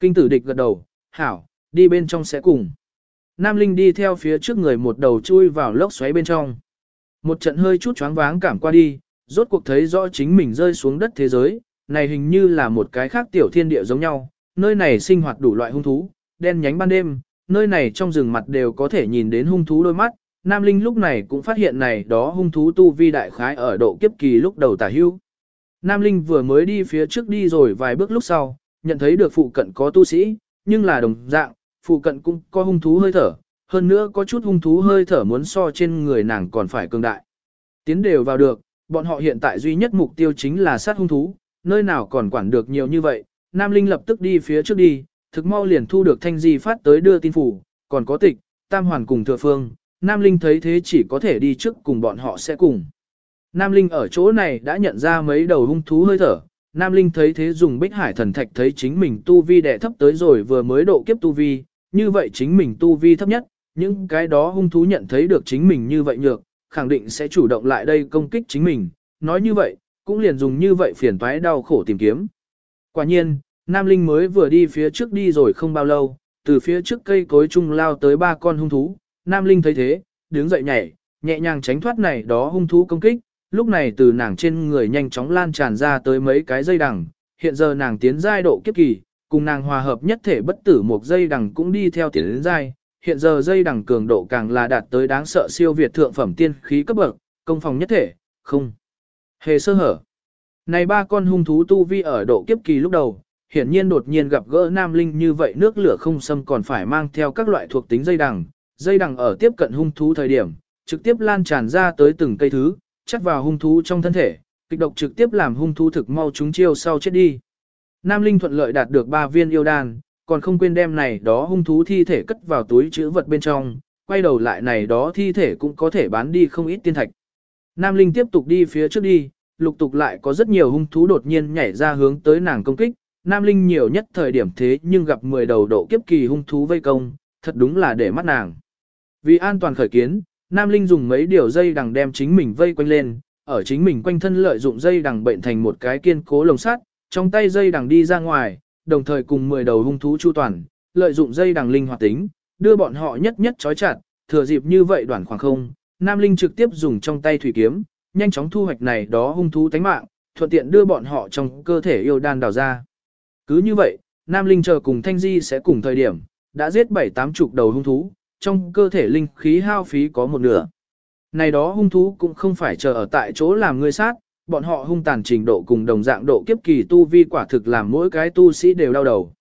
Kinh tử địch gật đầu, hảo, đi bên trong sẽ cùng. Nam Linh đi theo phía trước người một đầu chui vào lốc xoáy bên trong. Một trận hơi chút choáng váng cảm qua đi, rốt cuộc thấy rõ chính mình rơi xuống đất thế giới, này hình như là một cái khác tiểu thiên địa giống nhau, nơi này sinh hoạt đủ loại hung thú, đen nhánh ban đêm, nơi này trong rừng mặt đều có thể nhìn đến hung thú đôi mắt. Nam Linh lúc này cũng phát hiện này đó hung thú tu vi đại khái ở độ kiếp kỳ lúc đầu tả hưu. Nam Linh vừa mới đi phía trước đi rồi vài bước lúc sau, nhận thấy được phụ cận có tu sĩ, nhưng là đồng dạng, phụ cận cũng có hung thú hơi thở, hơn nữa có chút hung thú hơi thở muốn so trên người nàng còn phải cường đại. Tiến đều vào được, bọn họ hiện tại duy nhất mục tiêu chính là sát hung thú, nơi nào còn quản được nhiều như vậy. Nam Linh lập tức đi phía trước đi, thực mau liền thu được thanh di phát tới đưa tin phủ, còn có tịch, tam hoàn cùng thừa phương. Nam Linh thấy thế chỉ có thể đi trước cùng bọn họ sẽ cùng. Nam Linh ở chỗ này đã nhận ra mấy đầu hung thú hơi thở. Nam Linh thấy thế dùng bích hải thần thạch thấy chính mình tu vi đẻ thấp tới rồi vừa mới độ kiếp tu vi, như vậy chính mình tu vi thấp nhất, những cái đó hung thú nhận thấy được chính mình như vậy nhược, khẳng định sẽ chủ động lại đây công kích chính mình. Nói như vậy, cũng liền dùng như vậy phiền toái đau khổ tìm kiếm. Quả nhiên, Nam Linh mới vừa đi phía trước đi rồi không bao lâu, từ phía trước cây cối chung lao tới 3 con hung thú. Nam Linh thấy thế, đứng dậy nhảy, nhẹ nhàng tránh thoát này đó hung thú công kích. Lúc này từ nàng trên người nhanh chóng lan tràn ra tới mấy cái dây đằng. Hiện giờ nàng tiến giai độ kiếp kỳ, cùng nàng hòa hợp nhất thể bất tử một dây đằng cũng đi theo tiến đến giai. Hiện giờ dây đằng cường độ càng là đạt tới đáng sợ siêu việt thượng phẩm tiên khí cấp bậc, công phòng nhất thể, không hề sơ hở. Này 3 con hung thú tu vi ở độ kiếp kỳ lúc đầu, hiển nhiên đột nhiên gặp gỡ Nam Linh như vậy nước lửa không xâm còn phải mang theo các loại thuộc tính dây đằng. Dây đằng ở tiếp cận hung thú thời điểm, trực tiếp lan tràn ra tới từng cây thứ, chắc vào hung thú trong thân thể, kịch độc trực tiếp làm hung thú thực mau chúng chiêu sau chết đi. Nam Linh thuận lợi đạt được 3 viên yêu đan, còn không quên đem này đó hung thú thi thể cất vào túi trữ vật bên trong, quay đầu lại này đó thi thể cũng có thể bán đi không ít tiên thạch. Nam Linh tiếp tục đi phía trước đi, lục tục lại có rất nhiều hung thú đột nhiên nhảy ra hướng tới nàng công kích. Nam Linh nhiều nhất thời điểm thế nhưng gặp 10 đầu độ kiếp kỳ hung thú vây công, thật đúng là để mắt nàng. Vì an toàn khởi kiến, Nam Linh dùng mấy điều dây đằng đem chính mình vây quanh lên, ở chính mình quanh thân lợi dụng dây đằng bệnh thành một cái kiên cố lồng sắt, trong tay dây đằng đi ra ngoài, đồng thời cùng 10 đầu hung thú chu toàn, lợi dụng dây đằng linh hoạt tính, đưa bọn họ nhất nhất trói chặt, thừa dịp như vậy đoạn khoảng không, Nam Linh trực tiếp dùng trong tay thủy kiếm, nhanh chóng thu hoạch này đó hung thú tánh mạng, thuận tiện đưa bọn họ trong cơ thể yêu đan đào ra. Cứ như vậy, Nam Linh chờ cùng Thanh Di sẽ cùng thời điểm, đã giết 7-8 chục đầu hung thú, trong cơ thể linh khí hao phí có một nửa. Này đó hung thú cũng không phải chờ ở tại chỗ làm người sát, bọn họ hung tàn trình độ cùng đồng dạng độ kiếp kỳ tu vi quả thực làm mỗi cái tu sĩ đều đau đầu.